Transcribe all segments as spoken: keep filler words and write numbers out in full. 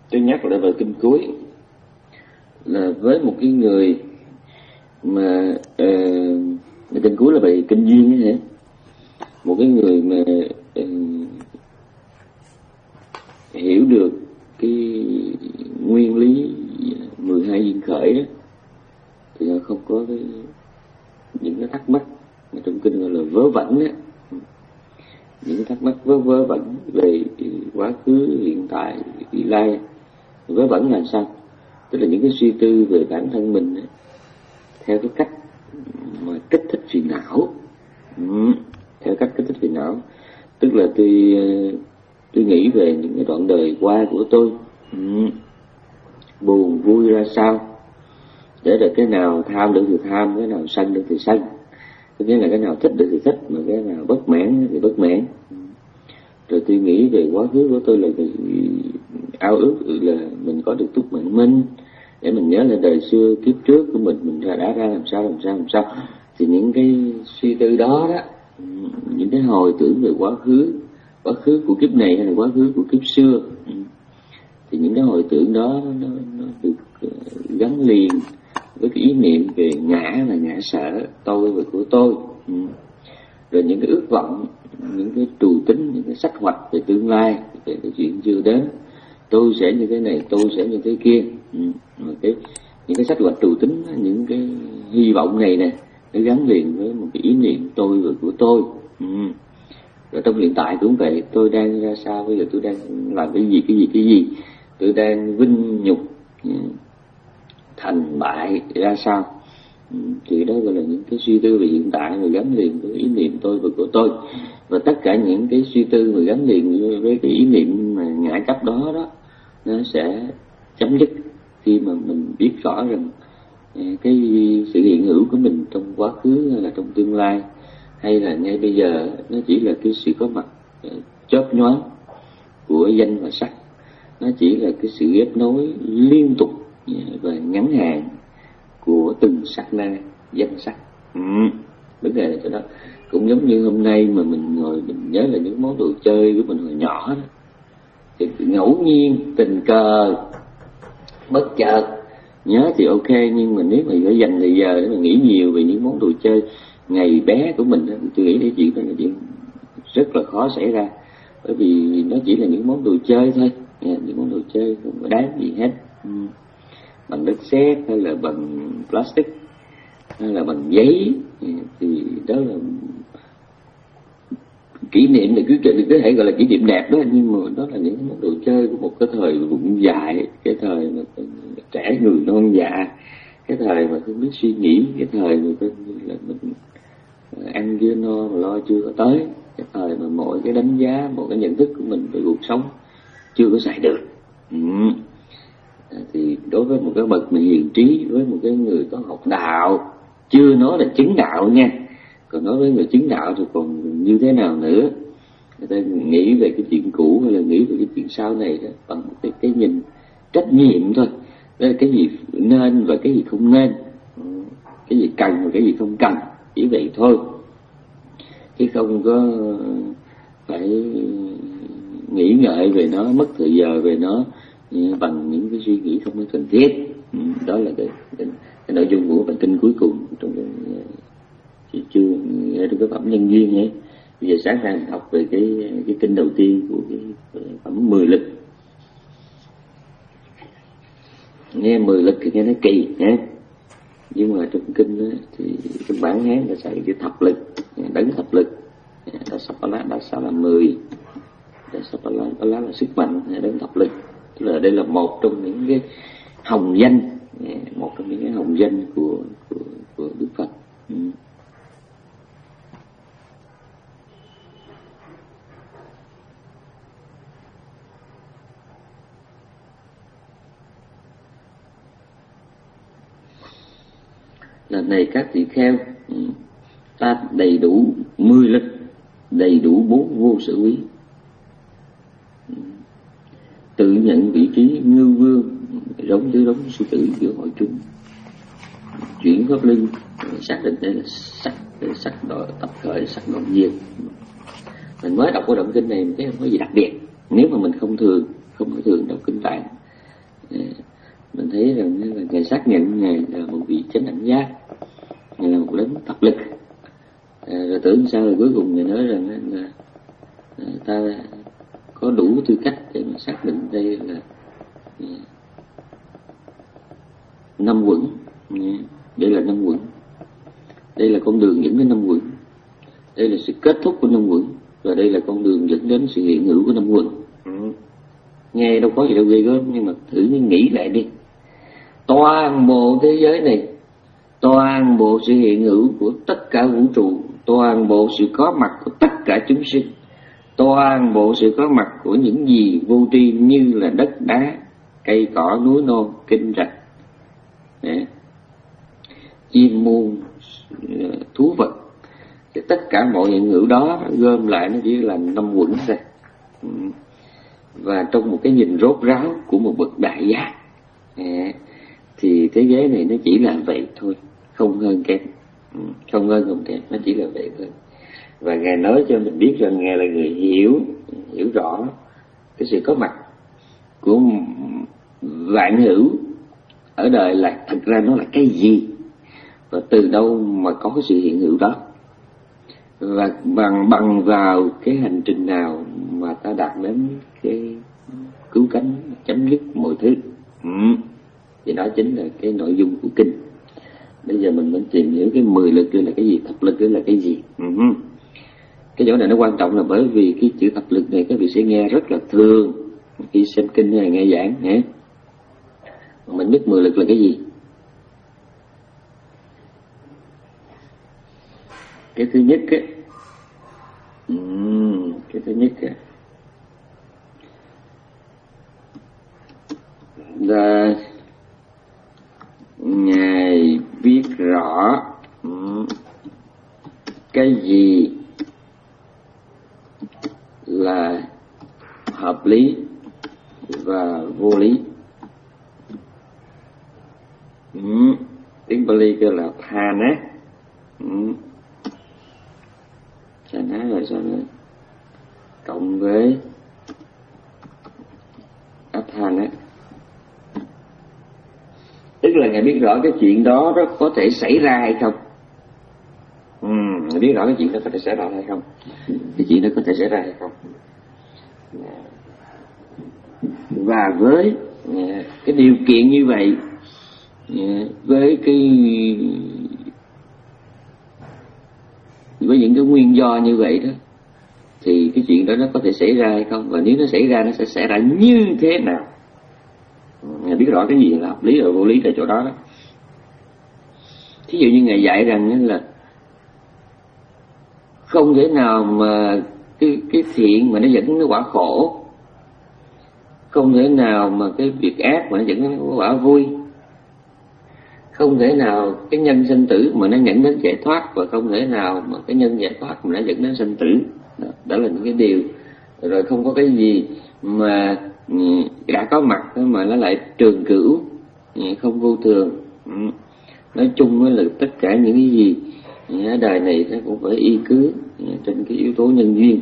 tôi nhắc lại về kinh cuối là với một cái người mà uh, kinh cuối là về kinh duyên ấy hả, một cái người mà uh, hiểu được cái nguyên lý mười hai duyên khởi đó, thì họ không có cái, những cái thắc mắc mà trong kinh gọi là vớ vẩn đó, những cái thắc mắc vớ vớ vẩn về quá khứ, hiện tại, vị lai. Vớ vẩn là sao? Tức là những cái suy tư về bản thân mình đó, theo cái cách mà kích thích phiền não, ừ, theo cách kích thích phiền não. Tức là tôi tôi nghĩ về những cái đoạn đời qua của tôi, ừ, buồn vui ra sao, để được cái nào tham được thì tham, cái nào sân được thì sân, cái là cái nào thích được thì thích, mà cái nào bất mãn thì bất mãn. Rồi tôi nghĩ về quá khứ của tôi là ao ước là mình có được túc mạng minh, để mình nhớ lại đời xưa kiếp trước của mình mình đã ra làm sao làm sao làm sao. Thì những cái suy tư đó đó, những cái hồi tưởng về quá khứ, quá khứ của kiếp này hay là quá khứ của kiếp xưa, thì những cái hồi tưởng đó nó, nó được gắn liền với cái ý niệm về ngã là ngã sở, tôi và của tôi. Rồi những cái ước vọng, những cái trù tính, những cái sách hoạch về tương lai, về cái chuyện chưa đến, tôi sẽ như thế này, tôi sẽ như thế kia. Mà cái những cái sách hoạch trù tính, những cái hy vọng này nè, nó gắn liền với một cái ý niệm tôi và của tôi. Rồi trong hiện tại cũng vậy, tôi đang ra sao, bây giờ tôi đang làm cái gì, cái gì, cái gì, tôi đang vinh nhục, thành bại ra sao. Thì đó gọi là những cái suy tư về hiện tại mà gắn liền với ý niệm tôi và của tôi. Và tất cả những cái suy tư mà gắn liền với cái ý niệm mà ngã chấp đó đó, nó sẽ chấm dứt khi mà mình biết rõ rằng cái sự hiện hữu của mình trong quá khứ hay là trong tương lai hay là ngay bây giờ, nó chỉ là cái sự có mặt chớp nhoáng của danh và sắc. Nó chỉ là cái sự ghép nối liên tục và ngắn hạn của từng sắc na danh sắc. Ừ. Vấn đề là chỗ đó. Cũng giống như hôm nay mà mình ngồi mình nhớ là những món đồ chơi của mình hồi nhỏ đó, thì ngẫu nhiên tình cờ bất chợt nhớ thì ok, nhưng mà nếu mà phải dành thời giờ để mà nghĩ nhiều về những món đồ chơi ngày bé của mình, thì tôi nghĩ cái chuyện đó là chuyện rất là khó xảy ra, bởi vì nó chỉ là những món đồ chơi thôi, những món đồ chơi không có đáng gì hết. Ừ. Bằng đất sét hay là bằng plastic hay là bằng giấy, thì đó là kỷ niệm này, cứ có thể gọi là kỷ niệm đẹp đó, nhưng mà đó là những món đồ chơi của một cái thời bụng dại, cái thời mà trẻ người non dạ, cái thời mà không biết suy nghĩ, cái thời mà coi như là mình ăn chưa no mà lo chưa có tới, cái thời mà mọi cái đánh giá, mọi cái nhận thức của mình về cuộc sống chưa có xài được. Ừ. Thì đối với một cái bậc mà hiền trí, với một cái người có học đạo, chưa nói là chứng đạo nha, còn nói với người chứng đạo thì còn như thế nào nữa. Người ta nghĩ về cái chuyện cũ hay là nghĩ về cái chuyện sau này đó, bằng một cái, cái nhìn trách nhiệm thôi. Đó là cái gì nên và cái gì không nên, cái gì cần và cái gì không cần, chỉ vậy thôi, chứ không có phải nghĩ ngợi về nó, mất thời giờ về nó bằng những cái suy nghĩ không có cần thiết. Đó là cái, cái, cái nội dung của bài kinh cuối cùng trong cái chương trong cái phẩm nhân duyên ấy. Bây giờ sáng nay học về cái cái kinh đầu tiên của cái, cái phẩm mười lực. Nghe mười lực thì nghe nó kỳ nhé, nhưng mà trong kinh đó, thì trong bản Hán là xài cái thập lực, đấng thập lực, đa sa pa la, đa sa là mười, đa sa pa la, pa la là sức mạnh, đấng thập lực. Tức là đây là một trong những cái hồng danh, một trong những cái hồng danh của của, của Đức Phật. Ừ. Lần này các tỳ kheo, ta đầy đủ mười lực, đầy đủ bốn vô sở quý, tự nhận vị trí ngư vương, giống như đống sư tử giữa hội chúng, chuyển pháp luân, xác định đây là sắc, sắc độ tập khởi, sắc độ diệt. Mình mới đọc cái đoạn kinh này cái không có gì đặc biệt, nếu mà mình không thường không có thường đọc kinh Tạng tưởng sao rồi cuối cùng Ngài nói rằng là, là ta có đủ tư cách để mà xác định đây là năm quẩn. Đây là năm quẩn, đây là con đường dẫn đến năm quẩn, đây là sự kết thúc của năm quẩn, và đây là con đường dẫn đến sự hiện hữu của năm quẩn. Ừ. Nghe đâu có gì đâu ghê gớm, nhưng mà thử nghĩ lại đi. Toàn bộ thế giới này, toàn bộ sự hiện hữu của tất cả vũ trụ, toàn bộ sự có mặt của tất cả chúng sinh, toàn bộ sự có mặt của những gì vô tri như là đất đá, cây cỏ, núi non, kinh rạch, chim muôn, thú vật, thì tất cả mọi hiện hữu đó gom lại nó chỉ là năm quẩn thôi. Và trong một cái nhìn rốt ráo của một bậc đại giác, thì thế giới này nó chỉ là vậy thôi, không hơn kém, không hơn không kém, nó chỉ là vậy thôi. Và Ngài nói cho mình biết rằng Ngài là người hiểu hiểu rõ cái sự có mặt của vạn hữu ở đời là thực ra nó là cái gì, và từ đâu mà có cái sự hiện hữu đó, và bằng bằng vào cái hành trình nào mà ta đạt đến cái cứu cánh chấm dứt mọi thứ. Ừ. Thì đó chính là cái nội dung của kinh. Bây giờ mình mới tìm hiểu cái mười lực là cái gì, thập lực là cái gì. Ừ. Cái chỗ này nó quan trọng là bởi vì cái chữ thập lực này các vị sẽ nghe rất là thường khi xem kinh hay nghe giảng nhé. Mình biết mười lực là cái gì. Cái thứ nhất á, uhm, cái thứ nhất á là Ngài biết rõ um, cái gì là hợp lý và vô lý. uhm, tiếng Pali kêu là Thana. uhm. Thana là sao nữa? Cộng với Athana, tức là Ngài biết rõ cái chuyện đó nó có thể xảy ra hay không. Ừ, Ngài biết rõ cái chuyện đó có thể xảy ra hay không, cái chuyện đó có thể xảy ra hay không. Và với cái điều kiện như vậy, với cái với những cái nguyên do như vậy đó, thì cái chuyện đó nó có thể xảy ra hay không, và nếu nó xảy ra nó sẽ xảy ra như thế nào. Ngài biết rõ cái gì là hợp lý và vô lý tại chỗ đó đó. Thí dụ như Ngài dạy rằng là không thể nào mà cái, cái thiện mà nó dẫn đến quả khổ, không thể nào mà cái việc ác mà nó dẫn đến quả vui, không thể nào cái nhân sinh tử mà nó dẫn đến giải thoát, và không thể nào mà cái nhân giải thoát mà nó dẫn đến sinh tử. Đó, đó là những cái điều. Rồi không có cái gì mà đã có mặt mà nó lại trường cửu, không vô thường. Nói chung là tất cả những cái gì ở đời này nó cũng phải y cứ trên cái yếu tố nhân duyên.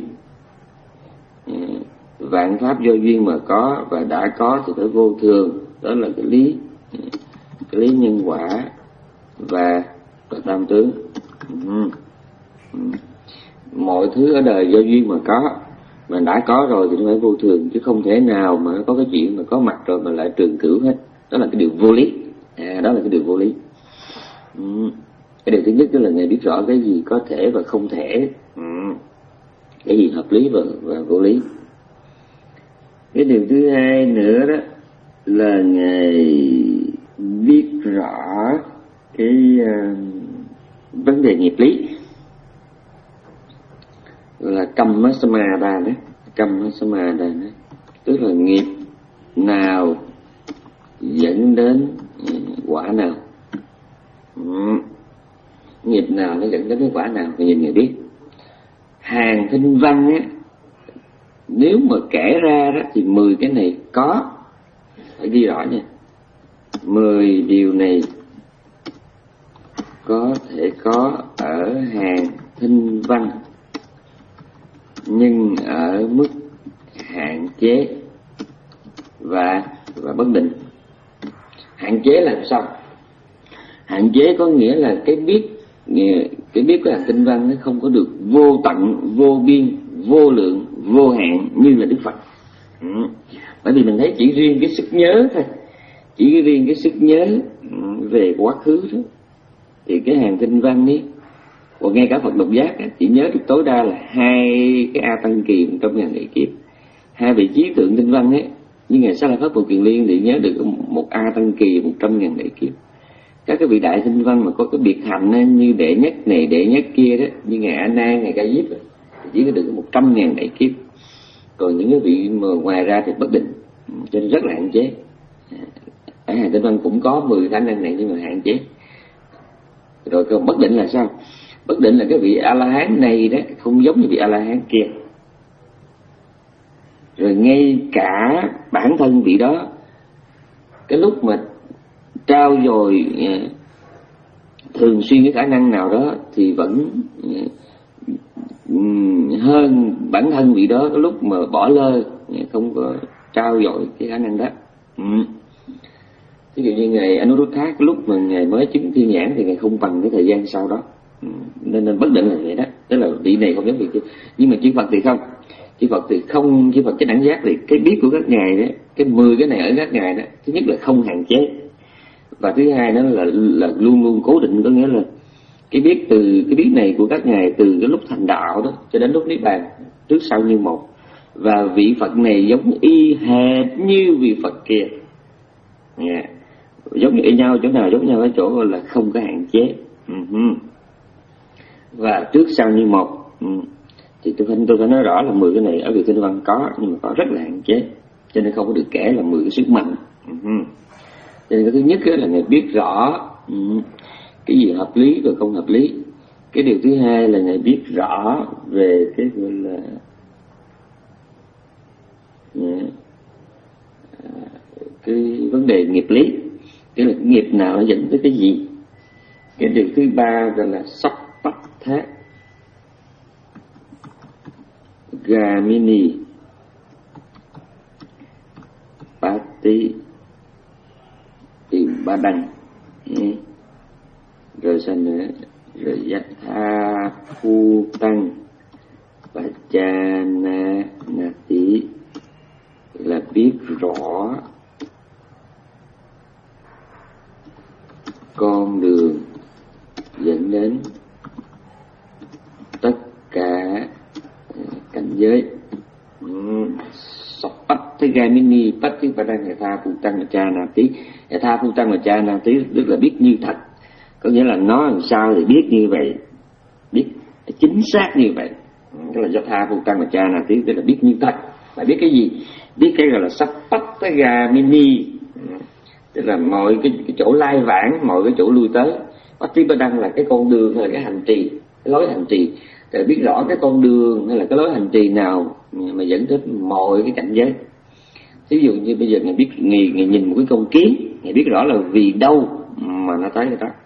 Vạn pháp do duyên mà có, và đã có thì phải vô thường. Đó là cái lý cái lý nhân quả và, và tam tướng. ừ. Ừ. Mọi thứ ở đời do duyên mà có, mà đã có rồi thì nó phải vô thường, chứ không thể nào mà có cái chuyện mà có mặt rồi mà lại trường cửu hết. Đó là cái điều vô lý. À, đó là cái điều vô lý. ừ. Cái điều thứ nhất đó là Ngài biết rõ cái gì có thể và không thể, ừ. cái gì hợp lý và, và vô lý. Cái điều thứ hai nữa đó là Ngài biết rõ cái uh, vấn đề nghiệp lý, là Kamma Samadha đó, Kamma Samadha đó, tức là nghiệp nào dẫn đến quả nào, ừ. nghiệp nào nó dẫn đến cái quả nào thì nhìn người biết. Hàng thinh văn á, nếu mà kể ra đó thì mười cái này có, phải ghi rõ nha. Mười điều này có thể có ở hàng thinh văn, nhưng ở mức hạn chế và và bất định. Hạn chế là sao? Hạn chế có nghĩa là cái biết cái biết của hàng tinh văn nó không có được vô tận, vô biên, vô lượng, vô hạn như là Đức Phật. Ừ. Bởi vì mình thấy chỉ riêng cái sức nhớ thôi, chỉ riêng cái sức nhớ về quá khứ đó, thì cái hàng tinh văn ấy, và ngay cả Phật Độc Giác ấy, chỉ nhớ được tối đa là hai cái A Tăng Kỳ một trăm ngàn đại kiếp. Hai vị trí tượng tinh văn ấy, như Ngài Xá Lợi Pháp Bồ Kiền Liên thì nhớ được một A Tăng Kỳ một trăm ngàn đại kiếp. Các cái vị đại tinh văn mà có cái biệt hành ấy, như đệ nhất này, đệ nhất kia đó, như Ngài A Nan, Ngài Ca Diếp chỉ có được một trăm ngàn đại kiếp. Còn những cái vị mà ngoài ra thì bất định, cho nên rất là hạn chế. Ở hàng tinh văn cũng có mười khả năng này nhưng mà hạn chế. Rồi còn bất định là sao? Bất định là cái vị A-la-hán này đó không giống như vị A-la-hán kia. Rồi ngay cả bản thân vị đó, cái lúc mà trao dồi thường xuyên cái khả năng nào đó thì vẫn hơn bản thân vị đó cái lúc mà bỏ lơ, không có trao dồi cái khả năng đó. Ừ. Ví dụ như Ngài Anuruddha, cái lúc mà Ngài mới chứng thiên nhãn thì Ngài không bằng cái thời gian sau đó. Ừ. Nên, nên bất định là vậy đó. Tức là vị này không giống vị kia. Nhưng mà chư Phật thì không. Chư Phật thì không, chư Phật cái đẳng giác thì cái biết của các Ngài đó, cái mười cái này ở các Ngài đó, thứ nhất là không hạn chế. Và thứ hai đó là, là luôn luôn cố định, có nghĩa là cái biết từ cái biết này của các Ngài từ cái lúc thành đạo đó cho đến lúc niết bàn, trước sau như một. Và vị Phật này giống y hệt như vị Phật kia. Yeah. Giống như nhau chỗ nào giống nhau ở chỗ là không có hạn chế. Uh-huh. Và trước sau như một. Uh-huh. Thì tôi phải, tôi phải nói rõ là mười cái này ở vị tinh văn có, nhưng mà có rất là hạn chế, cho nên không có được kể là mười cái sức mạnh. Uh-huh. Cho nên cái thứ nhất là Ngài biết rõ uh, cái gì hợp lý và không hợp lý. Cái điều thứ hai là Ngài biết rõ về cái gọi là uh, cái vấn đề nghiệp lý, tức là cái nghiệp nào nó dẫn tới cái gì. Cái điều thứ ba gọi là sắc tắc thác Gamini Pati Tìm Ba Đăng. Rồi sao nữa? Rồi Giác Tha Phu Tăng Vajana Nati là biết rõ con đường dẫn đến tất cả cảnh giới. Sọc bách thế gai mini bách thế và đang tha phu tăng và cha na tí. Tha phu tăng và cha na tí tức là biết như thật, có nghĩa là nói làm sao thì biết như vậy, biết chính xác như vậy. Tức là do tha phu tăng và cha na tí tức là biết như thật. Mà biết cái gì? Biết cái gọi là sắp bách thế gai mini, tức là mọi cái, cái chỗ lai vãng, mọi cái chỗ lui tới. Bát Tí Ba Đăng là cái con đường hay là cái hành trì, cái lối hành trì. Để biết rõ cái con đường hay là cái lối hành trì nào mà dẫn đến mọi cái cảnh giới. Ví dụ như bây giờ Ngài biết, Ngài, Ngài nhìn một cái con kiến, Ngài biết rõ là vì đâu mà nó tới cái đó.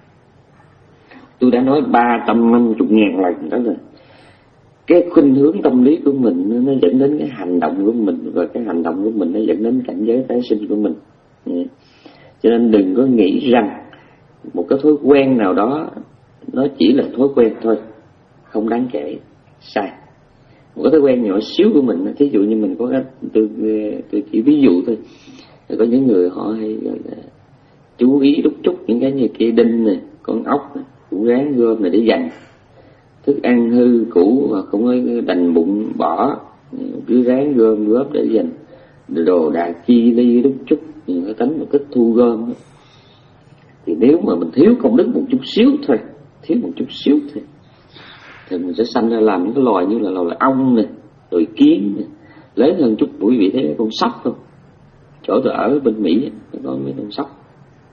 Tôi đã nói ba trăm năm mươi ngàn lần đó rồi. Cái khuynh hướng tâm lý của mình nó dẫn đến cái hành động của mình, và cái hành động của mình nó dẫn đến cảnh giới tái sinh của mình. Cho nên đừng có nghĩ rằng một cái thói quen nào đó nó chỉ là thói quen thôi, không đáng kể, sai. Một cái thói quen nhỏ xíu của mình, thí dụ như mình có cái, tôi, tôi chỉ ví dụ thôi, có những người họ hay gọi là chú ý đúc trúc những cái như kia đinh này, con ốc này, củ rán gom này để dành. Thức ăn hư cũ và không có đành bụng bỏ, cứ rán gom góp để dành. Đồ đạc chi ly đúc trúc, những cái tánh mà thích thu gom. Thì nếu mà mình thiếu công đức một chút xíu thôi, thiếu một chút xíu thôi, thì mình sẽ sanh ra làm những cái loài như là loài ong này, rồi kiến này. Lớn hơn chút quý vị thấy con sóc không? Chỗ tôi ở bên Mỹ có mấy con sóc.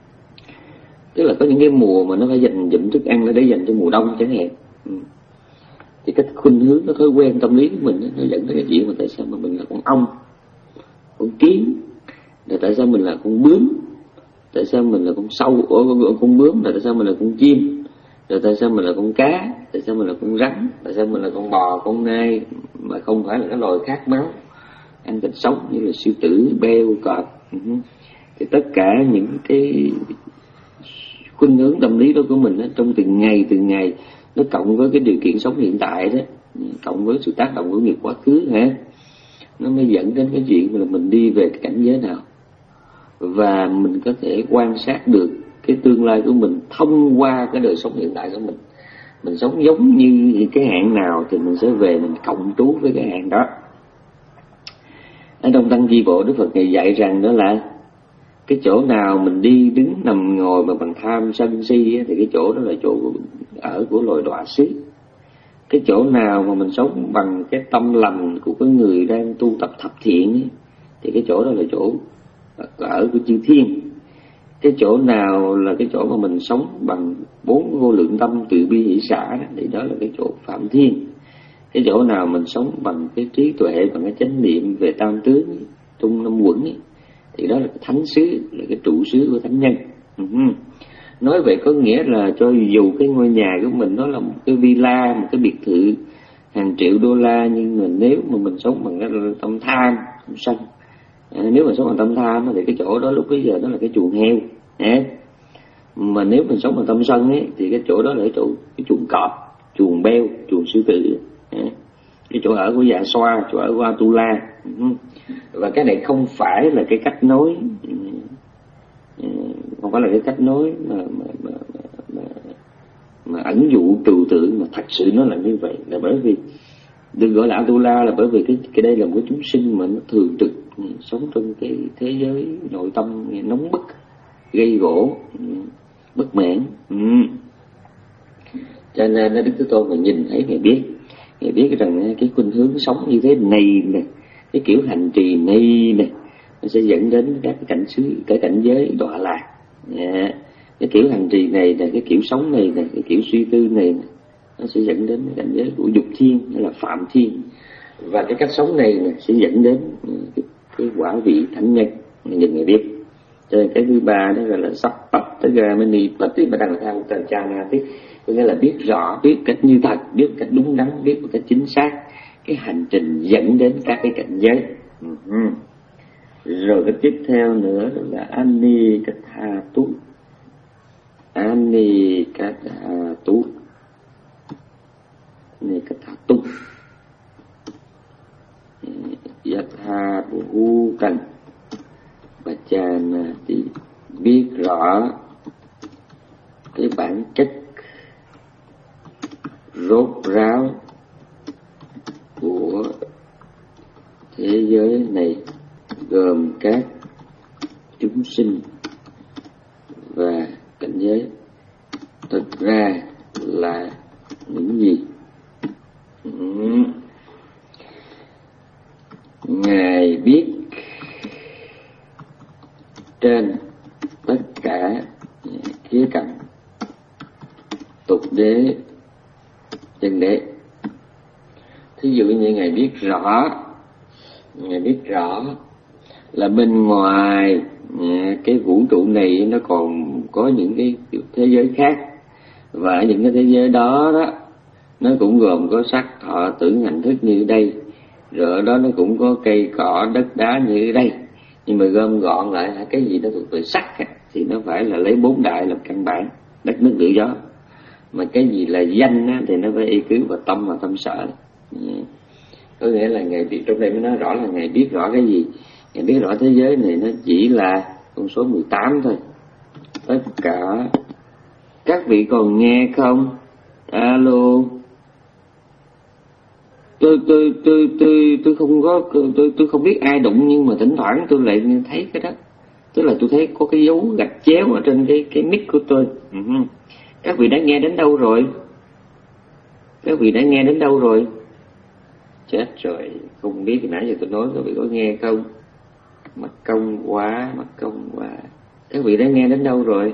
Tức là có những cái mùa mà nó phải dành dụm thức ăn để dành cho mùa đông chẳng hạn. Ừ. Thì cái khuynh hướng, cái thói quen tâm lý của mình nó dẫn tới cái chuyện mà tại sao mà mình là con ong, con kiến, rồi tại sao mình là con bướm, tại sao mình là con sâu, con bướm, rồi tại sao mình là con chim, rồi tại sao mình là con cá, tại sao mình là con rắn, tại sao mình là con bò, con nai, mà không phải là cái loài khát máu ăn thịt sống như là sư tử, beo, cọp. Thì tất cả những cái khuynh hướng tâm lý đó của mình đó, trong từng ngày từng ngày nó cộng với cái điều kiện sống hiện tại đó, cộng với sự tác động của nghiệp quá khứ hả, nó mới dẫn đến cái chuyện là mình đi về cái cảnh giới nào, và mình có thể quan sát được cái tương lai của mình thông qua cái đời sống hiện tại của mình. Mình sống giống như cái hạn nào thì mình sẽ về mình cộng trú với cái hạn đó. Ở trong Tăng Chi Bộ, Đức Phật Ngài dạy rằng đó là cái chỗ nào mình đi đứng nằm ngồi mà bằng tham sân si thì cái chỗ đó là chỗ ở của loài đọa xứ. Cái chỗ nào mà mình sống bằng cái tâm lành của cái người đang tu tập thập thiện thì cái chỗ đó là chỗ ở của chư thiên. Cái chỗ nào là cái chỗ mà mình sống bằng bốn vô lượng tâm từ bi hỷ xả thì đó là cái chỗ phạm thiên. Cái chỗ nào mình sống bằng cái trí tuệ, bằng cái chánh niệm về tam tướng trung năm quẩn ấy, thì đó là cái thánh xứ, là cái trụ xứ của thánh nhân. Uh-huh. Nói vậy có nghĩa là cho dù cái ngôi nhà của mình nó là một cái villa, một cái biệt thự hàng triệu đô la, nhưng mà nếu mà mình sống bằng cái tâm tham, tâm sân, à, nếu mà sống bằng tâm tham thì cái chỗ đó lúc bây giờ nó là cái chuồng heo. À, mà nếu mình sống bằng tâm sân ấy, thì cái chỗ đó là cái chỗ cái chuồng cọp, chuồng beo, chuồng sư tử. À, cái chỗ ở của Dạ Xoa, chỗ ở của Atula. Uh-huh. Và cái này không phải là cái cách nói, không phải là cái cách nói mà mà mà, mà, mà ẩn dụ trừu tượng, mà thật sự nó là như vậy. Là bởi vì được gọi là Atula là bởi vì cái cái đây là một chúng sinh mà nó thường trực sống trong cái thế giới nội tâm nóng bức, gây gỗ, bất mãn. Ừ. Cho nên Đức Thế Tôn mà nhìn thấy Ngài biết, Ngài biết rằng cái khuynh hướng sống như thế này nè, cái kiểu hành trì này nè, nó sẽ dẫn đến các cái cảnh xứ, cái cảnh giới đọa lạc. Yeah. Cái kiểu hành trì này nè, cái kiểu sống này nè, cái kiểu suy tư này nè, nó sẽ dẫn đến cái cảnh giới của dục thiên hay là phạm thiên. Và cái cách sống này nè sẽ dẫn đến cái, cái quả vị thánh nhân. Nhìn Ngài biết. Cho nên cái thứ ba đó gọi là sắp bắp tới ra mới ni bắp tí mà đằng thang tần cha na tí, có nghĩa là biết rõ, biết cách như thật, biết cách đúng đắn, biết một cách chính xác cái hành trình dẫn đến các cái cảnh giới. Uh-huh. Rồi cái tiếp theo nữa là Ani Katha Tu. Ani Katha Tu. Ani Katha Tu. Yatha Bhu Cần. Bachana thì biết rõ cái bản chất rốt ráo của thế giới này, gồm các chúng sinh và cảnh giới thực ra là những gì. Ừ. Ngài biết trên tất cả khía cạnh tục đế, chân đế. Thí dụ như Ngài biết rõ, Ngài biết rõ là bên ngoài cái vũ trụ này nó còn có những cái thế giới khác, và những cái thế giới đó đó nó cũng gồm có sắc thọ tưởng hành thức như đây, rồi ở đó nó cũng có cây cỏ đất đá như đây. Nhưng mà gom gọn lại cái gì nó thuộc về sắc thì nó phải là lấy bốn đại làm căn bản, đất nước lửa gió. Mà cái gì là danh á, thì nó phải y cứ vào tâm và tâm sở. Có nghĩa là Ngài biết, trong đây mới nói rõ là Ngài biết rõ cái gì. Ngài biết rõ thế giới này nó chỉ là con số mười tám thôi. Tất cả các vị còn nghe không? Alo. Tôi tôi tôi tôi tôi không có tôi tôi không biết ai đụng, nhưng mà thỉnh thoảng tôi lại thấy cái đó. Tức là tôi thấy có cái dấu gạch chéo ở trên cái cái mic của tôi. Uh-huh. Các vị đã nghe đến đâu rồi? Các vị đã nghe đến đâu rồi? Chết rồi, không biết nãy giờ tôi nói các vị có nghe không? Mất công quá, mất công quá. Các vị đã nghe đến đâu rồi?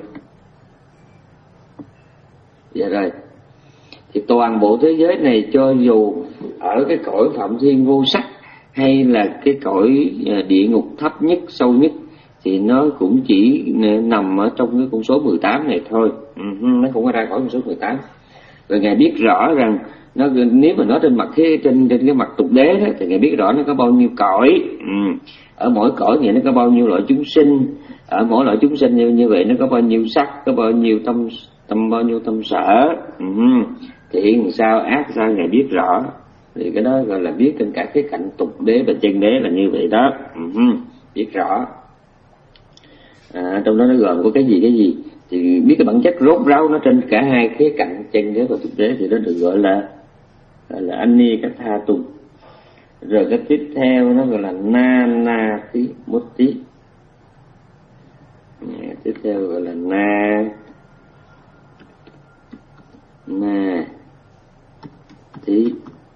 Dạ rồi. Thì toàn bộ thế giới này, cho dù ở cái cõi phạm thiên vô sắc hay là cái cõi địa ngục thấp nhất, sâu nhất, thì nó cũng chỉ nằm ở trong cái con số mười tám này thôi. Uh-huh, nó không có ra khỏi con số mười tám. Rồi Ngài biết rõ rằng nó, nếu mà nói trên mặt thế, trên trên cái mặt tục đế đó, thì Ngài biết rõ nó có bao nhiêu cõi. Ừ. Ở mỗi cõi này nó có bao nhiêu loại chúng sinh, ở mỗi loại chúng sinh như, như vậy nó có bao nhiêu sắc, có bao nhiêu tâm tâm bao nhiêu tâm sở. Ừ. thiện làm sao, ác sao Ngài biết rõ. Thì cái đó gọi là biết trên cả cái cạnh tục đế và chân đế là như vậy đó. Uh-huh. Biết rõ. À, trong đó nó gồm có cái gì cái gì thì biết cái bản chất rốt ráo nó trên cả hai khía cạnh chân đế và tục đế thì đó được gọi là gọi là Ani Cách Tha Tung. Rồi cái tiếp theo nó gọi là Na Na Tí Mốt Tí. Tiếp theo gọi là Na Na Tí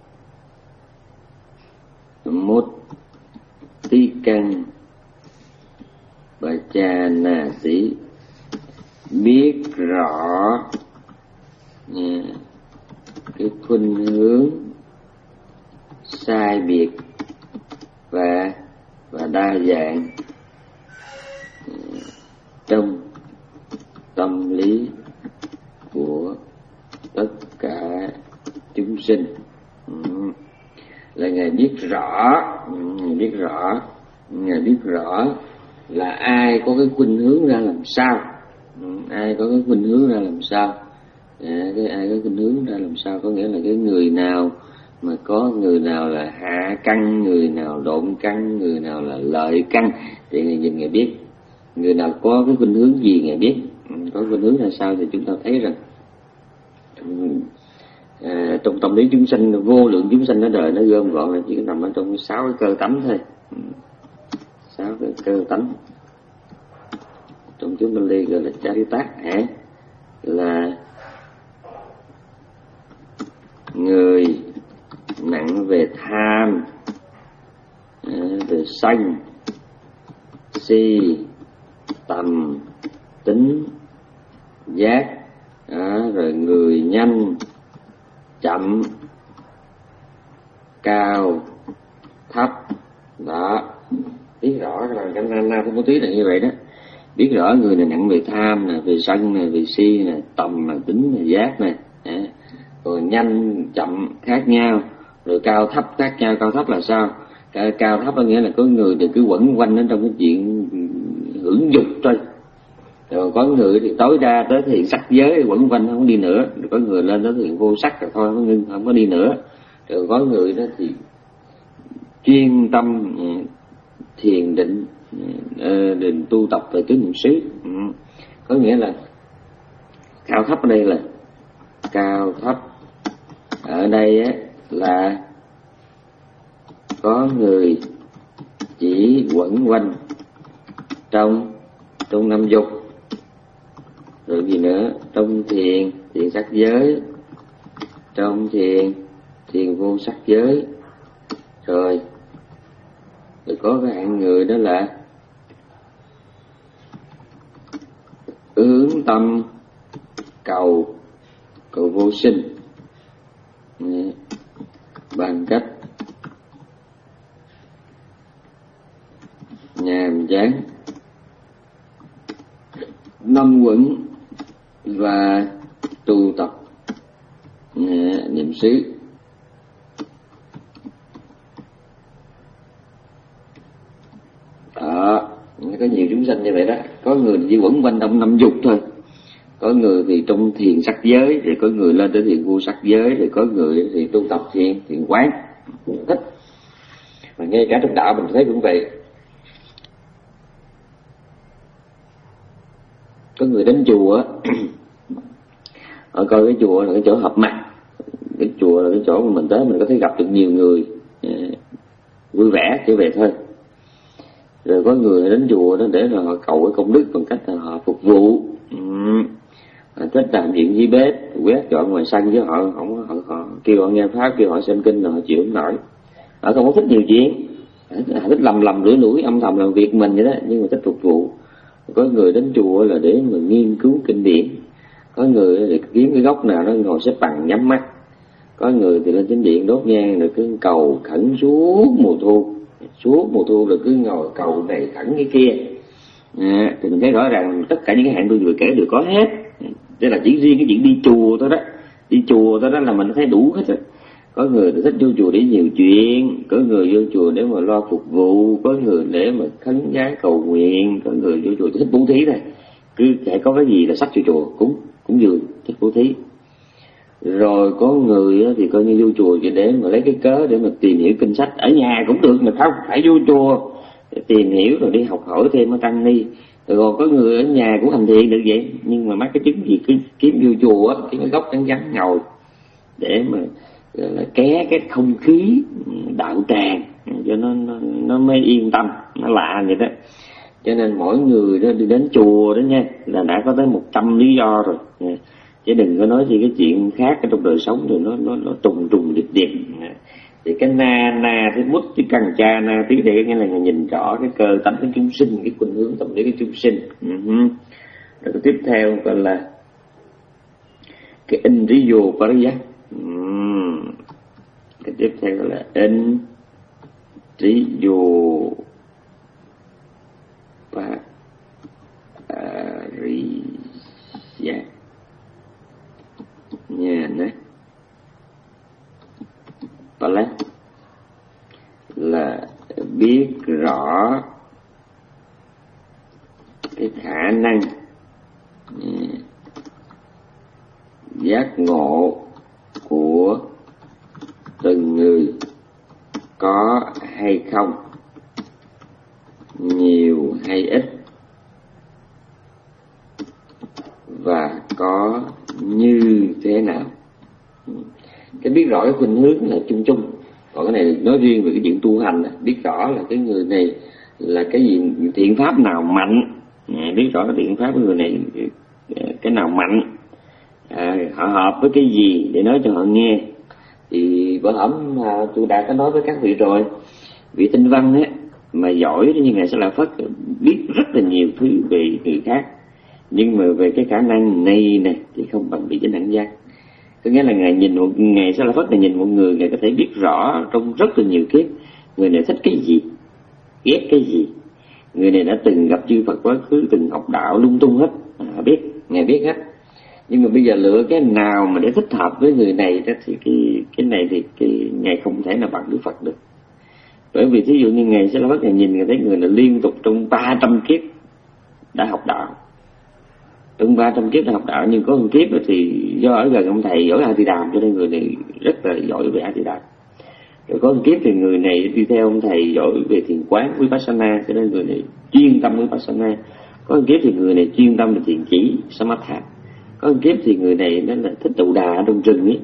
Mốt Tí Căn Bà Cha Na Tí. Biết rõ nha, cái khuynh hướng sai biệt và và đa dạng trong tâm lý của tất cả chúng sinh. Ừ. Là Ngài biết rõ, Ngài biết rõ, Ngài biết rõ là ai có cái khuynh hướng ra làm sao, ừ. ai có cái khuynh hướng ra làm sao, à, cái ai có khuynh hướng ra làm sao có nghĩa là cái người nào mà có người nào là hạ căn, người nào độn căn, người nào là lợi căn thì Ngài nhìn Ngài biết. Người nào có cái khuynh hướng gì Ngài biết, có khuynh hướng là sao thì chúng ta thấy rằng à, trong tâm lý chúng sanh, vô lượng chúng sanh ở đời nó gom gọn là chỉ nằm ở trong sáu cái cơ tánh thôi, sáu cái cơ tánh. Trong chúng Bali gọi là Charita, hả? Là người nặng về tham, về sân, si, tầm, tính, giác, à, rồi người nhanh, chậm, cao, thấp, đó. Biết rõ là cái na na không tí là như vậy đó. Biết rõ người này nặng về tham nè, về sân nè, về si nè, tầm nè, tính nè, giác nè, à, rồi nhanh chậm khác nhau, rồi cao thấp khác nhau. Cao thấp là sao? Cao, cao thấp có nghĩa là có người thì cứ quẩn quanh ở trong cái chuyện hưởng dục thôi, rồi có người thì tối đa tới thì sắc giới quẩn quanh không có đi nữa, rồi có người lên tới thì vô sắc rồi thôi không ngưng không có đi nữa, rồi có người đó thì chuyên tâm thiền định, định tu tập về tứ niệm xứ. Ừ. Có nghĩa là cao thấp ở đây là cao thấp ở đây á, là có người chỉ quẩn quanh trong trong năm dục, rồi gì nữa, trong thiền thiền sắc giới, trong thiền thiền vô sắc giới, rồi rồi có cái hạng người đó là hướng tâm cầu cầu vô sinh bằng cách nhàm chán năm quẩn và tu tập niệm xứ. Đó, có nhiều chúng sanh như vậy đó. Có người chỉ quẩn quanh trong năm dục thôi, có người thì trong thiền sắc giới, rồi có người lên tới thiền vô sắc giới, rồi có người thì tu tập thiền thiền quán, thích. Mà ngay cả trong đạo mình thấy cũng vậy. Có người đến chùa họ coi cái chùa là cái chỗ hợp mặt, cái chùa là cái chỗ mà mình tới mình có thể gặp được nhiều người vui vẻ trở về thôi. Rồi có người đến chùa đó để là họ cầu cái công đức bằng cách là họ phục vụ, uhm. thích làm chuyện dưới bếp quét dọn ngoài sân, chứ họ không họ, họ kêu họ nghe pháp, kêu họ xem kinh là họ chịu không nổi. Họ không có thích nhiều chuyện, họ thích lầm lầm lủi lủi âm thầm làm việc mình vậy đó, nhưng mà thích phục vụ. Có người đến chùa là để mà nghiên cứu kinh điển, có người thì kiếm cái góc nào đó ngồi xếp bằng nhắm mắt, có người thì lên chính điện đốt nhang rồi cứ cầu khẩn suốt mùa thu, suốt mùa thu rồi cứ ngồi cầu này khẩn cái kia. À, thì mình thấy rõ ràng tất cả những cái hạng tôi vừa kể đều có hết. Đây là chỉ riêng cái chuyện đi chùa thôi đó, đi chùa thôi đó là mình thấy đủ hết rồi. Có người thì thích vô chùa để nhiều chuyện, có người vô chùa để mà lo phục vụ, có người để mà khấn vái cầu nguyện, có người vô chùa thích bố thí này, cứ phải có cái gì là sách vô chùa cúng cúng dường thích bố thí. Rồi có người thì coi như vô chùa chỉ để mà lấy cái cớ để mà tìm hiểu kinh sách, ở nhà cũng được mà không phải vô chùa để tìm hiểu rồi đi học hỏi thêm ở tăng ni. Rồi có người ở nhà cũng hành thiện được vậy, nhưng mà mắc cái chứng gì cứ kiếm vô chùa á, cái góc trắng trắng ngồi để mà là ké cái không khí đạo tràng cho nó, nó nó mới yên tâm, nó lạ vậy đó. Cho nên mỗi người đó đi đến chùa đó nha là đã có tới một trăm lý do rồi, chứ đừng có nói gì cái chuyện khác ở trong đời sống rồi nó nó nó trùng trùng điệp điệp. Thì cái na na cái mút cái cần cha na tí để nghĩa là nhìn rõ cái cơ tánh cái chúng sinh, cái khuynh hướng tâm lý cái chúng sinh. Uh-huh. Rồi cái tiếp theo gọi là cái indriyo pariyat. Uh-huh. Cái tiếp theo gọi là indriyo pariyat nha nè. Palat là biết rõ cái khả năng giác ngộ của từng người có hay không, nhiều hay ít, và có như thế nào. Cái biết rõ cái khuynh hướng là chung chung, còn cái này nói riêng về cái chuyện tu hành, biết rõ là cái người này là cái gì, thiện pháp nào mạnh, biết rõ cái thiện pháp của người này cái nào mạnh, à, họ hợp với cái gì để nói cho họ nghe. Thì bữa hổm à, tôi đã có nói với các vị rồi, vị tinh văn á mà giỏi như Ngài Sa La Phất biết rất là nhiều thứ về người khác, nhưng mà về cái khả năng này nè thì không bằng vị Chánh Đẳng Giác. Có nghĩa là Ngài nhìn một Ngài Sa La Phất này nhìn một người, Ngài có thể biết rõ trong rất là nhiều kiếp người này thích cái gì, ghét cái gì, người này đã từng gặp chư Phật quá khứ, từng học đạo lung tung hết, à, biết, Ngài biết hết. Nhưng mà bây giờ lựa cái nào mà để thích hợp với người này đó, thì cái cái này thì cái Ngài không thể nào bằng Đức Phật được. Bởi vì thí dụ như Ngài Sa La Phất, Ngài nhìn Ngài thấy người này liên tục trong ba trăm kiếp đã học đạo, trong ba trăm kiếp đã học đạo, nhưng có một kiếp thì do ở gần ông thầy giỏi A Di Đàm cho nên người này rất là giỏi về A Di Đàm. Rồi có một kiếp thì người này đi theo ông thầy giỏi về thiền quán Vipassana cho nên người này chuyên tâm Vipassana. Có một kiếp thì người này chuyên tâm về thiền chỉ Samatha. Có một kiếp thì người này nó là thích đậu đà trong rừng ấy,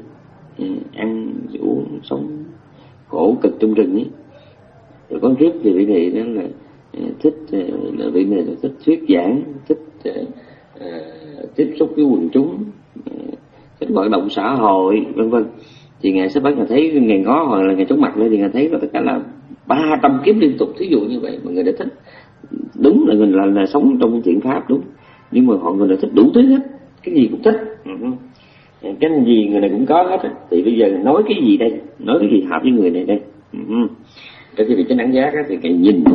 ăn uống sống khổ cực trong rừng ấy. Rồi có một kiếp thì vị này nó là thích là vị này là thích thuyết giảng, thích À, tiếp xúc với quần chúng, thích hoạt động xã hội vân vân. Thì Ngài sẽ bắt Ngài thấy Ngài ngó hoặc là Ngài chống mặt lên thì Ngài thấy có tất cả là ba trăm kiếp liên tục, thí dụ như vậy mà người đã thích. Đúng là người là, là sống trong thiện pháp đúng, nhưng mà họ người đã thích đủ thứ hết, cái gì cũng thích, cái gì người này cũng có hết. Thì bây giờ nói cái gì đây, nói cái gì hợp với người này đây. Trong khi vị Chánh Đẳng Giác thì Ngài nhìn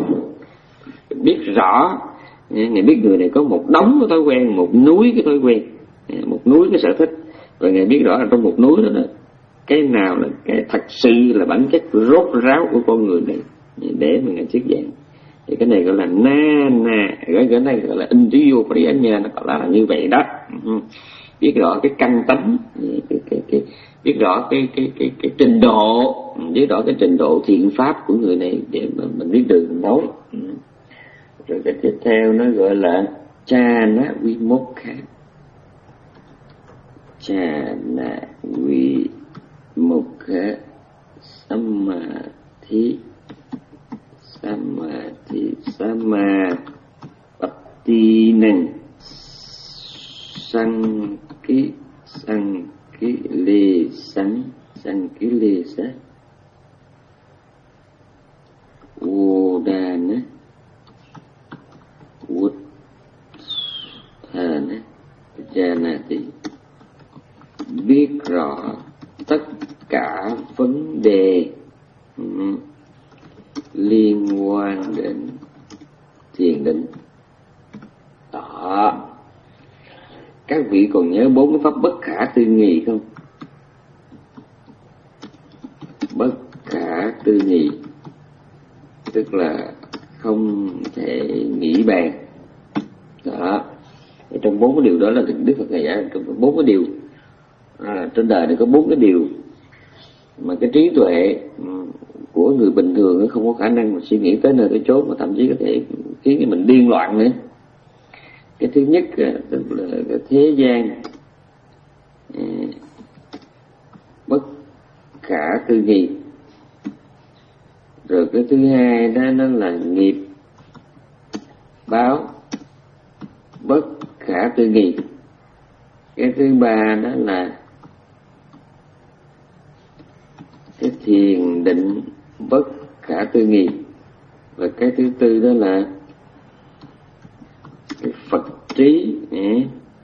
biết rõ, Ngài biết người này có một đống cái thói quen, một núi cái thói quen, một núi cái sở thích, và Ngài biết rõ là trong một núi đó, đó cái nào là cái thật sự là bản chất rốt ráo của con người này để mà Ngài thuyết giảng. Thì cái này gọi là na na, cái cái này gọi là indriyo pariyat, nó gọi là như vậy đó. Biết rõ cái căn tánh, cái, cái, cái, biết rõ cái cái cái cái trình độ, biết rõ cái trình độ thiện pháp của người này để mà mình biết đường nói. Rồi cái tiếp theo nó gọi là chana vimokha. Chana vimokha samadhi samadhi samapattinang sankhi sankhi lê sanh sankhi lê sa Udana Uthana Janati, biết rõ tất cả vấn đề um, liên quan đến thiền định. Đó, các vị còn nhớ bốn cái pháp bất khả tư nghị không? Bất khả tư nghị tức là không thể nghĩ bàn. Đó, trong bốn cái điều đó là Đức Phật Ngài giải trong bốn cái điều à, trên đời này có bốn cái điều mà cái trí tuệ của người bình thường không có khả năng mà suy nghĩ tới nơi tới chốn, mà thậm chí có thể khiến cho mình điên loạn nữa. Cái thứ nhất tức là cái thế gian à, bất khả tư nghị. Rồi cái thứ hai đó nó là nghiệp báo bất khả tư nghị. Cái thứ ba đó là cái thiền định bất khả tư nghị. Và cái thứ tư đó là cái Phật trí eh,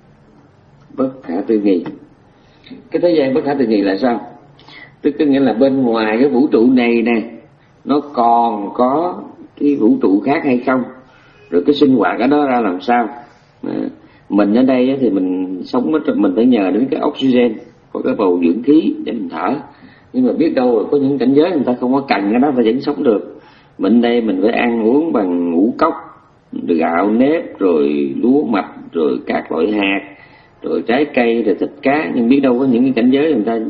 bất khả tư nghị. Cái thế gian bất khả tư nghị là sao? Tức có nghĩa là bên ngoài cái vũ trụ này nè, nó còn có cái vũ trụ khác hay không? Rồi cái sinh hoạt ở đó ra làm sao? À, mình ở đây thì mình sống ở trong, mình phải nhờ đến cái oxygen, có cái bầu dưỡng khí để mình thở. Nhưng mà biết đâu rồi có những cảnh giới người ta không có cần cái đó, ta vẫn sống được. Mình đây mình phải ăn uống bằng ngũ cốc, gạo nếp, rồi lúa mạch, rồi các loại hạt, rồi trái cây, rồi thịt cá. Nhưng biết đâu có những cái cảnh giới người ta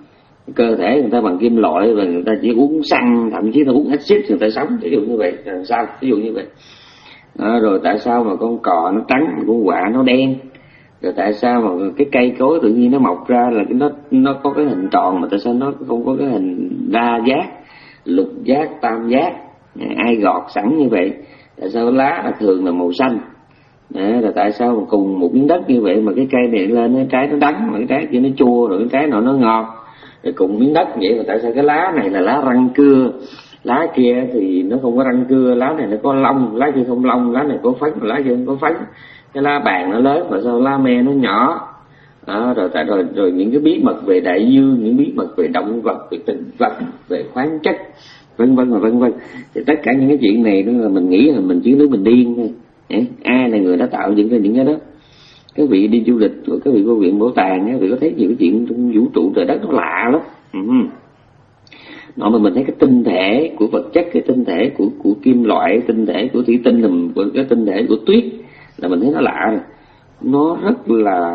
cơ thể người ta bằng kim loại và người ta chỉ uống xăng, thậm chí là uống axit người ta sống. Ví dụ như vậy là sao? Ví dụ như vậy. À, rồi tại sao mà con cò nó trắng, con quạ nó đen? Rồi tại sao mà cái cây cối tự nhiên nó mọc ra là nó nó có cái hình tròn, mà tại sao nó không có cái hình đa giác, lục giác, tam giác, ai gọt sẵn như vậy? Tại sao lá là thường là màu xanh? À, rồi tại sao mà cùng một miếng đất như vậy mà cái cây này lên cái trái nó đắng, mà cái trái kia nó chua, rồi cái trái nọ nó ngọt? Rồi cùng miếng đất vậy mà tại sao cái lá này là lá răng cưa, lá kia thì nó không có răng cưa, lá này nó có lông, lá kia không lông, lá này có phấn, lá kia không có phấn? Cái lá bàn nó lớn mà sao lá me nó nhỏ? À, rồi tại rồi rồi những cái bí mật về đại dương, những bí mật về động vật, về thực vật, về khoáng chất, vân vân và vân vân. Thì tất cả những cái chuyện này đó là mình nghĩ là mình chỉ nói mình điên thôi. Ai là người đã tạo những cái những cái đó? Các vị đi du lịch rồi các vị vô viện bảo tàng, các vị có thấy nhiều cái chuyện trong vũ trụ trời đất nó lạ lắm. Ừ. Nó mà mình thấy cái tinh thể của vật chất, cái tinh thể của của kim loại, tinh thể của thủy tinh, là cái tinh thể của tuyết, là mình thấy nó lạ rồi. Nó rất là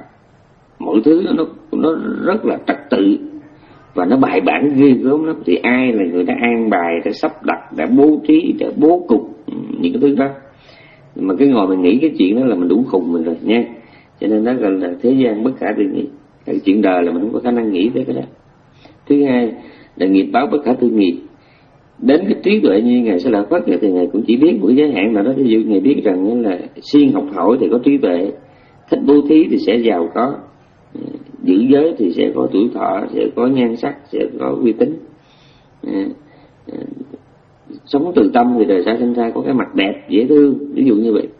mọi thứ nó nó rất là trật tự và nó bài bản ghê gớm lắm. Thì ai là người đã an bài, đã sắp đặt, đã bố trí, đã bố cục những cái thứ đó? Mà cái ngồi mình nghĩ cái chuyện đó là mình đủ khùng mình rồi nha. Cho nên đó gọi là thế gian bất khả tư nghị. Cái chuyện đời là mình không có khả năng nghĩ tới cái đó. Thứ hai là nghiệp báo bất khả tư nghị. Đến cái trí tuệ như Ngài Xá Lợi Phất thì Ngài cũng chỉ biết một giới hạn nào đó. Ví dụ Ngài biết rằng là siêng học hỏi thì có trí tuệ, thích bố thí thì sẽ giàu có, giữ giới thì sẽ có tuổi thọ, sẽ có nhan sắc, sẽ có uy tín, à, à, sống từ tâm thì đời sau sinh ra có cái mặt đẹp dễ thương, ví dụ như vậy.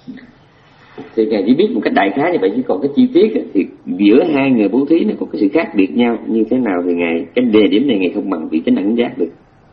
Thì Ngài chỉ biết một cách đại khái như vậy, chứ còn cái chi tiết thì giữa hai người bố thí nó có cái sự khác biệt nhau như thế nào thì Ngài, cái đề điểm này Ngài không bằng vị chánh đẳng giác được.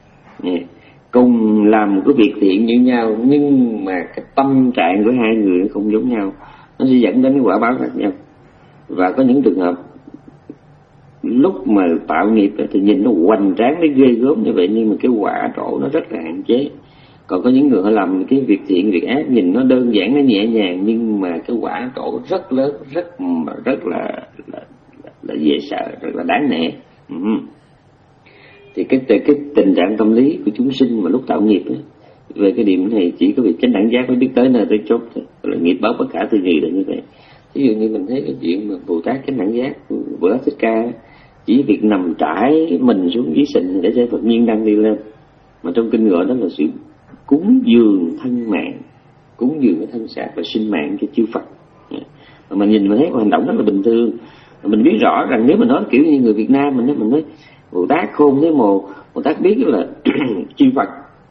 Cùng làm một cái việc thiện như nhau nhưng mà cái tâm trạng của hai người nó không giống nhau, nó sẽ dẫn đến cái quả báo khác nhau. Và có những trường hợp lúc mà tạo nghiệp thì nhìn nó hoành tráng, nó ghê gớm như vậy, nhưng mà cái quả trổ nó rất là hạn chế. Còn có những người họ làm cái việc thiện, việc ác nhìn nó đơn giản, nó nhẹ nhàng, nhưng mà cái quả trổ rất lớn, rất rất là là, là dễ sợ, rất là đáng nể. Ừ. Thì cái, cái cái tình trạng tâm lý của chúng sinh mà lúc tạo nghiệp ấy, về cái điểm này chỉ có việc chánh đẳng giác mới biết tới nơi tới chốt thôi. Là nghiệp báo bất khả tư nghị là như vậy. Ví dụ như mình thấy cái chuyện mà Bồ Tát chánh đẳng giác của Bồ Tát Thích Ca, chỉ việc nằm trải mình xuống dưới sình để cho Phật nhiên đăng đi lên, mà trong kinh gọi đó là sự cúng dường thân mạng, cúng dường cái thân xác và sinh mạng cho chư Phật. Mà mình nhìn mình thấy hành động rất là bình thường. Mình biết rõ rằng nếu mà nói kiểu như người Việt Nam mình nói, mình nói Bồ Tát khôn thế mồ, Bồ Tát biết là chư Phật,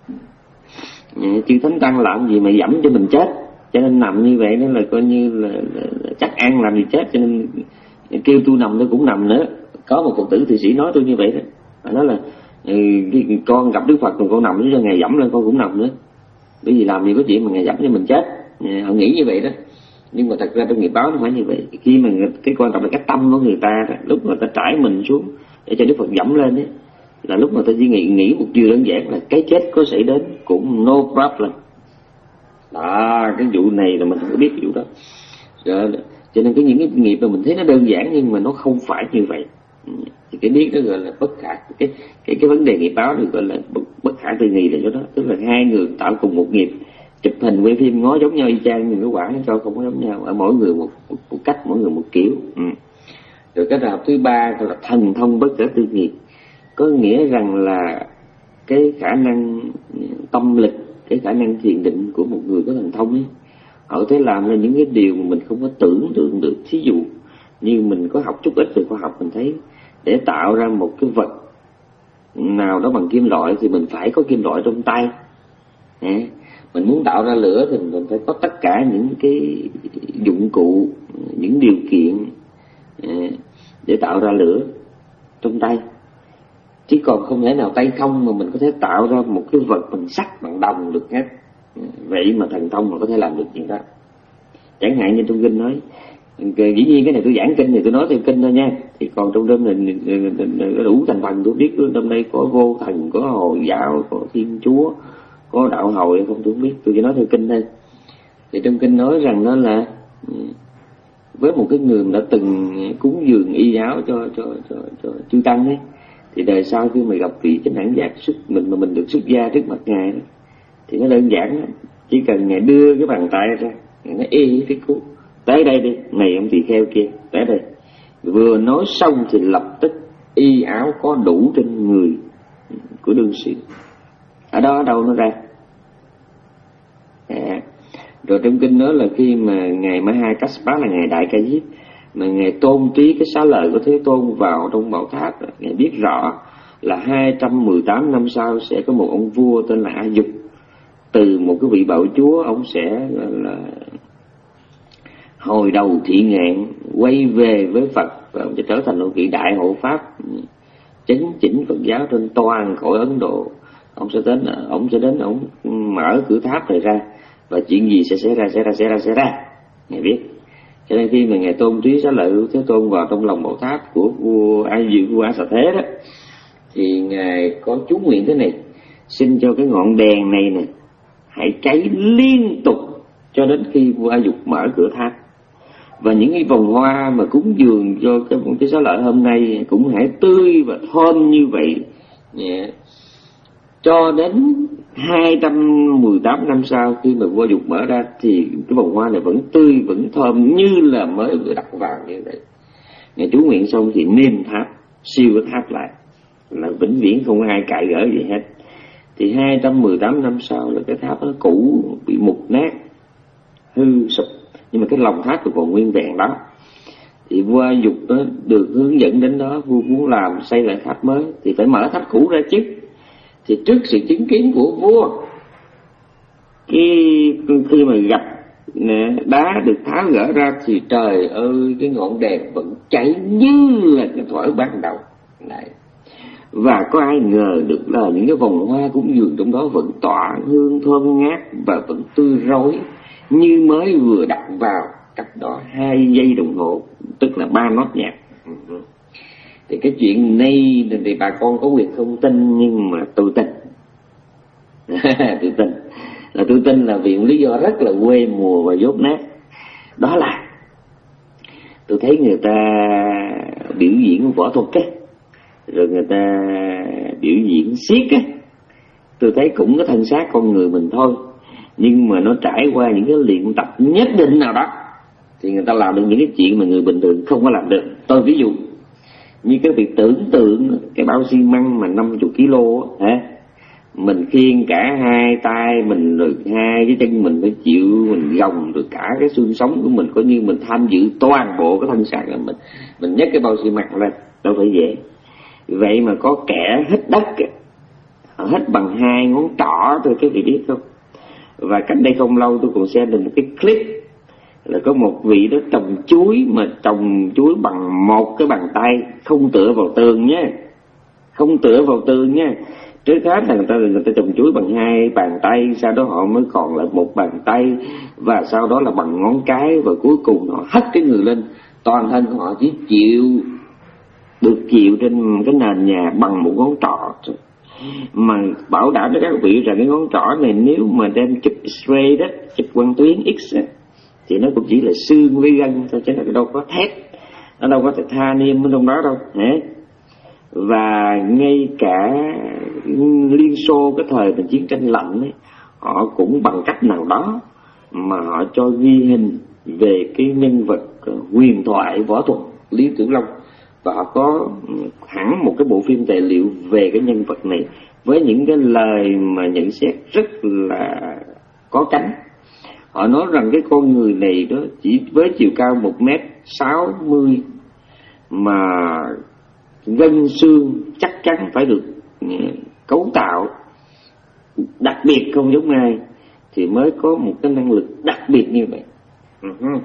chư Thánh Tăng làm gì mà dẫm cho mình chết, cho nên nằm như vậy đó là coi như là, là, là chắc ăn làm gì chết, cho nên kêu tôi nằm tôi cũng nằm nữa. Có một Phật tử Thụy Sĩ nói tôi như vậy đó, và nói là con gặp Đức Phật còn con nằm, cho Ngài dẫm lên con cũng nằm nữa, bởi vì làm gì có chuyện mà Ngài dẫm cho mình chết. Họ nghĩ như vậy đó, nhưng mà thật ra trong nghiệp báo nó phải như vậy. Khi mà cái quan trọng là cái tâm của người ta đó, lúc mà ta trải mình xuống để cho Đức Phật dẫm lên đấy, là lúc mà ta chỉ nghĩ nghĩ một điều đơn giản là cái chết có xảy đến cũng no problem. Đó, cái vụ này là mình không có biết vụ đó. Rồi, Cho nên có những cái nghiệp mà mình thấy nó đơn giản nhưng mà nó không phải như vậy. Thì cái biết nó gọi là bất khả, cái cái cái vấn đề nghiệp báo được gọi là bất, bất khả tư nghị là chỗ đó. Tức là hai người tạo cùng một nghiệp, chụp hình quay phim ngó giống nhau y chang nhưng cái quả nó cho không có giống nhau, ở mỗi người một, một, một cách, mỗi người một kiểu. Ừ. Rồi cái trường hợp thứ ba là thần thông bất khả tư nghị, có nghĩa rằng là cái khả năng tâm lực, cái khả năng thiền định của một người có thần thông ấy, họ có thể làm ra những cái điều mà mình không có tưởng tượng được. Thí dụ như mình có học chút ít về khoa học, mình thấy để tạo ra một cái vật nào đó bằng kim loại thì mình phải có kim loại trong tay. À, mình muốn tạo ra lửa thì mình phải có tất cả những cái dụng cụ, những điều kiện à, để tạo ra lửa trong tay. Chứ còn không thể nào tay không mà mình có thể tạo ra một cái vật bằng sắt, bằng đồng được hết. Vậy mà thần thông mà có thể làm được chuyện đó. Chẳng hạn như trong kinh nói, dĩ nhiên cái này tôi giảng kinh thì tôi nói theo kinh thôi nha, thì còn trong đêm này đủ thành phần tôi biết. Trong đây có vô thần, có Hồi giáo, có Thiên Chúa, có đạo Hồi không tôi không biết, tôi chỉ nói theo kinh thôi. Thì trong kinh nói rằng đó là với một cái người đã từng cúng dường y giáo cho cho cho cho chư tăng ấy, thì đời sau khi mà gặp vị chánh đẳng giác xuất mình mà mình được xuất gia trước mặt ngài đó, thì nó đơn giản lắm. Chỉ cần ngài đưa cái bàn tay ra, ngài nói y cái cú tới đây đi, này ông tỳ kheo kia tới đây, vừa nói xong thì lập tức y áo có đủ trên người của đương sự. Ở đó ở đâu nó ra? À, rồi trong kinh nói là khi mà ngài Maha Kassapa là ngài Đại Ca Diếp mà ngài tôn trí cái xá lợi của Thế Tôn vào trong bảo tháp, ngài biết rõ là hai trăm mười tám năm sau sẽ có một ông vua tên là A Dục, từ một cái vị bạo chúa, ông sẽ là hồi đầu thiện ngạn quay về với Phật và ông sẽ trở thành một vị đại hộ pháp chấn chỉnh Phật giáo trên toàn cõi Ấn Độ. Ông sẽ đến, ông sẽ đến, ông mở cửa tháp này ra và chuyện gì sẽ xảy ra, xảy ra, xảy ra, xảy ra, ngài biết. Cho nên khi mà ngài tôn trí xá lợi Thế Tôn vào trong lòng bảo tháp của vua A Diệu, vua A Xà Thế đó, thì ngài có chú nguyện thế này: xin cho cái ngọn đèn này nè hãy cháy liên tục cho đến khi vua A Dục mở cửa tháp, và những cái vòng hoa mà cúng dường cho cái cái xá lợi hôm nay cũng hãy tươi và thơm như vậy, yeah, cho đến hai trăm mười tám năm sau khi mà vua Dục mở ra thì cái vòng hoa này vẫn tươi, vẫn thơm như là mới vừa đặt vào như vậy. Ngài chú nguyện xong thì nêm tháp, siêu cái tháp lại, là vĩnh viễn không có ai cãi gỡ gì hết. Thì hai trăm mười tám năm sau là cái tháp nó cũ, bị mục nát, hư sụp, nhưng mà cái lòng tháp thì còn nguyên vẹn đó. Thì vua A Dục đó được hướng dẫn đến đó, vua muốn làm xây lại tháp mới thì phải mở tháp cũ ra chứ. Thì trước sự chứng kiến của vua, khi, khi mà gặp nè, đá được tháo gỡ ra thì trời ơi, cái ngọn đèn vẫn cháy như là cái thuở ban đầu. Đấy. Và có ai ngờ được là những cái vòng hoa cúng dường trong đó vẫn tỏa hương thơm ngát và vẫn tươi rói như mới vừa đặt vào, cách đó hai giây đồng hồ, tức là ba nốt nhạc. Thì cái chuyện này thì bà con có quyền không tin, nhưng mà tôi tin. tôi tin là tôi tin là vì một lý do rất là quê mùa và dốt nát. Đó là tôi thấy người ta biểu diễn võ thuật á, rồi người ta biểu diễn xiếc á, tôi thấy cũng có thân xác con người mình thôi, nhưng mà nó trải qua những cái luyện tập nhất định nào đó thì người ta làm được những cái chuyện mà người bình thường không có làm được. Tôi ví dụ như cái việc tưởng tượng cái bao xi măng mà năm mươi ki lô á, mình khiêng cả hai tay mình, rồi hai cái chân mình phải chịu, mình gồng được cả cái xương sống của mình, coi như mình tham dự toàn bộ cái thân xác của mình, mình nhấc cái bao xi măng lên, đâu phải dễ. Vậy mà có kẻ hít đất, họ hít bằng hai ngón trỏ thôi, các vị biết không? Và cách đây không lâu tôi còn xem được một cái clip là có một vị đó trồng chuối, mà trồng chuối bằng một cái bàn tay, không tựa vào tường nhé, không tựa vào tường nhé. Trước hết là người ta người ta trồng chuối bằng hai bàn tay, sau đó họ mới còn lại một bàn tay, và sau đó là bằng ngón cái, và cuối cùng họ hất cái người lên, toàn thân họ chỉ chịu được chịu trên cái nền nhà bằng một ngón trỏ. Mà bảo đảm cho các vị rằng cái ngón trỏ này nếu mà đem chụp X-ray đó, chụp quang tuyến X á, thì nó cũng chỉ là xương với gân thôi, chứ nó đâu có thép, nó đâu có titanium ở trong đó đâu. Và ngay cả Liên Xô cái thời mà chiến tranh lạnh ấy, họ cũng bằng cách nào đó mà họ cho ghi hình về cái nhân vật huyền thoại võ thuật Lý Tử Long, và họ có hẳn một cái bộ phim tài liệu về cái nhân vật này với những cái lời mà nhận xét rất là có cánh. Họ nói rằng cái con người này đó chỉ với chiều cao một mét sáu mươi mà gân xương chắc chắn phải được cấu tạo đặc biệt không giống ai thì mới có một cái năng lực đặc biệt như vậy. Uh-huh.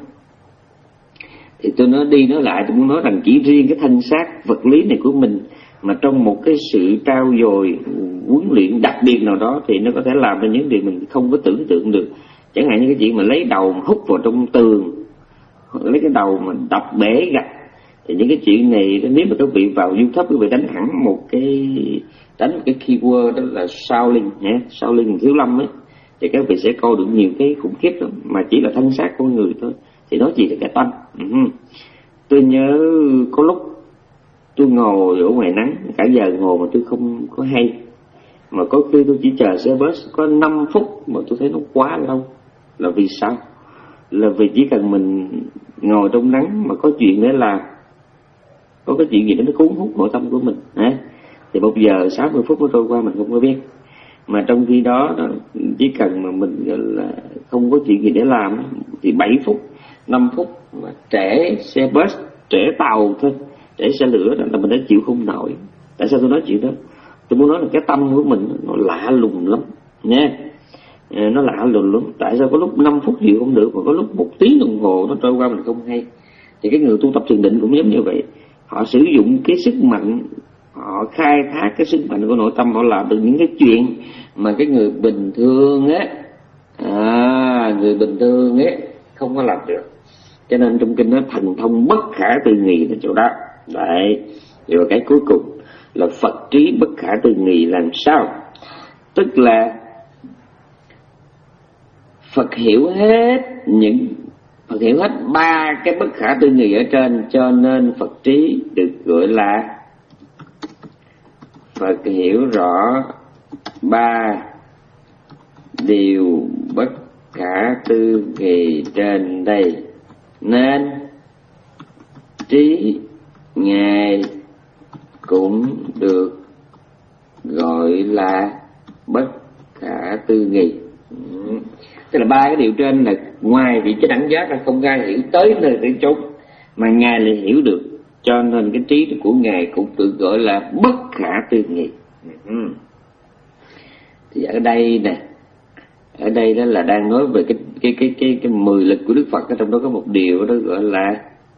Thì tôi nói đi nói lại, tôi muốn nói rằng chỉ riêng cái thân xác vật lý này của mình mà trong một cái sự trau dồi huấn luyện đặc biệt nào đó thì nó có thể làm ra những điều mình không có tưởng tượng được. Chẳng hạn như cái chuyện mà lấy đầu mà hút vào trong tường, lấy cái đầu mà đập bể gạch, thì những cái chuyện này nếu mà các vị vào YouTube quý vị đánh hẳn một cái đánh một cái keyword đó là Shaolin nhé, Shaolin Thiếu Lâm ấy, thì các vị sẽ coi được nhiều cái khủng khiếp lắm mà chỉ là thân xác con người thôi, thì đó chỉ là cái tâm. Uh-huh. Tôi nhớ có lúc tôi ngồi ở ngoài nắng cả giờ ngồi mà tôi không có hay, mà có khi tôi chỉ chờ xe bus có năm phút mà tôi thấy nó quá lâu. Là vì sao? Là vì chỉ cần mình ngồi trong nắng mà có chuyện để làm, có cái chuyện gì đó nó cuốn hút nội tâm của mình, hả? Thì một giờ sáu mươi phút nó trôi qua mình không có biết. Mà trong khi đó, đó chỉ cần mà mình gọi là không có chuyện gì để làm thì bảy phút, năm phút mà trễ xe bus, trễ tàu thôi, trễ xe lửa đó là mình đã chịu không nổi. Tại sao tôi nói chuyện đó? Tôi muốn nói là cái tâm của mình nó lạ lùng lắm nha. Nó lạ lùng lắm. Tại sao có lúc năm phút chịu không được, mà có lúc một tiếng đồng hồ nó trôi qua mình không hay. Thì cái người tu tập thiền định cũng giống như vậy. Họ sử dụng cái sức mạnh, họ khai thác cái sức mạnh của nội tâm, họ làm được những cái chuyện mà cái người bình thường á, à, người bình thường á không có làm được. Cho nên trong kinh nó thần thông bất khả tư nghị là chỗ đó. Đấy. Rồi cái cuối cùng là Phật trí bất khả tư nghị làm sao? Tức là Phật hiểu hết những Phật hiểu hết ba cái bất khả tư nghị ở trên, cho nên Phật trí được gọi là Phật hiểu rõ ba điều bất khả tư nghị trên đây, nên trí Ngài cũng được gọi là bất khả tư nghị. Ừ. Tức là ba cái điều trên là ngoài vị trí đẳng giác là không ai hiểu tới nơi tới chốn, mà Ngài lại hiểu được, cho nên cái trí của Ngài cũng được gọi là bất khả tư nghị. Ừ. Thì ở đây nè, ở đây đó là đang nói về cái cái cái cái cái mười lực của Đức Phật, ở trong đó có một điều đó gọi là,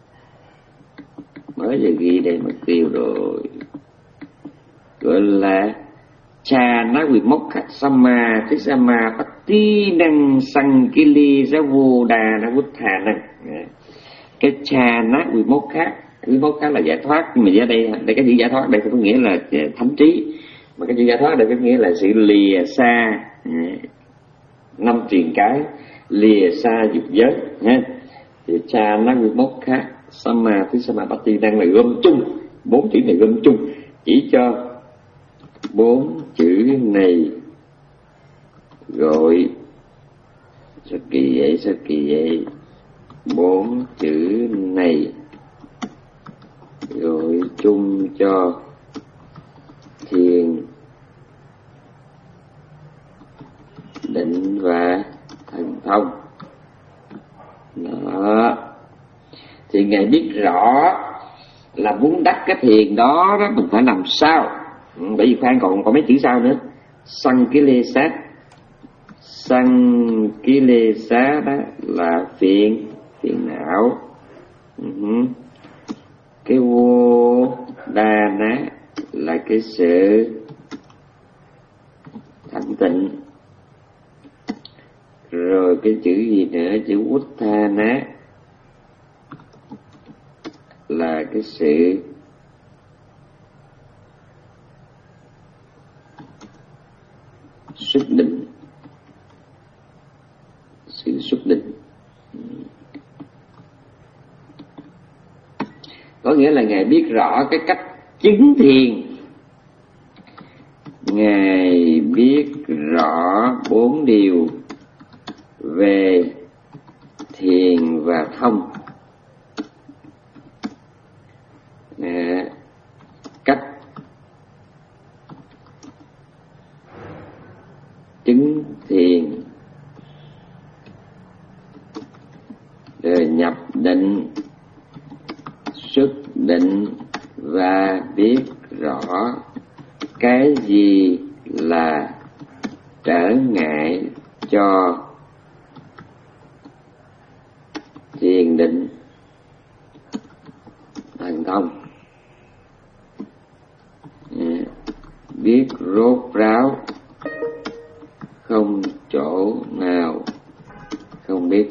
mới giờ ghi đây một điều rồi, gọi là cha ná quỳ mốc khát sama thích sama pati năng sang kili ra vô đà na vút thà năng. Cái cha ná quỳ mốc khát, quỳ mốc khát là giải thoát, nhưng mà ở đây đây cái chữ giải thoát đây không có nghĩa là thánh trí, mà cái chữ giải thoát đây có nghĩa là sự lìa xa năm truyền cái, lìa xa dục giới ha. Thì cha ná quỳ mốc khát sama thích sama pati năng là gom chung, bốn chữ này gom chung chỉ cho bốn chữ này. Gọi sao kỳ vậy, sao kỳ vậy? Bốn chữ này gọi chung cho thiền định và thần thông. Đó. Thì Ngài biết rõ là muốn đắc cái thiền đó, đó mình phải làm sao. Ừ, bởi vì khoan còn có mấy chữ sau nữa. Sanh ký lê sát. Sanh ký lê xá đó là phiền, phiền não. Uh-huh. Cái vô đa ná là cái sự thanh tịnh. Rồi cái chữ gì nữa, chữ út tha ná là cái sự xuất định, sự xuất định. có nghĩa là Ngài biết rõ cái cách chứng thiền. Ngài biết rõ bốn điều về thiền và thông. À, cách chứng thiền, rồi nhập định, xuất định, và biết rõ cái gì là trở ngại cho thiền định thành thông. Biết rốt ráo, không chỗ nào không biết.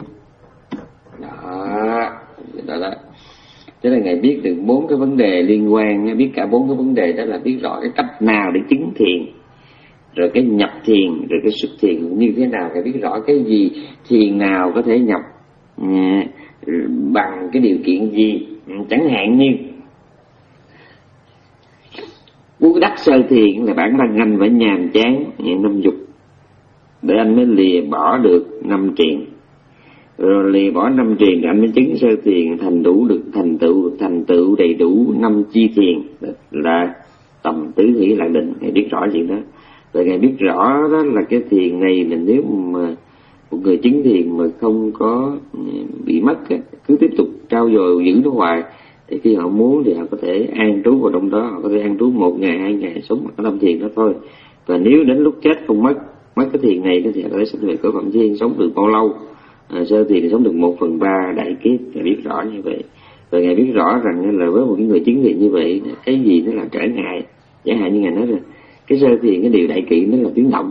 Đó, đó, đó. Thế là Ngài biết được bốn cái vấn đề liên quan, biết cả bốn cái vấn đề đó, là biết rõ cái cách nào để chứng thiền, rồi cái nhập thiền, rồi cái xuất thiền như thế nào. Ngài biết rõ cái gì, thiền nào có thể nhập à, bằng cái điều kiện gì. Chẳng hạn như muốn đắc sơ thiền là bản thân anh phải nhàm chán năm dục để anh mới lìa bỏ được năm triền, rồi lìa bỏ năm triền thì anh mới chứng sơ thiền, thành đủ được thành tựu thành tựu đầy đủ năm chi thiền là tầm tứ hỷ lạc định. Ngài biết rõ chuyện đó. Rồi Ngài biết rõ đó là cái thiền này mình nếu mà một người chứng thiền mà không có bị mất, cứ tiếp tục trau dồi giữ nó hoài, thì khi họ muốn thì họ có thể an trú vào trong đó, họ có thể an trú một ngày hai ngày sống ở trong thiền đó thôi. Và nếu đến lúc chết không mất mất cái thiền này thì họ có thể sinh về cõi Phạm Thiên, sống được bao lâu. À, sơ thiền thì sống được một phần ba đại kiếp. Ngài biết rõ như vậy. Và Ngài biết rõ rằng là với một cái người chứng thiền như vậy, cái gì nó là trở ngại. Chẳng hạn như Ngài nói là cái sơ thiền, cái điều đại kỵ nó là tiếng động,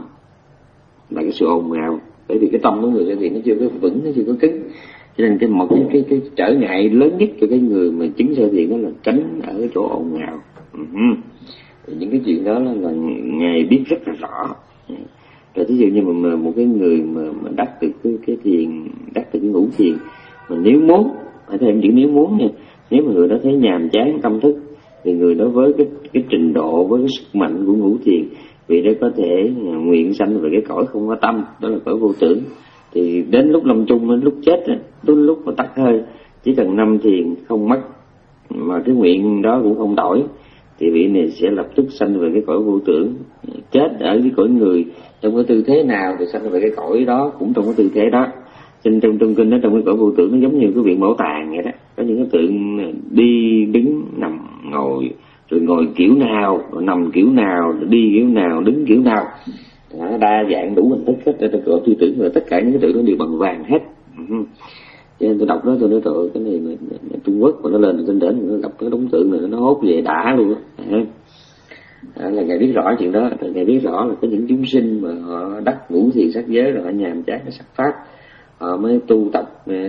là cái sự ồn ào. Bởi vì cái tâm của người sơ thiền nó chưa có vững, nó chưa có cứng, cho nên cái một cái, cái, cái trở ngại lớn nhất cho cái người mà chứng sơ thiền đó là tránh ở cái chỗ ồn ào. Uh-huh. Những cái chuyện đó là, là Ngài biết rất là rõ. Rồi ví dụ như mà một cái người mà, mà đắc được cái, cái thiền, đắc được cái ngũ thiền, mà nếu muốn, phải thêm chữ nếu muốn nha, nếu mà người đó thấy nhàm chán tâm thức, thì người đó với cái cái trình độ, với cái sức mạnh của ngũ thiền, vì đó có thể nguyện sanh về cái cõi không có tâm, đó là cõi vô tưởng. Thì đến lúc lâm chung, đến lúc chết, đến lúc mà tắt hơi, chỉ cần năm thiền không mất, mà cái nguyện đó cũng không đổi, thì vị này sẽ lập tức sanh về cái cõi vô tưởng. Chết ở cái cõi người trong cái tư thế nào thì sanh về cái cõi đó cũng trong cái tư thế đó. Trên trong trong kinh đó, trong cái cõi vô tưởng nó giống như cái viện bảo tàng vậy đó, có những cái tượng đi đứng nằm ngồi, rồi ngồi kiểu nào, rồi nằm kiểu nào, rồi đi kiểu nào, đứng kiểu nào, đó, đa dạng đủ hình thức hết. Trong cõi tư tưởng rồi tất cả những cái tượng đó đều bằng vàng hết. Uh-huh. Cho nên tôi đọc đó tôi nói trời ơi, cái này là, là, là Trung Quốc mà nó lên trên đỉnh nó gặp cái đống tượng này nó hốt về đã luôn á. À, là Ngài biết rõ chuyện đó. Ngài biết rõ là có những chúng sinh mà họ đắc ngũ thiền sắc giới rồi họ nhàm chán cái sắc pháp, họ mới tu tập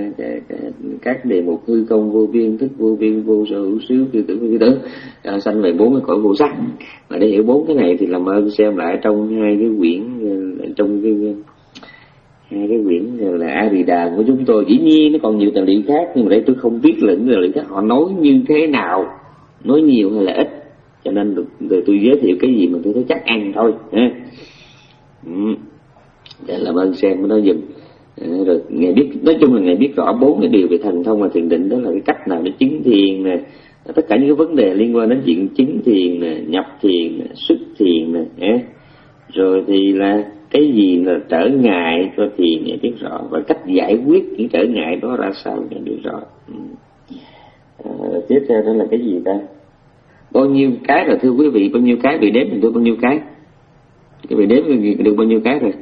các đề mục hư không vô biên, thức vô biên, vô sở hữu xứ, tư tưởng tư tưởng, à, sanh về bốn cái cõi vô sắc. Mà để hiểu bốn cái này thì làm ơn xem lại trong hai cái quyển, trong cái hai cái quyển là A Bì Đà của chúng tôi. Dĩ nhiên nó còn nhiều tài liệu khác, nhưng mà đây tôi không biết là những tài liệu khác họ nói như thế nào, nói nhiều hay là ít, cho nên rồi tôi giới thiệu cái gì mà tôi thấy chắc ăn thôi ha. Ừ. Để làm ơn xem cái đó giùm. À, rồi Ngài biết, nói chung là Ngài biết rõ bốn cái điều về thần thông và thiền định, đó là cái cách nào để chứng thiền nè, tất cả những cái vấn đề liên quan đến chuyện chứng thiền nè, nhập thiền nè, xuất thiền nè, à. Rồi thì là cái gì là trở ngại cho thiền Ngài biết rõ, và cách giải quyết những trở ngại đó ra sao Ngài biết rõ. Ừ. À, tiếp theo đó là cái gì ta? Bao nhiêu cái rồi thưa quý vị, bao nhiêu cái bị đếm mình tôi bao nhiêu cái? Cái bị đếm được bao nhiêu cái rồi?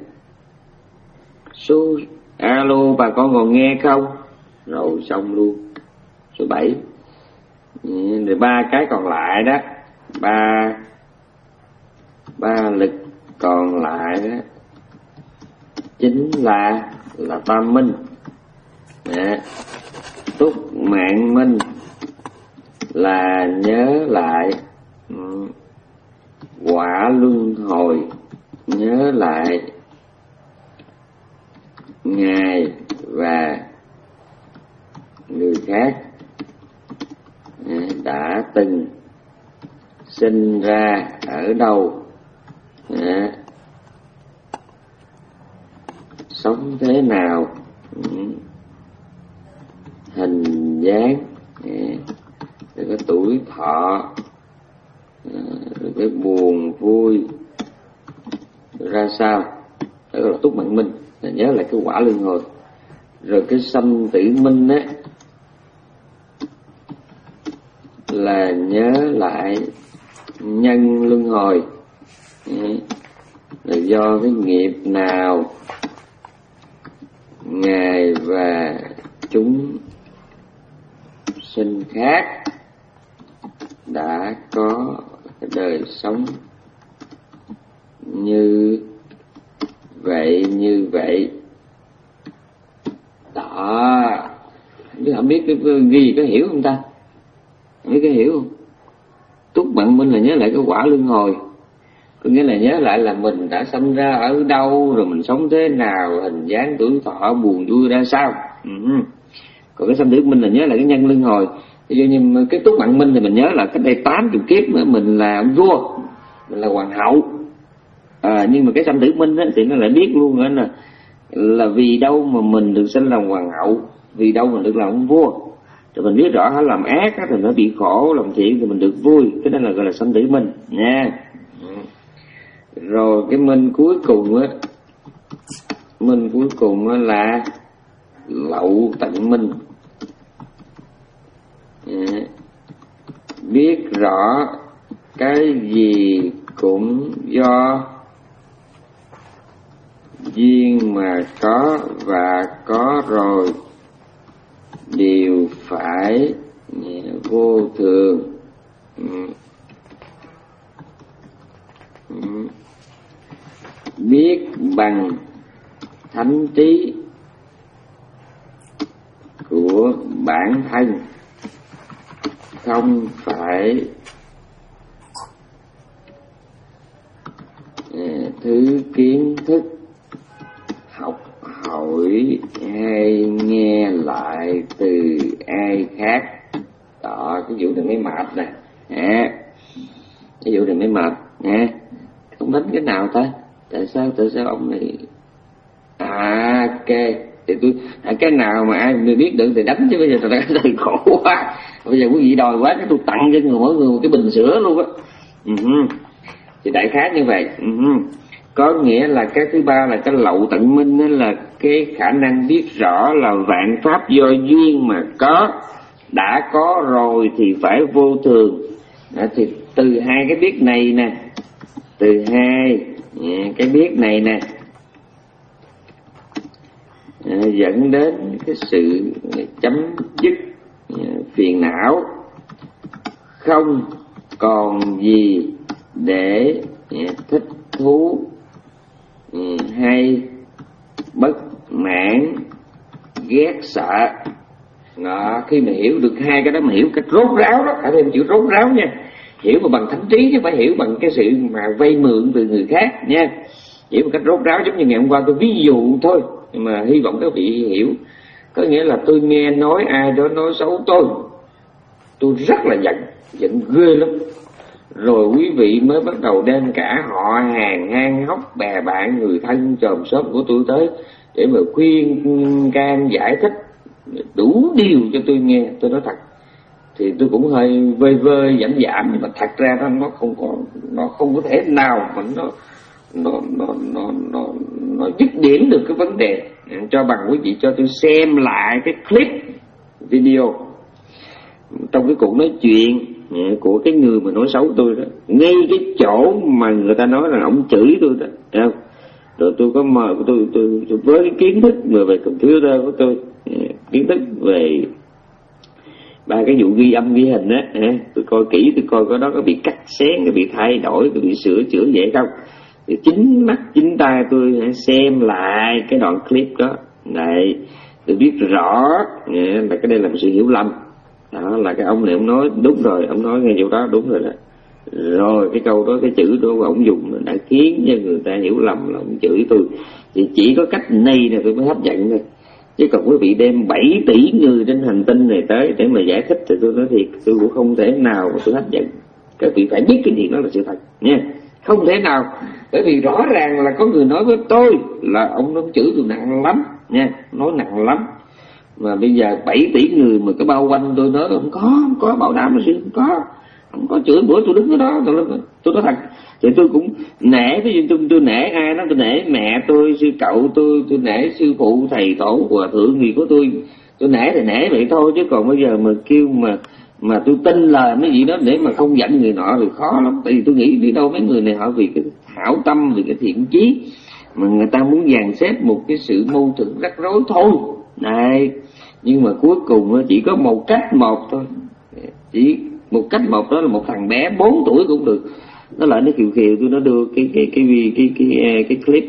Số alo bà con còn nghe không? Rồi xong luôn. Số bảy. Rồi ba cái còn lại đó, ba ba lực còn lại đó chính là là tam minh. Đó. Túc mạng minh là nhớ lại quả luân hồi, nhớ lại Ngài và người khác. đã từng sinh ra ở đâu, à, sống thế nào, hình dáng, rồi cái tuổi thọ, rồi cái buồn vui ra sao, đó là túc mạng minh, là nhớ lại cái quả luân hồi. Rồi cái sanh tử minh á là nhớ lại nhân luân hồi, là do cái nghiệp nào Ngài và chúng sinh khác đã có cái đời sống như vậy như vậy. Đó, chứ không biết cái ghi có hiểu không ta? Không biết có hiểu không? Túc mạng minh là nhớ lại cái quả luân hồi, có nghĩa là nhớ lại là mình đã sinh ra ở đâu, rồi mình sống thế nào, hình dáng, tuổi thọ, buồn vui ra sao. Ừ. Còn cái sanh tử minh là nhớ lại cái nhân luân hồi. Ví dụ như cái túc mạng minh thì mình nhớ là cách đây tám mươi kiếp nữa mình là ông vua, mình là hoàng hậu. À, nhưng mà cái sanh tử minh thì nó lại biết luôn nữa là là vì đâu mà mình được sinh làm hoàng hậu, vì đâu mình được làm ông vua. Rồi mình biết rõ hả, làm ác thì nó bị khổ, làm thiện thì mình được vui. Cái đó là gọi là sanh tử minh nha. Rồi cái minh cuối cùng á, minh cuối cùng á là lậu tận minh. À, biết rõ cái gì cũng do duyên mà có và có rồi, đều phải vô thường. Ừ. Ừ. Biết bằng thánh trí của bản thân, không phải thứ kiến thức học hỏi hay nghe lại từ ai khác. Đó, cái vụ này mới mệt nè, à, cái vụ này mới mệt nha. Không đánh cái nào ta? Tại sao tại sao ông này? À, ok, thì tôi à, cái nào mà ai mới biết được thì đánh, chứ bây giờ tôi đã thấy khổ quá. Bây giờ quý vị đòi quá, cái tôi tặng cho người mỗi người một cái bình sữa luôn á. Uh-huh. Thì đại khái như vậy. Uh-huh. Có nghĩa là cái thứ ba là cái lậu tận minh, đó là cái khả năng biết rõ là vạn pháp do duyên mà có, đã có rồi thì phải vô thường. Đó, thì từ hai cái biết này nè, từ hai cái biết này nè, à, dẫn đến cái sự chấm dứt phiền não, không còn gì để thích thú hay bất mãn, ghét sợ. Đó, khi mà hiểu được hai cái đó, mà hiểu cách rốt ráo đó, phải thêm chữ rốt ráo nha. Hiểu mà bằng thánh trí chứ phải hiểu bằng cái sự mà vay mượn từ người khác nha. Hiểu một cách rốt ráo, giống như ngày hôm qua tôi ví dụ thôi, nhưng mà hy vọng các vị hiểu. Có nghĩa là tôi nghe nói ai đó nói xấu tôi, tôi rất là giận, giận ghê lắm. Rồi quý vị mới bắt đầu đem cả họ hàng, hang hóc, bè bạn, người thân, chòm xóm của tôi tới để mà khuyên can giải thích đủ điều cho tôi nghe. Tôi nói thật thì tôi cũng hơi vơi vơi giảm giảm, nhưng mà thật ra nó nó không có nó không có thể nào mà nó nó nó nó nó nó dứt điểm được cái vấn đề. Cho bằng quý vị cho tôi xem lại cái clip video trong cái cuộc nói chuyện của cái người mà nói xấu tôi đó, ngay cái chỗ mà người ta nói là ông chửi tôi đó, thấy không? Rồi tôi có mời tôi, tôi, tôi, tôi với cái kiến thức về computer của tôi, kiến thức về ba cái vụ ghi âm ghi hình á, tôi coi kỹ, tôi coi có đó có bị cắt xén, có bị thay đổi, có bị sửa chữa vậy không. Thì chính mắt chính tay tôi hãy xem lại cái đoạn clip đó này, tôi biết rõ là cái đây là một sự hiểu lầm. Đó là cái ông này ông nói đúng rồi, ông nói ngay chỗ đó đúng rồi đó. Rồi cái câu đó, cái chữ đó của ông dùng đã khiến cho người ta hiểu lầm là ông chửi tôi. Thì chỉ có cách này là tôi mới hấp dẫn thôi. Chứ còn quý vị đem bảy tỷ người trên hành tinh này tới để mà giải thích thì tôi nói thiệt, tôi cũng không thể nào mà tôi hấp dẫn. Các vị phải biết cái chuyện đó là sự thật nha, không thể nào. Bởi vì rõ ràng là có người nói với tôi là ông ông chửi tôi nặng lắm nha, nói nặng lắm. Mà bây giờ bảy tỷ người mà cái bao quanh tôi nói không có, không có bảo đảm là sự không có, không có chửi bữa tôi đứng ở đó, tôi, tôi nói thật. Thì tôi cũng nể, ví dụ tôi, tôi nể ai đó, tôi nể mẹ tôi, sư cậu tôi, tôi nể sư phụ thầy tổ hòa thượng gì của tôi, tôi nể thì nể vậy thôi. Chứ còn bây giờ mà kêu mà mà tôi tin lời mấy gì đó để mà không giận người nọ thì khó lắm. Tại vì tôi nghĩ đi đâu mấy người này họ vì cái hảo tâm, vì cái thiện chí mà người ta muốn dàn xếp một cái sự mâu thuẫn rắc rối thôi này. Nhưng mà cuối cùng chỉ có một cách một thôi, chỉ một cách một, đó là một thằng bé bốn tuổi cũng được, nó lại nó khiều khiều tôi, nó đưa cái cái cái cái cái cái, cái clip,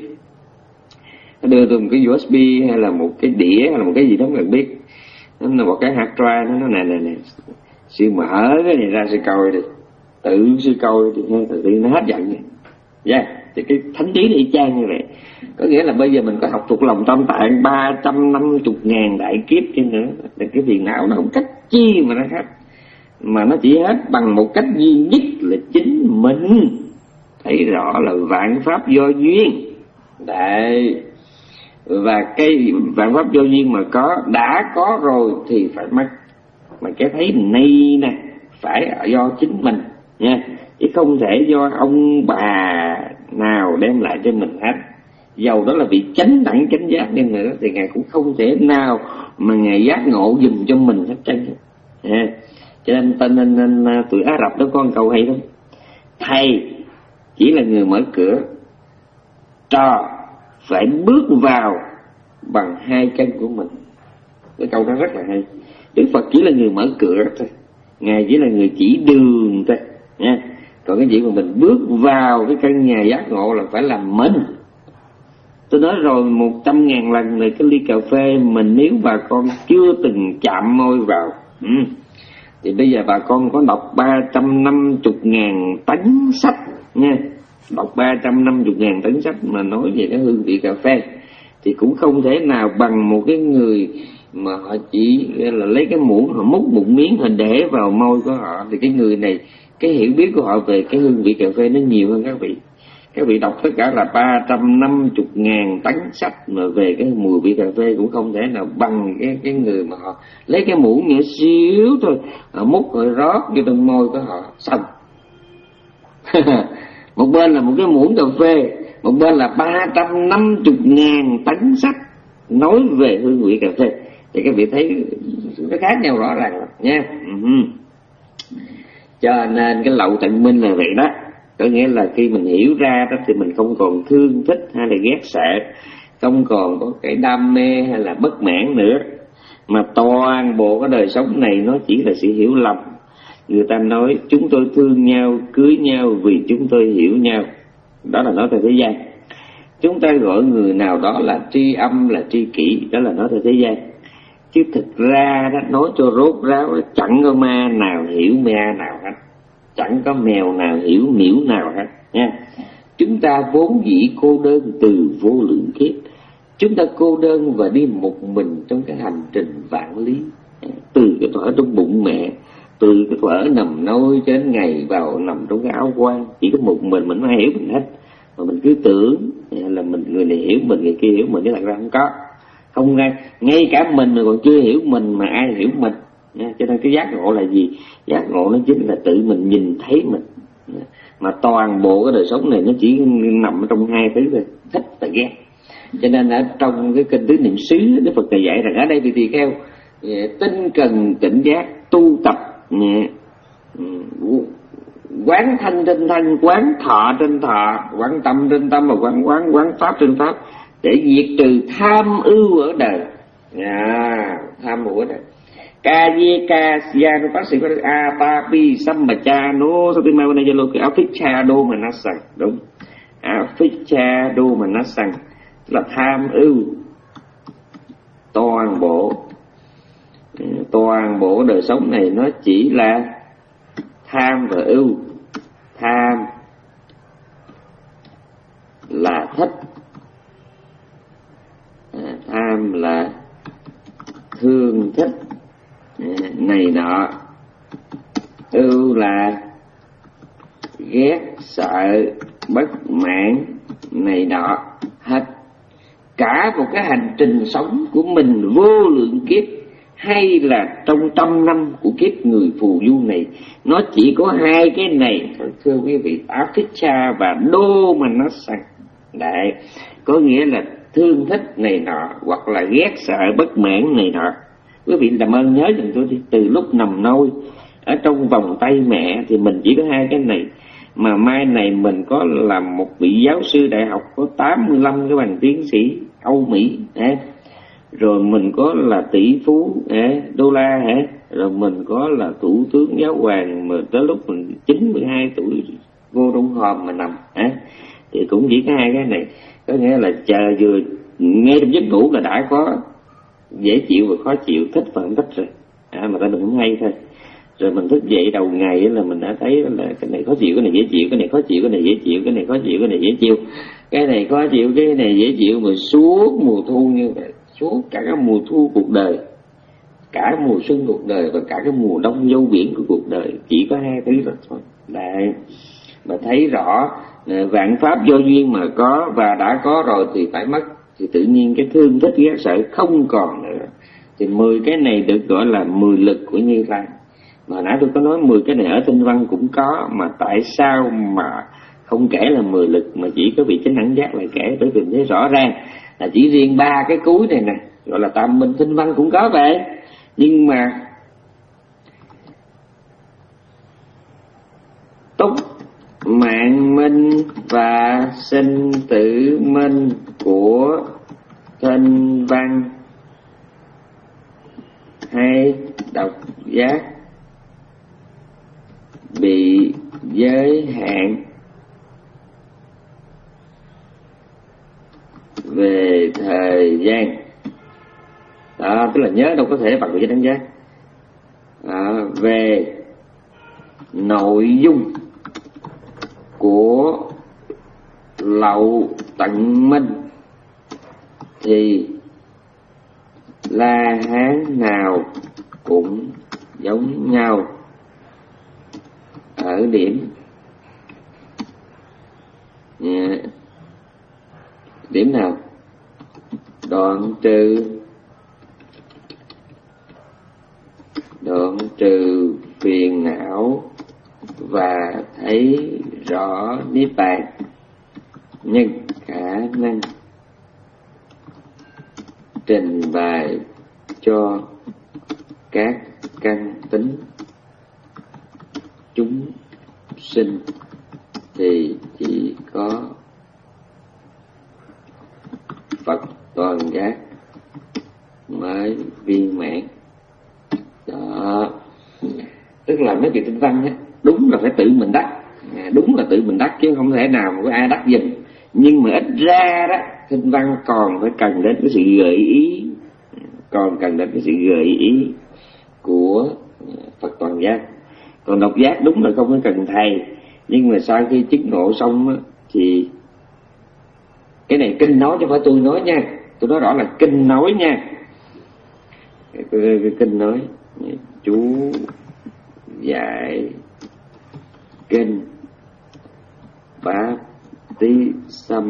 nó đưa tôi một cái u ét bê hay là một cái đĩa hay là một cái gì đó không cần biết, nó là một cái hard drive, nó nói nè nè nè sư mở cái này ra sư coi đi, tự sư coi thì nghe tự nhiên nó hết giận vậy. Yeah. Thì cái thánh trí nó y chang như vậy. Có nghĩa là bây giờ mình có học thuộc lòng tam tạng ba trăm năm mươi ngàn đại kiếp chứ nữa, thì cái phiền não nó không cách chi mà nó hết, mà nó chỉ hết bằng một cách duy nhất là chính mình thấy rõ là vạn pháp do duyên. Đấy. Và cái vạn pháp do duyên mà có, đã có rồi thì phải mất. Mà cái thấy này nè phải do chính mình nha, chứ không thể do ông bà nào đem lại cho mình hết. Dầu đó là vị chánh đẳng chánh giác đi nữa thì Ngài cũng không thể nào mà Ngài giác ngộ dùm cho mình hết trơn. À, cho nên, nên, nên, nên tụi Ả Rập đó có một câu hay lắm: thầy chỉ là người mở cửa, trò phải bước vào bằng hai chân của mình. Cái câu đó rất là hay. Đức Phật chỉ là người mở cửa thôi, Ngài chỉ là người chỉ đường thôi nha. Còn cái chuyện mà mình bước vào cái căn nhà giác ngộ là phải làm mình. Tôi nói rồi một trăm ngàn lần này, cái ly cà phê mình nếu bà con chưa từng chạm môi vào, ừ, thì bây giờ bà con có đọc ba trăm năm mươi ngàn tấn sách nha, đọc ba trăm năm mươi ngàn tấn sách mà nói về cái hương vị cà phê thì cũng không thể nào bằng một cái người mà họ chỉ là lấy cái muỗng họ múc một miếng họ để vào môi của họ. Thì cái người này, cái hiểu biết của họ về cái hương vị cà phê nó nhiều hơn các vị. Các vị đọc tất cả là ba trăm năm mươi ngàn tấn sách mà về cái mùi vị cà phê cũng không thể nào bằng cái cái người mà họ lấy cái muỗng nhỏ xíu thôi, họ múc rồi rót vô trong môi của họ xong. Một bên là một cái muỗng cà phê, một bên là ba trăm năm mươi ngàn tấn sách nói về hương vị cà phê. Thì các vị thấy nó khác nhau rõ ràng lắm nha. Uh-huh. Cho nên cái lậu tận minh là vậy đó. Có nghĩa là khi mình hiểu ra đó thì mình không còn thương thích hay là ghét sợ, không còn có cái đam mê hay là bất mãn nữa, mà toàn bộ cái đời sống này nó chỉ là sự hiểu lầm. Người ta nói chúng tôi thương nhau, cưới nhau vì chúng tôi hiểu nhau. Đó là nói theo thế gian. Chúng ta gọi người nào đó là tri âm, là tri kỷ, đó là nói theo thế gian. Chứ thực ra đó, nói cho rốt ráo, chẳng có ma nào hiểu ma nào hết, chẳng có mèo nào hiểu miễu nào hết nha. Chúng ta vốn dĩ cô đơn từ vô lượng kiếp. Chúng ta cô đơn và đi một mình trong cái hành trình vạn lý. Từ cái thuở trong bụng mẹ, từ cái thuở nằm nôi cho đến ngày vào nằm trong cái áo quan, chỉ có một mình mình mới hiểu mình hết. Mà mình cứ tưởng là mình, người này hiểu mình, người kia hiểu mình, chứ thật ra không có. Không, ngay, ngay cả mình mà còn chưa hiểu mình mà ai hiểu mình nha. Cho nên cái giác ngộ là gì? Giác ngộ nó chính là tự mình nhìn thấy mình. Mà toàn bộ cái đời sống này nó chỉ nằm trong hai thứ thôi: thích và ghét. Cho nên ở trong cái kinh Tứ Niệm xứ, Đức Phật này dạy rằng ở đây thì tỳ kheo tinh cần tỉnh giác, tu tập quán thanh trên thanh, quán thọ trên thọ, quán tâm trên tâm, và quán quán quán pháp trên pháp, để diệt trừ tham ưu ở đời. À, tham ưu ở đời. Ca ye ca sia no bác sĩ có a pa pi sammacha no satima vana yalo cái aficha do manasang, đúng, aficha do manasang là tham ưu. Toàn bộ toàn bộ đời sống này nó chỉ là tham và ưu. Tham là thích, à, tham là thương thích này nọ, ưu là ghét sợ bất mãn này nọ. Hết cả một cái hành trình sống của mình vô lượng kiếp, hay là trong trăm năm của kiếp người phù du này, nó chỉ có hai cái này, thưa quý vị, Aficca và đô mà nó sẵn đại, có nghĩa là thương thích này nọ hoặc là ghét sợ bất mãn này nọ. Quý vị làm ơn nhớ giùm tôi đi, từ lúc nằm nôi ở trong vòng tay mẹ thì mình chỉ có hai cái này, mà mai này mình có làm một vị giáo sư đại học có tám mươi lăm cái bằng tiến sĩ Âu Mỹ, eh. rồi mình có là tỷ phú eh, đô la, eh. rồi mình có là thủ tướng giáo hoàng mà tới lúc mình chín mươi hai tuổi vô trong hòm mà nằm, eh. thì cũng chỉ có hai cái này, có nghĩa là chờ vừa nghe trong giấc ngủ là đã có dễ chịu và khó chịu, thích và không thích rồi, à, mà ta đừng không hay thôi. Rồi mình thức dậy đầu ngày là mình đã thấy là cái này khó chịu, cái này dễ chịu, cái này khó chịu, cái này dễ chịu, cái này khó chịu, cái này dễ chịu, cái này khó chịu, cái này dễ chịu, mà suốt mùa thu như vậy, suốt cả cái mùa thu cuộc đời, cả mùa xuân cuộc đời và cả cái mùa đông dâu biển của cuộc đời, chỉ có hai thứ rồi thôi. Đấy, mà thấy rõ vạn pháp do duyên mà có, và đã có rồi thì phải mất, thì tự nhiên cái thương thích ghét sợ không còn nữa. Thì mười cái này được gọi là mười lực của Như Lai. Mà nãy tôi có nói mười cái này ở tinh văn cũng có, mà tại sao mà không kể là mười lực mà chỉ có vị chánh đẳng giác lại kể? Bởi vì mình thấy rõ ràng là chỉ riêng ba cái cuối này nè gọi là tam minh tinh văn cũng có vậy, nhưng mà túc mạng minh và sinh tử minh của tinh văn hay độc giác bị giới hạn về thời gian. Đó, tức là nhớ đâu có thể bằng cái đánh giá. À, về nội dung của lậu tận minh thì La Hán nào cũng giống nhau ở điểm yeah. Điểm nào? Đoạn trừ đoạn trừ phiền não và thấy rõ niết bàn, nhân khả năng trình bày cho các căn tính chúng sinh thì chỉ có Phật toàn giác mới viên mãn. Đó, tức là mấy chuyện tinh văn á, đúng là phải tự mình đắc, à, đúng là tự mình đắc chứ không thể nào mà có ai đắc giùm. Nhưng mà ít ra đó, tinh văn còn phải cần đến cái sự gợi ý, còn cần đến cái sự gợi ý của Phật toàn giác. Còn độc giác đúng là không có cần thầy, nhưng mà sau khi chứng ngộ xong á, thì cái này kinh nói chứ không phải tôi nói nha, tôi nói rõ là kinh nói nha. Cái, cái, cái kinh nói chú dạy kinh bát tí xăm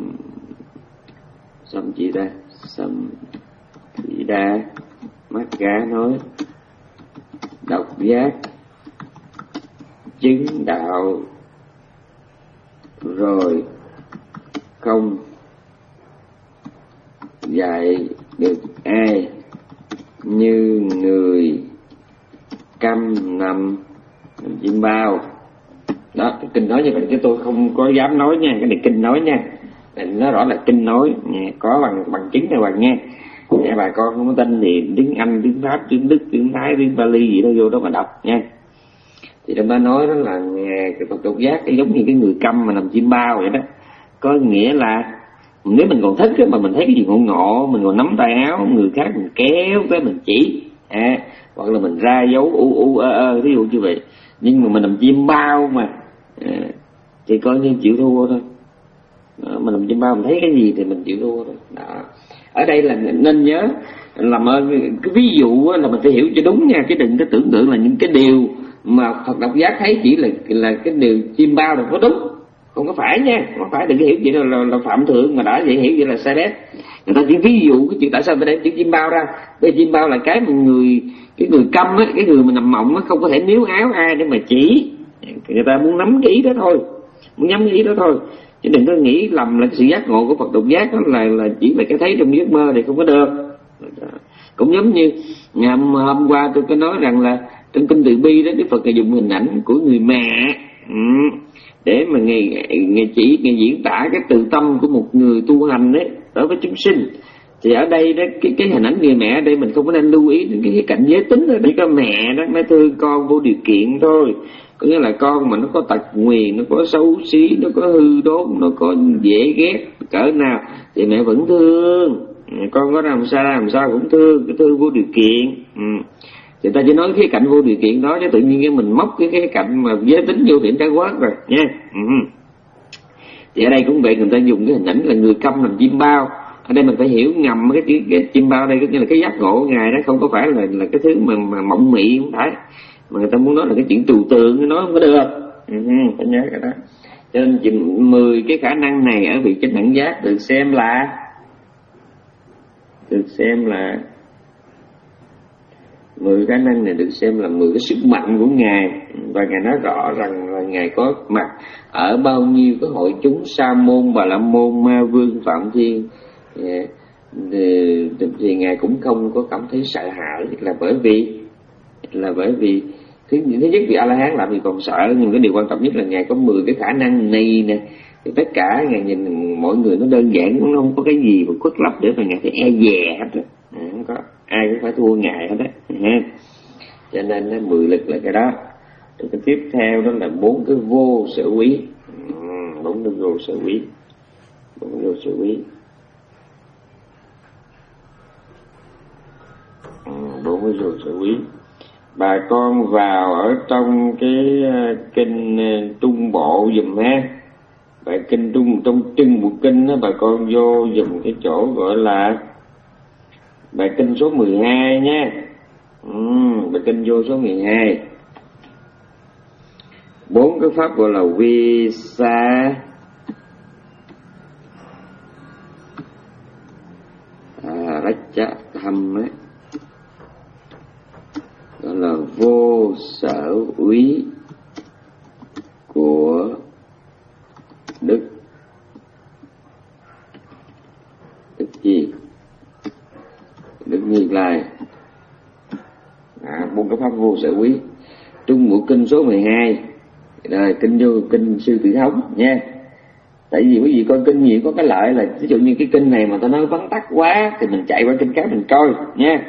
xăm gì ta xăm thị đa mắt cá nói độc giác chứng đạo rồi không dạy được ai như người câm nằm chim bao. Đó, cái kinh nói như vậy chứ tôi không có dám nói nha, cái này kinh nói nha, nó rõ là kinh nói nha, có bằng bằng chứng này bằng nha. Để bà con không có tin thì tiếng Anh, tiếng Pháp, tiếng Đức, tiếng Thái, tiếng Bali gì đó vô đó mà đọc nha. Thì trong đó nói đó là cái Phật độc giác giống như cái người câm mà nằm chim bao vậy đó. Có nghĩa là nếu mình còn thích mà mình thấy cái gì ngộ ngộ, mình còn nắm tay áo người khác mình kéo cái mình chỉ, à, hoặc là mình ra dấu u u ơ ơ ví dụ như vậy. Nhưng mà mình nằm chim bao mà à, thì coi như chịu thua thôi. Đó, mình nằm chim bao mình thấy cái gì thì mình chịu thua thôi. Đó. Ở đây là nên nhớ làm ơn cái ví dụ là mình phải hiểu cho đúng nha, chứ đừng có tưởng tượng là những cái điều mà Phật độc giác thấy chỉ là là cái điều chim bao là có đúng, không có phải nha, không phải, đừng có hiểu vậy là, là, là phạm thượng mà đã vậy, hiểu vậy là sai bét. Người ta chỉ ví dụ cái chuyện tại sao ta đem chữ chim bao ra, bởi chim bao là cái mà người cái người câm á, cái người mà nằm mộng á, không có thể níu áo ai để mà chỉ, người ta muốn nắm cái ý đó thôi, muốn nhắm cái ý đó thôi, chứ đừng có nghĩ lầm là cái sự giác ngộ của Phật độc giác đó là là chỉ là cái thấy trong giấc mơ thì không có được. Cũng giống như ngày hôm, hôm qua tôi có nói rằng là trong kinh Từ Bi đó, Đức Phật ngài dùng hình ảnh của người mẹ ừ, để mà ngài, ngài chỉ ngài diễn tả cái từ tâm của một người tu hành đấy đối với chúng sinh. Thì ở đây đó cái cái hình ảnh người mẹ ở đây mình không có nên lưu ý đến cái, cái cạnh giới tính đó, chỉ có mẹ đó mới thương con vô điều kiện thôi. Có nghĩa là con mà nó có tật nguyền, nó có xấu xí, nó có hư đốn, nó có dễ ghét cỡ nào thì mẹ vẫn thương. Con có làm sao làm sao cũng thương, cái thương vô điều kiện. Ừ. Thì ta chỉ nói cái cạnh vô điều kiện đó, chứ tự nhiên cái mình móc cái cái cạnh mà giới tính vô thì đã quá rồi nha. Ừ. Thì ở đây cũng vậy, người ta dùng cái hình ảnh là người câm làm chim bao. Ở đây mình phải hiểu ngầm cái, cái, cái chim bao đây, nghĩa là cái giác ngộ của ngài đó không có phải là là cái thứ mà, mà mộng mị, không phải, mà người ta muốn nói là cái chuyện trừu tượng, nó không có được. Ừ, phải nhớ cái đó. Cho nên mười cái khả năng này ở vị chánh đẳng giác được xem là được xem là mười khả năng này được xem là mười cái sức mạnh của ngài, và ngài nói rõ rằng là ngài có mặt ở bao nhiêu cái hội chúng sa môn, bà la môn, ma vương, phạm thiên, thì, thì ngài cũng không có cảm thấy sợ hãi, là bởi vì là bởi vì thứ, thứ nhất vì A La Hán làm gì còn sợ, nhưng cái điều quan trọng nhất là ngài có mười cái khả năng này nè. Thì tất cả ngài nhìn mọi người nó đơn giản, nó không có cái gì mà khuất lấp để mà ngài phải e dè hết rồi. À, không có ai cũng phải thua ngài hết đấy. À, cho nên nó mười lực là cái đó. Rồi cái tiếp theo đó là bốn cái vô sở quý. Bốn cái vô sở quý, bốn cái vô sở quý, bốn cái vô sở quý. Bà con vào ở trong cái kinh Trung Bộ dùm ha. Bài kinh Trung, trong chân một kinh đó, bà con vô dùm cái chỗ gọi là bài kinh số mười hai nha. Ừ, bài kinh vô số mười hai. Bốn cái pháp gọi là vi sa, à, rách chá thâm ấy, gọi là vô sở úy của Đức Đức gì? Đức Như Lai. À, bốn cái pháp vô sở quý. Trung bộ kinh số mười hai. Rồi kinh vô kinh Sư Tử Thống nha. Tại vì quý vị coi kinh gì có cái lợi là ví dụ như cái kinh này mà ta nói vắn tắt quá thì mình chạy qua kinh khác mình coi nha.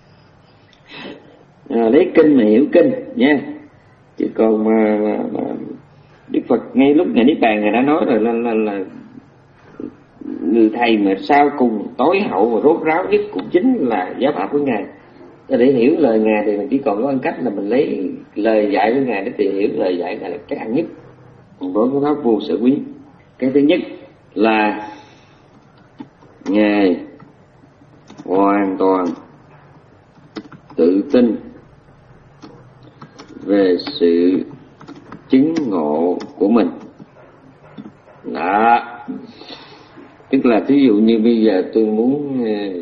À, lấy kinh mà hiểu kinh nha. Chứ còn mà, mà, mà Đức Phật ngay lúc Ngài Niết Bàn Ngài đã nói rồi là, là, là người thầy mà sau cùng tối hậu và rốt ráo nhất cũng chính là giáo pháp của Ngài. Để hiểu lời Ngài thì mình chỉ còn có một cách là mình lấy lời dạy của Ngài để tìm hiểu lời dạy Ngài là cái ăn nhất. Với cái pháp vô sở quý, cái thứ nhất là Ngài hoàn toàn tự tin về sự chứng ngộ của mình. Đó, tức là thí dụ như bây giờ tôi muốn,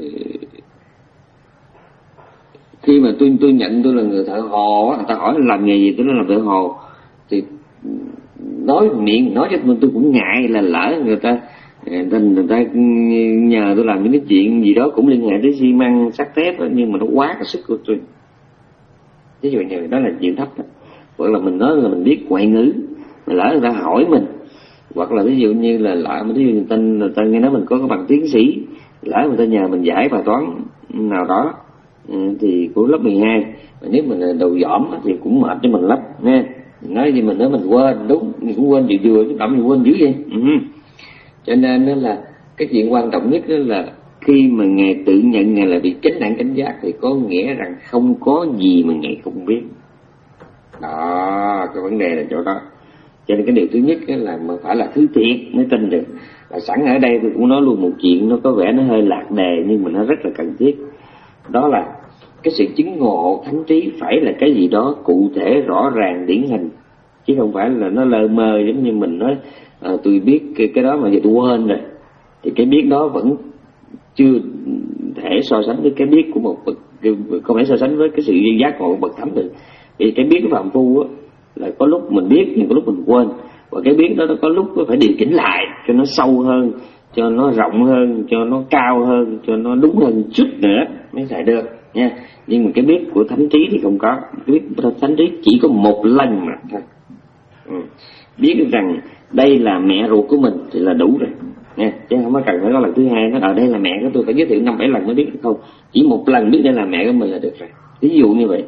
khi mà tôi tôi nhận tôi là người thợ hồ, người ta hỏi làm nghề gì tôi nói làm thợ hồ, thì nói miệng nói cho tôi tôi cũng ngại là lỡ người ta người ta, người ta nhờ tôi làm những cái chuyện gì đó cũng liên hệ tới xi măng sắt thép đó, nhưng mà nó quá cái sức của tôi. Ví dụ như đó là chuyện thấp đó. Hoặc là mình nói là mình biết ngoại ngữ, mà lỡ người ta hỏi mình, hoặc là ví dụ như là lỡ ví dụ người ta, người ta nghe nói mình có cái bằng tiến sĩ, lỡ người ta nhờ mình giải bài toán nào đó thì của lớp mười hai, và nếu mình là đầu dỏm thì cũng mệt cho mình lắm nghe. Nói gì mình nói mình quên, đúng mình cũng quên vừa vừa chứ đậm mình quên dữ vậy. Ừ. Cho nên đó là cái chuyện quan trọng nhất đó là khi mà Ngài tự nhận Ngài là vị chánh đẳng chánh giác thì có nghĩa rằng không có gì mà Ngài không biết. Đó, cái vấn đề là chỗ đó. Cho nên cái điều thứ nhất là mà phải là thứ thiệt mới tin được. Và sẵn ở đây tôi cũng nói luôn một chuyện, nó có vẻ nó hơi lạc đề nhưng mà nó rất là cần thiết. đó là cái sự chứng ngộ thánh trí phải là cái gì đó cụ thể, rõ ràng, điển hình, chứ không phải là nó lơ mơ. Giống như mình nói à, tôi biết cái, cái đó mà giờ tôi quên rồi, thì cái biết đó vẫn chưa thể so sánh với cái biết của một bậc, không thể so sánh với cái sự duyên giác của một bậc thánh được. Vì cái biết của phàm phu á, là có lúc mình biết nhưng có lúc mình quên, và cái biết đó nó có lúc nó phải điều chỉnh lại cho nó sâu hơn, cho nó rộng hơn, cho nó cao hơn, cho nó đúng hơn chút nữa mới xài được nha. Nhưng mà cái biết của thánh trí thì không có. Cái biết của thánh trí chỉ có một lần mà thôi. Ừ. Biết rằng đây là mẹ ruột của mình thì là đủ rồi nha, chứ không có cần phải có lần thứ hai. Nó ở đây là mẹ của tôi phải giới thiệu năm bảy lần mới biết, không, chỉ một lần biết đây là mẹ của mình là được rồi. Ví dụ như vậy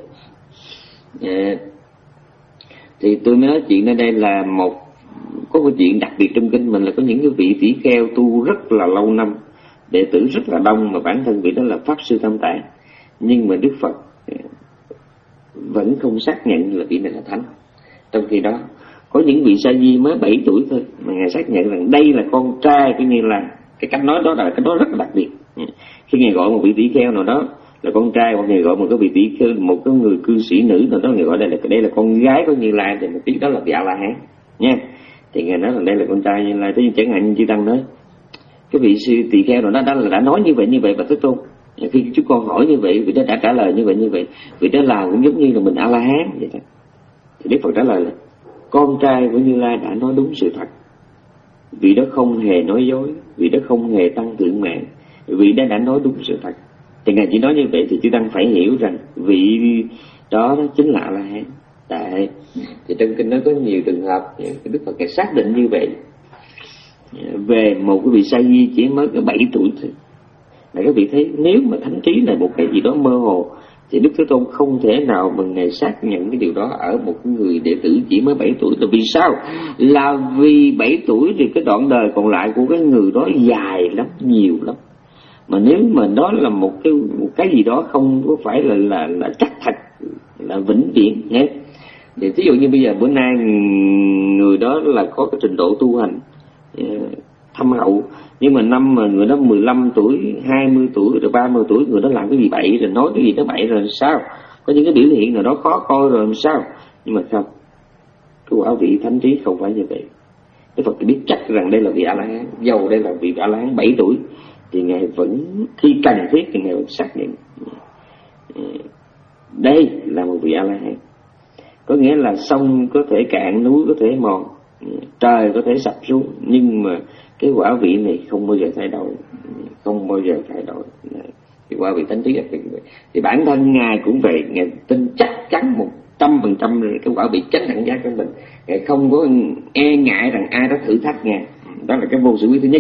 à, thì tôi mới nói chuyện ở đây là một có một chuyện đặc biệt trong kinh mình là có những cái vị tỷ kheo tu rất là lâu năm, đệ tử rất là đông, mà bản thân vị đó là pháp sư Tam Tạng, nhưng mà Đức Phật vẫn không xác nhận là vị này là thánh. Trong khi đó có những vị sa di mới bảy tuổi thôi mà ngài xác nhận rằng đây là con trai, coi như là cái cách nói đó là cái đó rất là đặc biệt. Khi ngài gọi một vị tỷ kheo nào đó là con trai, hoặc ngài gọi một cái vị tỷ kheo, một cái người cư sĩ nữ nào đó, ngài gọi đây là đây là con gái của Như Lai, thì một tí đó là vị A La Hán nha. Thì ngài nói là đây là con trai Như Lai. Thế nhưng chẳng hạn như chư tăng nói cái vị sư tỳ kheo nào đó đã là đã nói như vậy như vậy, và Thế Tôn khi chúng con hỏi như vậy, vị đó đã trả lời như vậy như vậy, vị đó làm cũng giống như là mình A La Hán vậy đó. Thì Đức Phật trả lời là con trai của Như Lai đã nói đúng sự thật, vị đó không hề nói dối, vị đó không hề tăng thượng mạng, vị đó đã nói đúng sự thật. Thì ngài chỉ nói như vậy thì chư tăng phải hiểu rằng vị đó, đó chính là A La Hán. Tại thì trong kinh nó có nhiều trường hợp Đức Phật ngài xác định như vậy về một cái vị sa di chỉ mới có bảy tuổi thôi. Là các vị thấy nếu mà thánh trí là một cái gì đó mơ hồ thì Đức Thế Tôn không thể nào mà ngài xác nhận cái điều đó ở một người đệ tử chỉ mới bảy tuổi. Là vì sao? Là vì bảy tuổi thì cái đoạn đời còn lại của cái người đó dài lắm, nhiều lắm. Mà nếu mà đó là một cái một cái gì đó không có phải là là là chắc thật, là vĩnh viễn nhé. Thì ví dụ như bây giờ bữa nay người đó là có cái trình độ tu hành thâm hậu, nhưng mà năm mà người đó mười lăm tuổi, hai mươi tuổi, rồi ba mươi tuổi, người đó làm cái gì bậy, rồi nói cái gì đó bậy rồi sao? Có những cái biểu hiện nào đó khó coi rồi làm sao? Nhưng mà không, cái quả vị thánh trí không phải như vậy. Đức Phật biết chắc rằng đây là vị A La Hán, dầu đây là vị A La Hán bảy tuổi thì ngài vẫn khi cần thiết thì ngài vẫn xác nhận đây là một vị A La Hán. Có nghĩa là sông có thể cạn, núi có thể mòn, trời có thể sập xuống, nhưng mà cái quả vị này không bao giờ thay đổi, không bao giờ thay đổi. Cái quả vị thánh trí thì bản thân ngài cũng vậy, ngài tin chắc chắn một trăm phần trăm cái quả vị chánh đẳng giác của mình, ngài không có e ngại rằng ai đó thử thách ngài. Đó là cái vô sự quý thứ nhất.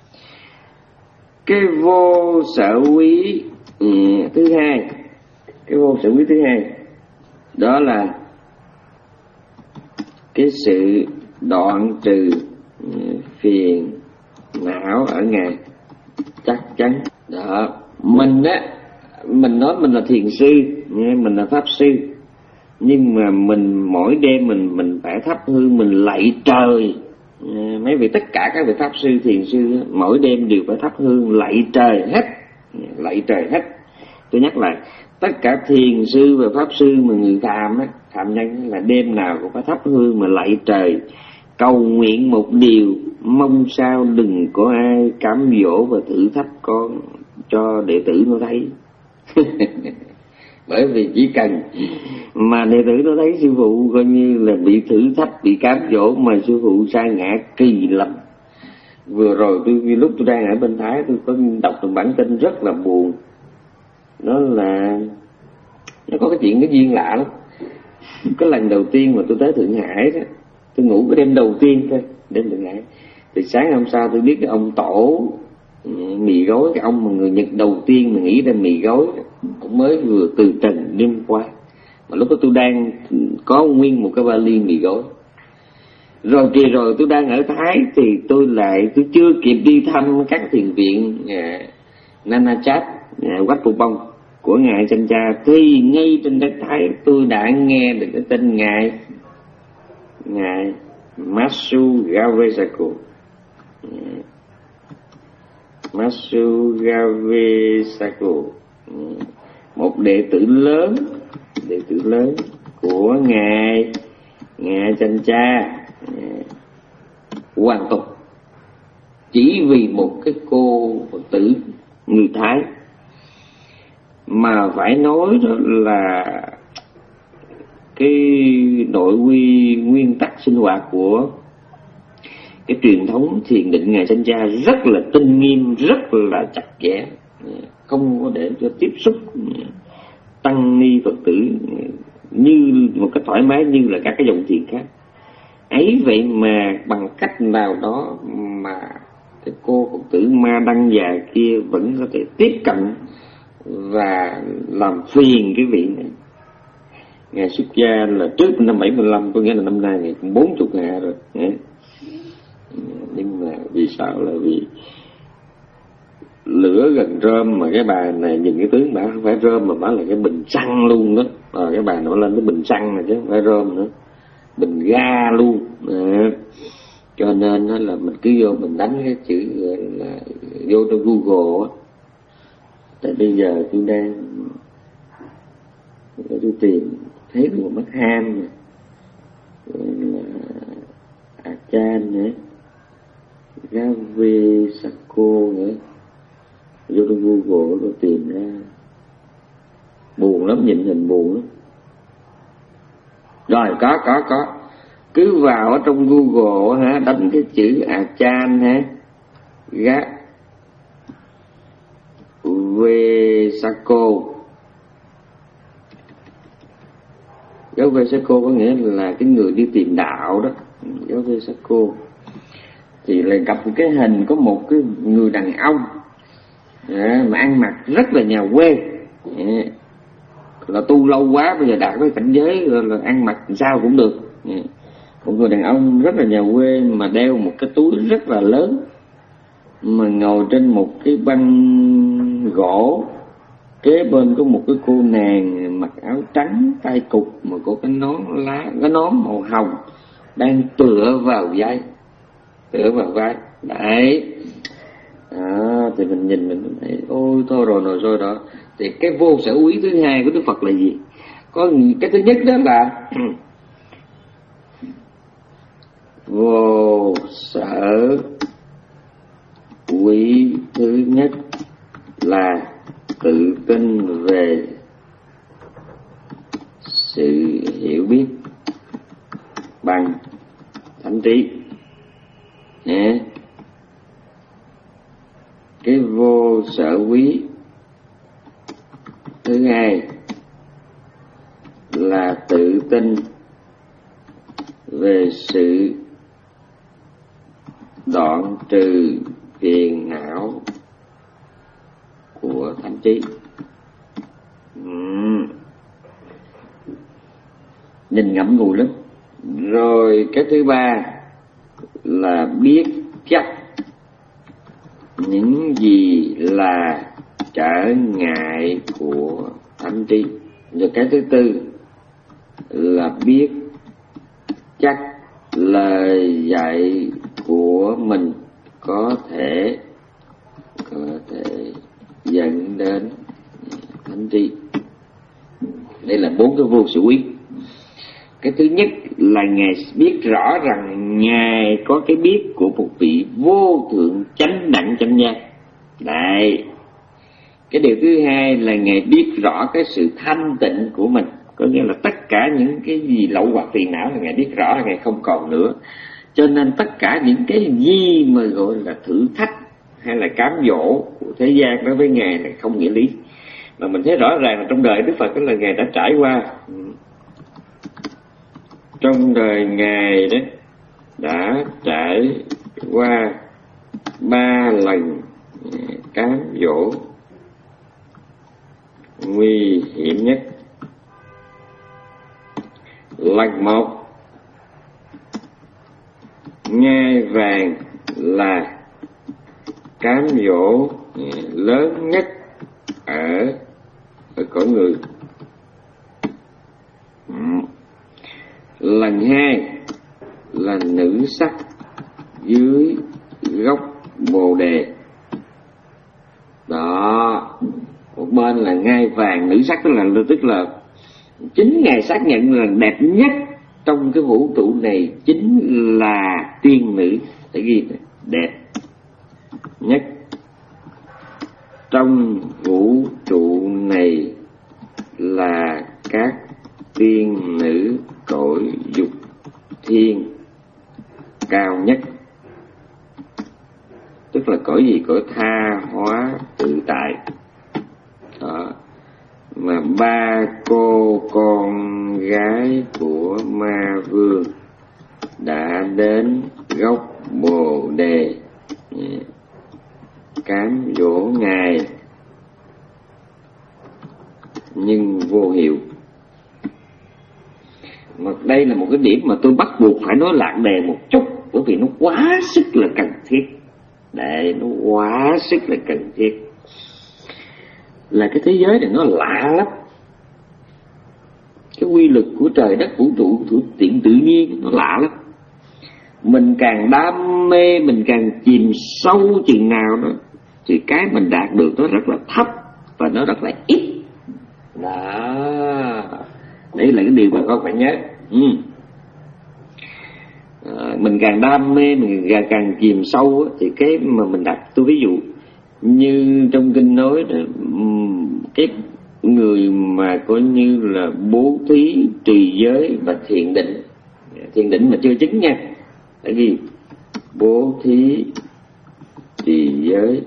Cái vô sở quý ừ, thứ hai, cái vô sở quý thứ hai đó là cái sự đoạn trừ phiền não ở ngài chắc chắn đó. Mình á, mình nói mình là thiền sư, mình là pháp sư, nhưng mà mình mỗi đêm mình mình phải thắp hương, mình lạy trời. Mấy vị tất cả các vị pháp sư thiền sư mỗi đêm đều phải thắp hương lạy trời hết, lạy trời hết. Tôi nhắc lại, tất cả thiền sư và pháp sư mà người phàm á, phạm nhân là đêm nào cũng phải thắp hương mà lạy trời, cầu nguyện một điều, mong sao đừng có ai cám dỗ và thử thách con cho đệ tử nó thấy. Bởi vì chỉ cần mà đệ tử nó thấy sư phụ coi như là bị thử thách, bị cám dỗ mà sư phụ sa ngã kỳ lắm. Vừa rồi tôi lúc tôi đang ở bên Thái, tôi có đọc một bản tin rất là buồn. Nó là nó có cái chuyện cái duyên lạ lắm. Cái lần đầu tiên mà tôi tới Thượng Hải đó, tôi ngủ cái đêm đầu tiên thôi, đêm Thượng Hải, thì sáng hôm sau tôi biết cái ông tổ mì gói, cái ông mà người Nhật đầu tiên mà nghĩ ra mì gói, ông mới vừa từ trần đêm qua. Mà lúc đó tôi đang có nguyên một cái vali mì gói. Rồi kỳ rồi tôi đang ở Thái thì tôi lại tôi chưa kịp đi thăm các thiền viện nhà Nana Chat, nhà Quách Phục Bông của ngài Chanh Cha, thì ngay trên đất Thái tôi đã nghe được cái tên ngài ngài Masu Gavesaku. Masu Gavesaku một đệ tử lớn, đệ tử lớn của ngài ngài Chanh Cha Hoàng Tục, chỉ vì một cái cô Phật tử người Thái mà phải nói đó là cái nội quy nguyên tắc sinh hoạt của cái truyền thống thiền định ngài Chanh Cha rất là tinh nghiêm, rất là chặt chẽ, không có để cho tiếp xúc tăng ni Phật tử như một cách thoải mái như là các cái dòng thiền khác. Ấy vậy mà bằng cách nào đó mà cái cô Phật tử ma đăng già kia vẫn có thể tiếp cận và làm phiền cái vị này. Ngài xuất gia là trước năm bảy mươi lăm, có nghĩa là năm nay ngài cũng bốn chục hạ rồi. Nhưng mà vì sao? Là vì lửa gần rơm, mà cái bà này nhìn cái tướng bà không phải rơm mà bà là cái bình xăng luôn đó. À, cái bà nó lên cái bình xăng này chứ không phải rơm nữa, bình ga luôn. À, cho nên là mình cứ vô mình đánh cái chữ là vô trong Google á. Tại bây giờ tôi đang tôi tìm thấy một mắt ham là Achan nữa, Gave Sako nữa, vô trong Google tôi tìm ra buồn lắm, nhìn hình buồn lắm. Rồi có có có cứ vào ở trong Google hả, đánh cái chữ Achan hả, Gave Sako. Gave Sako có nghĩa là cái người đi tìm đạo đó. Gave Sako thì lại gặp một cái hình có một cái người đàn ông à, mà ăn mặc rất là nhà quê à, là tu lâu quá bây giờ đạt tới cảnh giới là ăn mặc sao cũng được à, một người đàn ông rất là nhà quê mà đeo một cái túi rất là lớn, mà ngồi trên một cái băng gỗ, kế bên có một cái cô nàng mặc áo trắng tay cụt mà có cái nón lá, cái nón màu hồng đang tựa vào vai, tựa vào vai đấy. À, thì mình nhìn mình thấy ôi thôi rồi rồi rồi đó. Thì cái vô sở úy thứ hai của Đức Phật là gì? Có cái thứ nhất đó là vô sở úy thứ nhất là tự tin về sự hiểu biết bằng thánh trí. Nè, cái vô sở quý thứ hai là tự tin về sự đoạn trừ phiền não của thánh trí. uhm. Nhìn ngẫm ngùi lắm. Rồi cái thứ ba là biết chắc những gì là trở ngại của thánh trí. Rồi cái thứ tư là biết chắc lời dạy của mình có thể có thể dẫn đến thánh trí. Đây là bốn cái vô sự quý. Cái thứ nhất là Ngài biết rõ rằng Ngài có cái biết của một vị vô thượng chánh đẳng chánh giác. Đấy. Cái điều thứ hai là Ngài biết rõ cái sự thanh tịnh của mình. Có nghĩa là tất cả những cái gì lậu hoặc phiền não là Ngài biết rõ là Ngài không còn nữa. Cho nên tất cả những cái gì mà gọi là thử thách hay là cám dỗ của thế gian đối với Ngài là không nghĩa lý. Mà mình thấy rõ ràng là trong đời Đức Phật đó là Ngài đã trải qua. Trong đời Ngài đó đã trải qua ba lần cám dỗ nguy hiểm nhất. Lần một, ngai vàng là cám dỗ lớn nhất ở ở cõi người. Lần hai là nữ sắc dưới gốc bồ đề. Đó, một bên là ngai ngai vàng nữ sắc, tức là tức là chính Ngài xác nhận là đẹp nhất trong cái vũ trụ này chính là tiên nữ. Để ghi đẹp nhất trong vũ trụ này là các tiên nữ cõi dục thiên cao nhất, tức là cõi gì? Cõi tha hóa tự tại. Đó. Mà ba cô con gái của ma vương đã đến gốc bồ đề cám dỗ Ngài nhưng vô hiệu. Mà đây là một cái điểm mà tôi bắt buộc phải nói lạc đề một chút, bởi vì nó quá sức là cần thiết. Đấy, nó quá sức là cần thiết. Là cái thế giới này nó lạ lắm. Cái quy luật của trời đất vũ trụ, của tiện tự nhiên nó lạ lắm. Mình càng đam mê, mình càng chìm sâu chừng nào đó, thì cái mình đạt được nó rất là thấp và nó rất là ít. Đó, đây là cái điều mà con phải nhớ. ừ. à, Mình càng đam mê, mình càng, càng chìm sâu đó, thì cái mà mình đạt, tôi ví dụ như trong kinh nói đó, cái người mà coi như là bố thí, trì giới và thiền định. Thiền định mà chưa chứng nha. Tại vì bố thí, trì giới,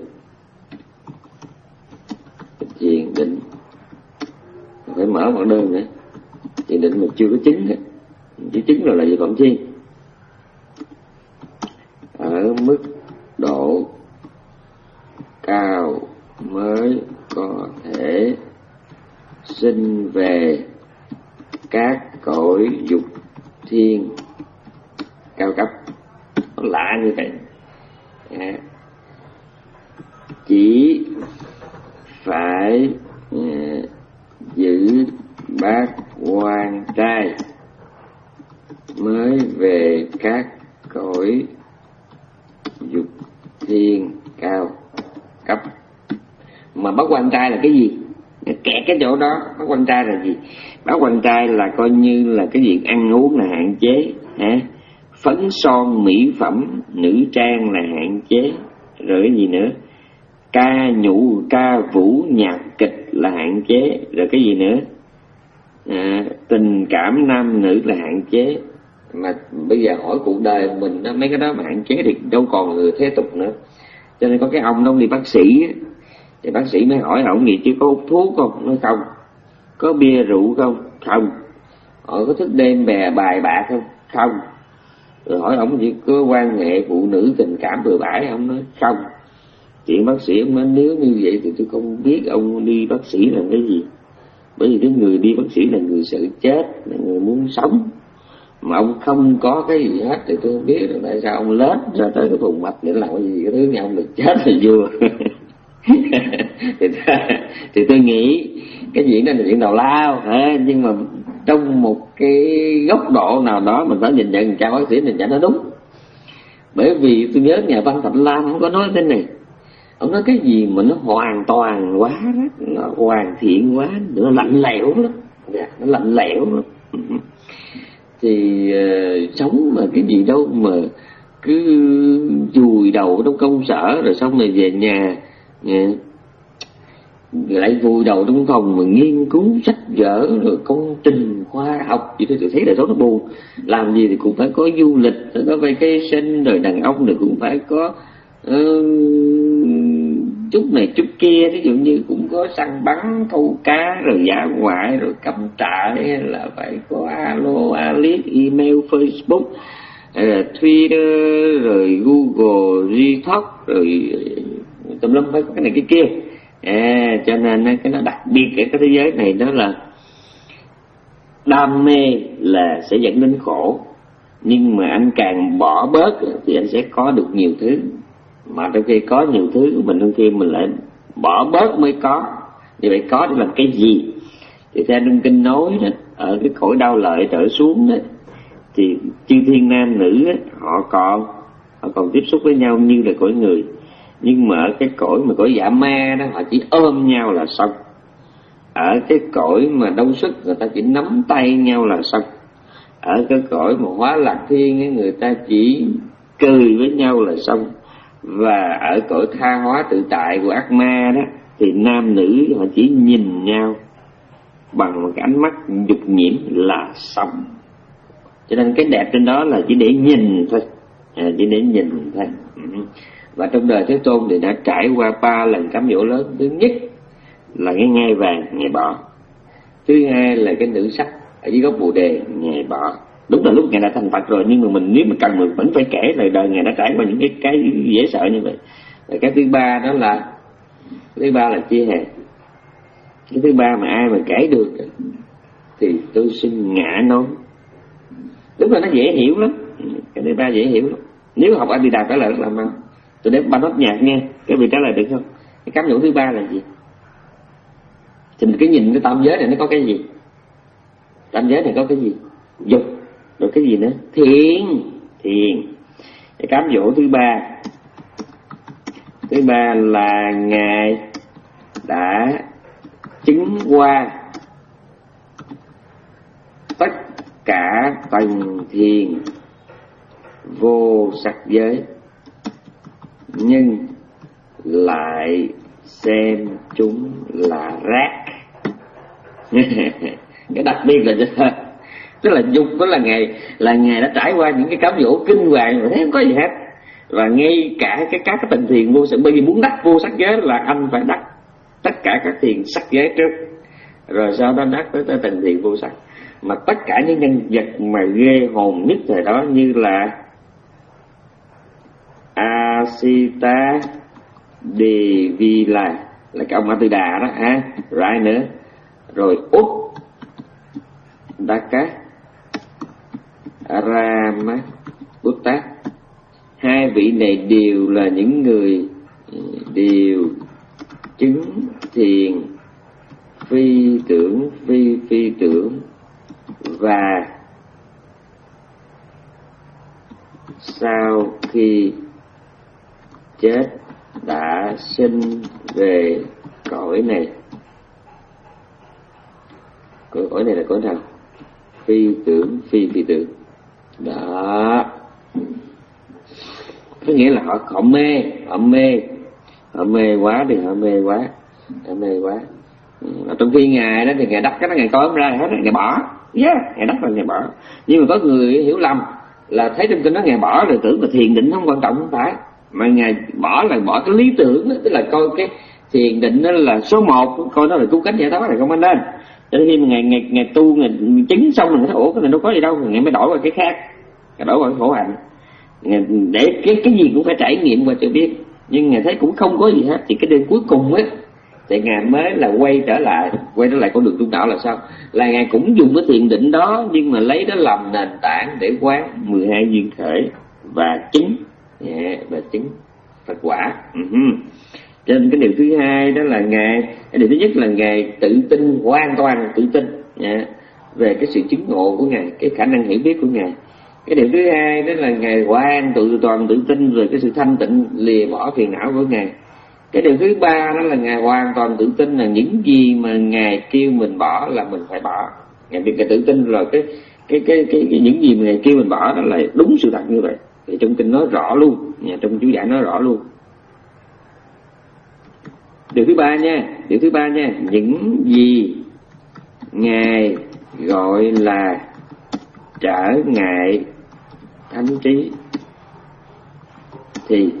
thiền định, phải mở một đơn nữa. Thiền định mà chưa có chứng hết, chứ chứng rồi là gì Phạm Chi? Ở mức độ cao mới có thể sinh về các cõi dục thiên cao cấp. Nó lạ như vậy. À, chỉ phải uh, giữ bát quan trai mới về các cõi dục thiên cao cấp. Mà bát quan trai là cái gì? Kẹt cái chỗ đó. Bát quan trai là gì? Bát quan trai là coi như là cái việc ăn uống là hạn chế, hả? Phấn son mỹ phẩm nữ trang là hạn chế, rồi cái gì nữa? Ca nhũ ca vũ nhạc kịch là hạn chế, rồi cái gì nữa? À, tình cảm nam nữ là hạn chế. Mà bây giờ hỏi cuộc đời mình đó, mấy cái đó mà hạn chế thì đâu còn người thế tục nữa. Cho nên có cái ông đó đi bác sĩ á, thì bác sĩ mới hỏi ổng gì chứ có hút thuốc không? Nói không. Có bia rượu không? Không. Họ có thức đêm bè bài bạc không? Không. Rồi hỏi ổng gì có quan hệ phụ nữ tình cảm bừa bãi không? Nói không. Chuyện bác sĩ ông nói nếu như vậy thì tôi không biết ông đi bác sĩ làm cái gì. Bởi vì cái người đi bác sĩ là người sợ chết, là người muốn sống. Mà ông không có cái gì hết thì tôi không biết là tại sao ông lết ra tới cái vùng mạch để làm cái gì. Cái thứ nhà ông được chết thì vừa. thì, thì tôi nghĩ cái chuyện đó là chuyện tào lao. À, nhưng mà trong một cái góc độ nào đó mình phải nhìn nhận cha bác sĩ nhìn nhận nó đúng. Bởi vì tôi nhớ nhà văn Thạch Lam không có nói thế này. Ông nói cái gì mà nó hoàn toàn quá đó, nó hoàn thiện quá, nó lạnh lẽo lắm, nó lạnh lẽo lắm. Thì uh, sống mà cái gì đâu mà cứ vùi đầu trong công sở rồi xong rồi về nhà, nhà lại vùi đầu trong phòng mà nghiên cứu sách vở rồi công trình khoa học gì đó. Tôi thấy là số nó buồn. Làm gì thì cũng phải có du lịch, phải có vacation, rồi đàn ông thì cũng phải có uh, chút này chút kia. Ví dụ như cũng có săn bắn câu cá rồi dã ngoại rồi cắm trại, hay là phải có alo, alice, email, Facebook, rồi Twitter, rồi Google, Gtalk, rồi tùm lum phải có cái này cái kia. À, cho nên cái nó đặc biệt ở cái thế giới này đó là đam mê là sẽ dẫn đến khổ, nhưng mà anh càng bỏ bớt thì anh sẽ có được nhiều thứ. Mà trong khi có nhiều thứ của mình, trong khi mình lại bỏ bớt mới có. Như vậy có để làm cái gì? Thì theo trong kinh nói đó, ở cái cõi đau lợi trở xuống đó, thì chư thiên nam nữ đó, họ còn họ còn tiếp xúc với nhau như là cõi người. Nhưng mà ở cái cõi mà cõi dã ma đó, họ chỉ ôm nhau là xong. ở cái cõi mà đông sức người ta chỉ nắm tay nhau là xong. Ở cái cõi mà hóa lạc thiên ấy, người ta chỉ cười với nhau là xong. Và ở cõi tha hóa tự tại của ác ma đó thì nam nữ họ chỉ nhìn nhau bằng một cái ánh mắt dục nhiễm là xong. Cho nên cái đẹp trên đó là chỉ để nhìn thôi, à, chỉ để nhìn thôi. Và trong đời Thế Tôn thì đã trải qua ba lần cám dỗ lớn. Thứ nhất là cái ngai vàng Ngài bỏ. Thứ hai là cái nữ sắc ở dưới gốc Bồ Đề Ngài bỏ. Đúng là lúc Ngài đã thành Phật rồi, nhưng mà mình nếu mà cần mình vẫn phải kể lời đời Ngài đã trải qua những cái cái dễ sợ như vậy. Và cái thứ ba đó là thứ ba là chia hè. Cái thứ ba mà ai mà kể được thì tôi xin ngã nói. Đúng là nó dễ hiểu lắm. Cái thứ ba dễ hiểu lắm. Nếu học A Di Đà trả lời rất là mau. Tôi để ba nốt nhạc nghe, cái vị trả lời được không? Cái cám dỗ thứ ba là gì? Thì mình cứ nhìn cái tam giới này nó có cái gì? Tam giới này có cái gì? Dục. Rồi cái gì nữa? Thiền. Thiền. Cái cám dỗ thứ ba. Thứ ba là Ngài đã chứng qua tất cả tầng thiền vô sắc giới, nhưng lại xem chúng là rác. Cái đặc biệt là tức là dục đó là Ngài là Ngài đã trải qua những cái cám dỗ kinh hoàng rồi thấy không có gì hết. Và ngay cả cái các cái tầng thiền vô sắc, bởi vì muốn đắc vô sắc giới là anh phải đắc tất cả các thiền sắc giới trước, rồi sau đó đắc tới, tới tầng thiền vô sắc. Mà tất cả những nhân vật mà ghê hồn nhất thời đó như là Asita Devila là cái ông A Tư Đà đó ha, rồi nữa, rồi Út Đaka Rama Buddha, hai vị này đều là những người đều chứng thiền phi tưởng phi phi tưởng, và sau khi chết đã sinh về cõi này. Cõi cõi này là cõi nào? Phi tưởng phi phi tưởng. Đó. Có nghĩa là họ họ mê, họ mê, họ mê quá thì họ mê quá, họ mê quá. Ở trong khi Ngài đó thì Ngài đắp cái đó Ngài coi không ra hết, Ngài bỏ, yeah, Ngài đắp rồi Ngài bỏ. Nhưng mà có người hiểu lầm là thấy trong kinh đó Ngài bỏ rồi tưởng là thiền định không quan trọng, không phải. Mà Ngài bỏ là bỏ cái lý tưởng đó, tức là coi cái thiền định đó là số một, coi nó là cứu cánh giải thoát là không anh nên. Cho nên khi mà Ngài, Ngài, Ngài tu, Ngài chứng xong rồi, ủa cái này đâu có gì đâu, Ngài mới đổi qua cái khác, Ngài đổi qua cái khổ hạnh. Ngài để cái cái gì cũng phải trải nghiệm qua cho biết. Nhưng Ngài thấy cũng không có gì hết, thì cái đêm cuối cùng á thì Ngài mới là quay trở lại, quay trở lại con đường trung đạo là sao? Là Ngài cũng dùng cái thiền định đó, nhưng mà lấy đó làm nền tảng để quán mười hai duyên khởi và chứng, yeah, và chứng Phật quả. Uh-huh. Cho nên cái điều thứ hai đó là Ngài, cái điều thứ nhất là Ngài tự tin, hoàn toàn tự tin, yeah, về cái sự chứng ngộ của Ngài, cái khả năng hiểu biết của Ngài. Cái điều thứ hai đó là Ngài hoàn tự toàn tự tin về cái sự thanh tịnh lìa bỏ phiền não của Ngài. Cái điều thứ ba đó là Ngài hoàn toàn tự tin là những gì mà Ngài kêu mình bỏ là mình phải bỏ. Ngài biết Ngài tự tin rồi cái cái cái cái, cái những gì mà Ngài kêu mình bỏ đó là đúng sự thật như vậy. Thì trong kinh nói rõ luôn, trong chú giải nói rõ luôn. Điều thứ ba nha, điều thứ ba nha, những gì Ngài gọi là trở ngại thánh trí thì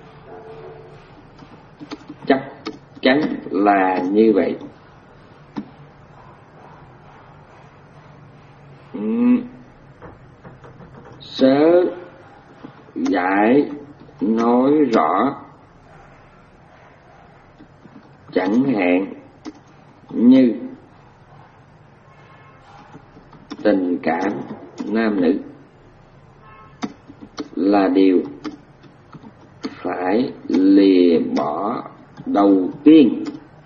chắc chắn là như vậy. uhm. Sớ giải nói rõ, chẳng hạn như tình cảm nam nữ là điều phải lìa bỏ đầu tiên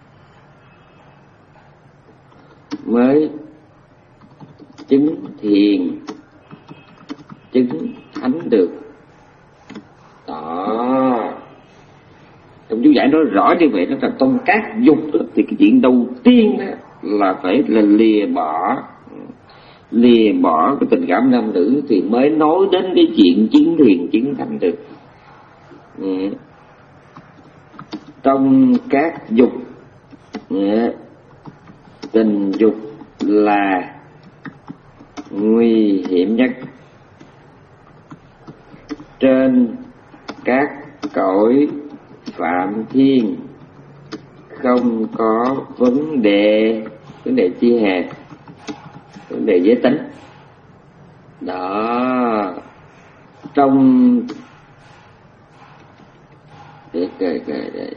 mới chứng thiền, chứng thánh được. Đó, trong chú giải nói rõ như vậy, đó là trong các dục đó, thì cái chuyện đầu tiên đó là phải là lìa bỏ lìa bỏ cái tình cảm nam nữ thì mới nói đến cái chuyện chứng thiền chứng thánh được. Ừ. Trong các dục, ừ, tình dục là nguy hiểm nhất. Trên các cõi phạm thiên không có vấn đề vấn đề chi hè, vấn đề giới tính đó. Trong để, để, để, để.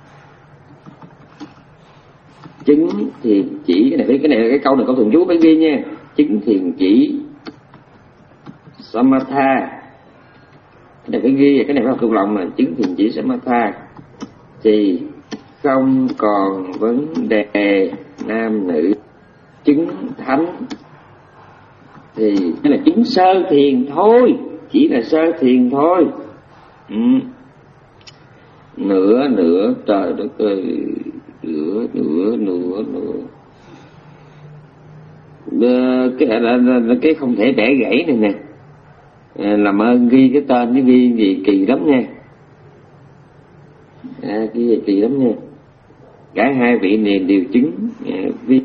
chứng thiền chỉ, cái này cái này cái câu này câu thường chú phải ghi nha. Chứng thiền chỉ samatha, cái này phải ghi, cái này phải học thuộc lòng. Mà chứng thiền chỉ samatha thì không còn vấn đề nam nữ. Chứng thánh thì cái là chứng sơ thiền thôi, chỉ là sơ thiền thôi. Ừ. Nữa nữa trời đất ơi, nữa nữa nữa nữa cái là, là, là cái không thể bẻ gãy này nè. À, làm ơn ghi cái tên với ghi gì kỳ lắm nha. À, cái gì kỳ lắm nha. Cả hai vị này đều chứng à, vi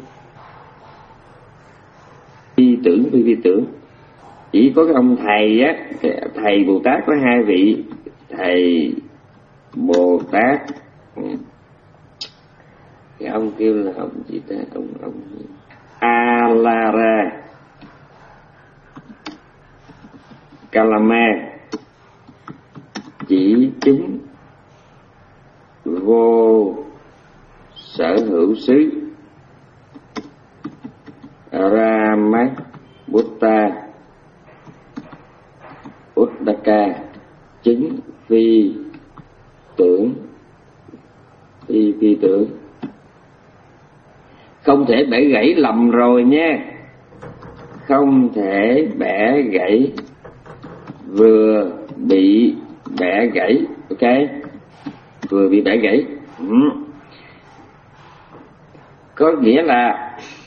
vi tưởng vi vi tưởng. Chỉ có cái ông thầy á, cái thầy Bồ Tát có hai vị thầy Bồ Tát. Cái ông kêu là ông gì ta, ông ông Alara Kalama chỉ chứng vô sở hữu xứ. Ramabutta Uddaka chứng phi tưởng phi phi tưởng. Không thể bẻ gãy lầm rồi nha, không thể bẻ gãy, vừa bị bẻ gãy. Ok, vừa bị bẻ gãy. Ừ. Có nghĩa là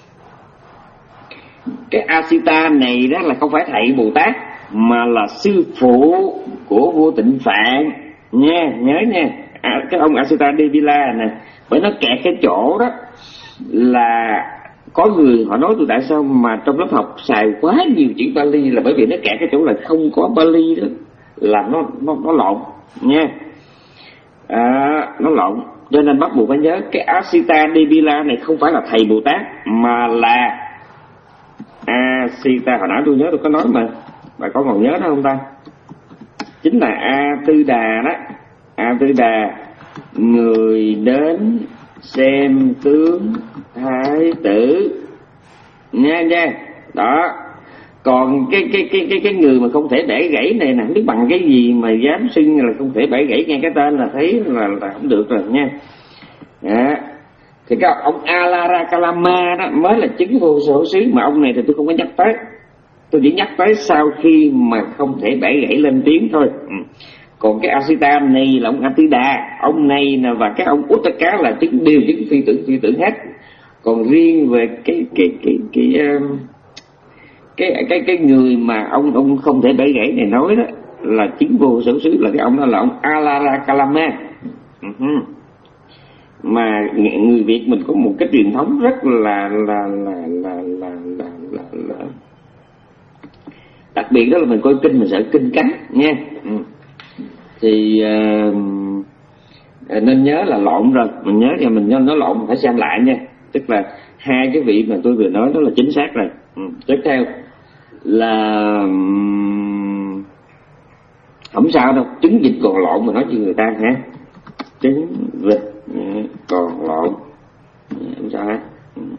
cái Asita này đó là không phải thầy Bồ Tát mà là sư phụ của vua Tịnh Phạn nha, nhớ nha. À, cái ông Asita Devila nè, bởi nó kẹt cái chỗ đó là có người họ nói tôi tại sao mà trong lớp học xài quá nhiều chữ Pali, là bởi vì nó kẹt cái chỗ là không có Pali đó, là nó nó nó lộn nha. À, nó lộn, cho nên bắt buộc phải nhớ cái Asita Devila này không phải là thầy Bồ Tát mà là Asita. Hồi nãy tôi nhớ tôi có nói mà, bà có còn nhớ đó không ta? Chính là A Tư Đà đó. A Tư Đà, người đến xem tướng thái tử nha nha. Đó. Còn cái cái cái cái cái người mà không thể bẻ gãy này nè, không biết bằng cái gì mà dám xưng là không thể bẻ gãy, nghe cái tên là thấy là, là không được rồi nha. Đó. Thì cái ông Alara Kalama đó mới là chứng vô sở xứ, mà ông này thì tôi không có nhắc tới, tôi chỉ nhắc tới sau khi mà không thể bẻ gãy lên tiếng thôi. Ừ. Còn cái Asita này là ông A Tư Đà, ông này nè, và các ông Uttaka là chứng đều chứng phi tưởng phi tưởng hết. Còn riêng về cái cái cái cái cái cái cái, cái người mà ông ông không thể bẻ gãy này nói đó là chứng vô sở xứ, là cái ông đó là ông Alara Kalama. Uh-huh. Mà người Việt mình có một cái truyền thống rất là là là là là là, là, là. đặc biệt đó là mình coi kinh mình sợ kinh cánh nha. Ừ. Thì uh, nên nhớ là lộn rồi, mình nhớ cho mình nói lộn phải xem lại nha. Tức là hai cái vị mà tôi vừa nói đó là chính xác rồi. Ừ. Tiếp theo là um, không sao đâu, chứng dịch còn lộn mà nói cho người ta hả? Chứng dịch còn lộn không sao hết.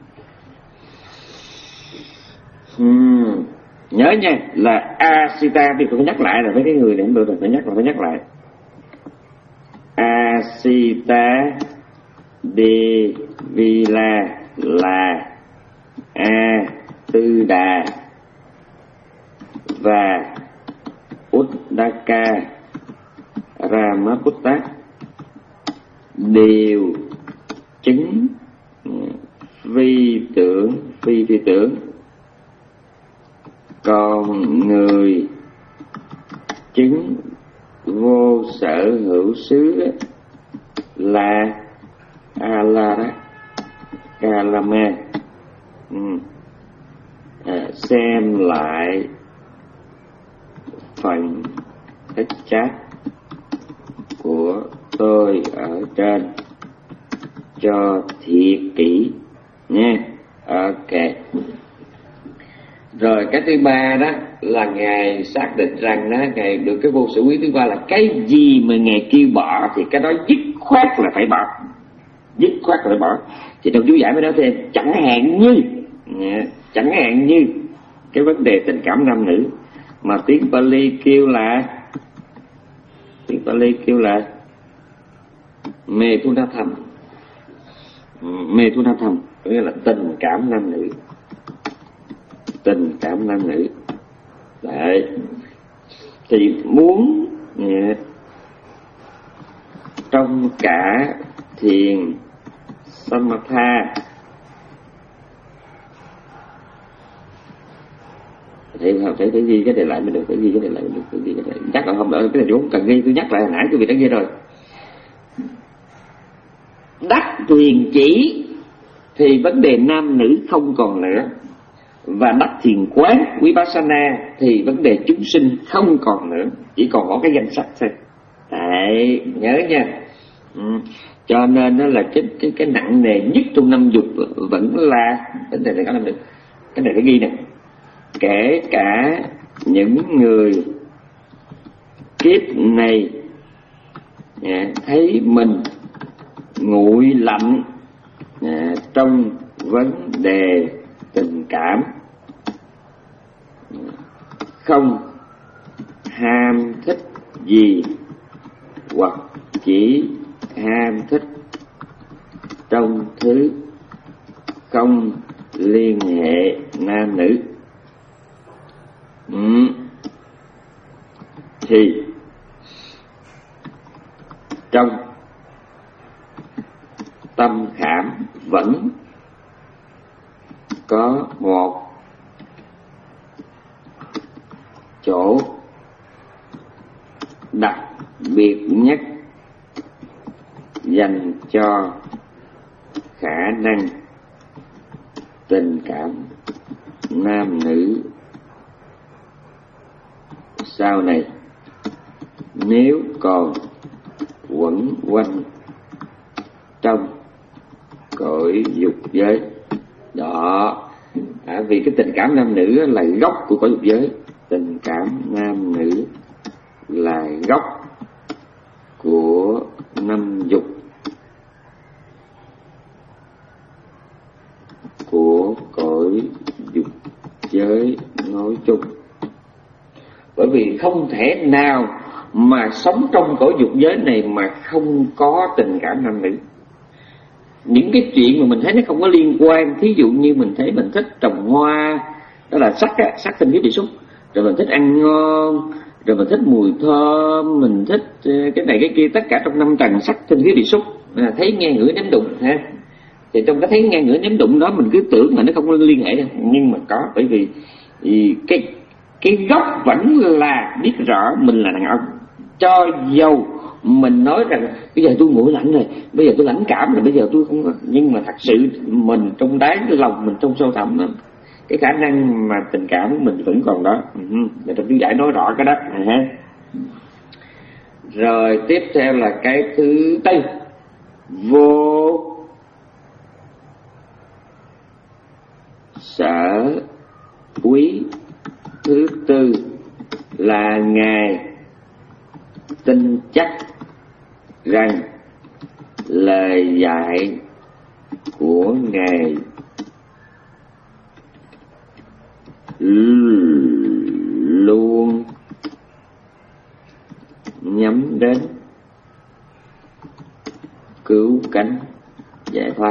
uhm. Nhớ nha, là Asita thì tôi phải nhắc lại rồi, với cái người này được rồi, phải nhắc lại phải nhắc lại Asita Devila là A Tư Đà và Uddaka Ramaputta đều chứng phi tưởng, phi phi tưởng. Còn người chứng vô sở hữu xứ là Alara Kalama. Ừ. À, xem lại phần thích chat của tôi ở trên cho thiệt kỹ nha. Ok. Rồi cái thứ ba đó là Ngài xác định rằng đó, Ngài được cái vô sở quý thứ ba là cái gì mà Ngài kêu bỏ thì cái đó dứt khoát là phải bỏ, dứt khoát là phải bỏ. Thì trong chú giải mới nói thêm, chẳng hạn như chẳng hạn như cái vấn đề tình cảm nam nữ mà tiếng Pali kêu là tiếng Pali kêu là mê thu na thầm, mê thu na thầm nghĩa là tình cảm nam nữ, tình cảm nam nữ. Đấy, thì muốn yeah, trong cả thiền samatha thì phải phải ghi cái này lại mới được, phải ghi cái này lại mới được, phải ghi cái này. Chắc là không đợi cái này cũng cần ghi, tôi nhắc lại hồi nãy tôi bị đã ghi rồi. Đắc thiền chỉ thì vấn đề nam nữ không còn nữa, và đắc thiền quán vipassana thì vấn đề chúng sinh không còn nữa, chỉ còn có cái danh sách thôi. Đấy, nhớ nha. Ừ. Cho nên đó là cái cái cái nặng nề nhất trong năm dục vẫn là vấn đề này, có làm được cái này phải ghi nè. Kể cả những người kiếp này à, thấy mình nguội lạnh à, trong vấn đề tình cảm, không ham thích gì hoặc chỉ ham thích trong thứ không liên hệ nam nữ, ừ. thì trong tâm khảm vẫn có một chỗ đặc biệt nhất dành cho khả năng tình cảm nam nữ sau này nếu còn quẩn quanh trong cõi dục giới đó. À, vì cái tình cảm nam nữ là gốc của cõi dục giới, tình cảm nam nữ là gốc của năm dục, của cõi dục giới nói chung. Bởi vì không thể nào mà sống trong cõi dục giới này mà không có tình cảm nam nữ. Những cái chuyện mà mình thấy nó không có liên quan, thí dụ như mình thấy mình thích trồng hoa, đó là sắc á, sắc tình với bị xúc, rồi mình thích ăn ngon, rồi mình thích mùi thơm, mình thích cái này cái kia, tất cả trong năm trần sắc tình với bị xúc, à, thấy nghe ngửi nếm đụng ha. Thì trong cái thấy nghe ngửi nếm đụng đó mình cứ tưởng là nó không có liên hệ đâu, nhưng mà có, bởi vì, vì cái cái gốc vẫn là biết rõ mình là đàn ông. Cho dầu mình nói rằng bây giờ tôi nguội lạnh rồi, bây giờ tôi lãnh cảm rồi, bây giờ tôi không có, nhưng mà thật sự mình trong đáy lòng mình trong sâu thẳm đó, cái khả năng mà tình cảm của mình vẫn còn đó. Để trong chú giải nói rõ cái đó ha. Rồi tiếp theo là cái thứ tư, vô sở quý thứ tư là Ngài tin chắc rằng lời dạy của Ngài luôn nhắm đến cứu cánh giải thoát.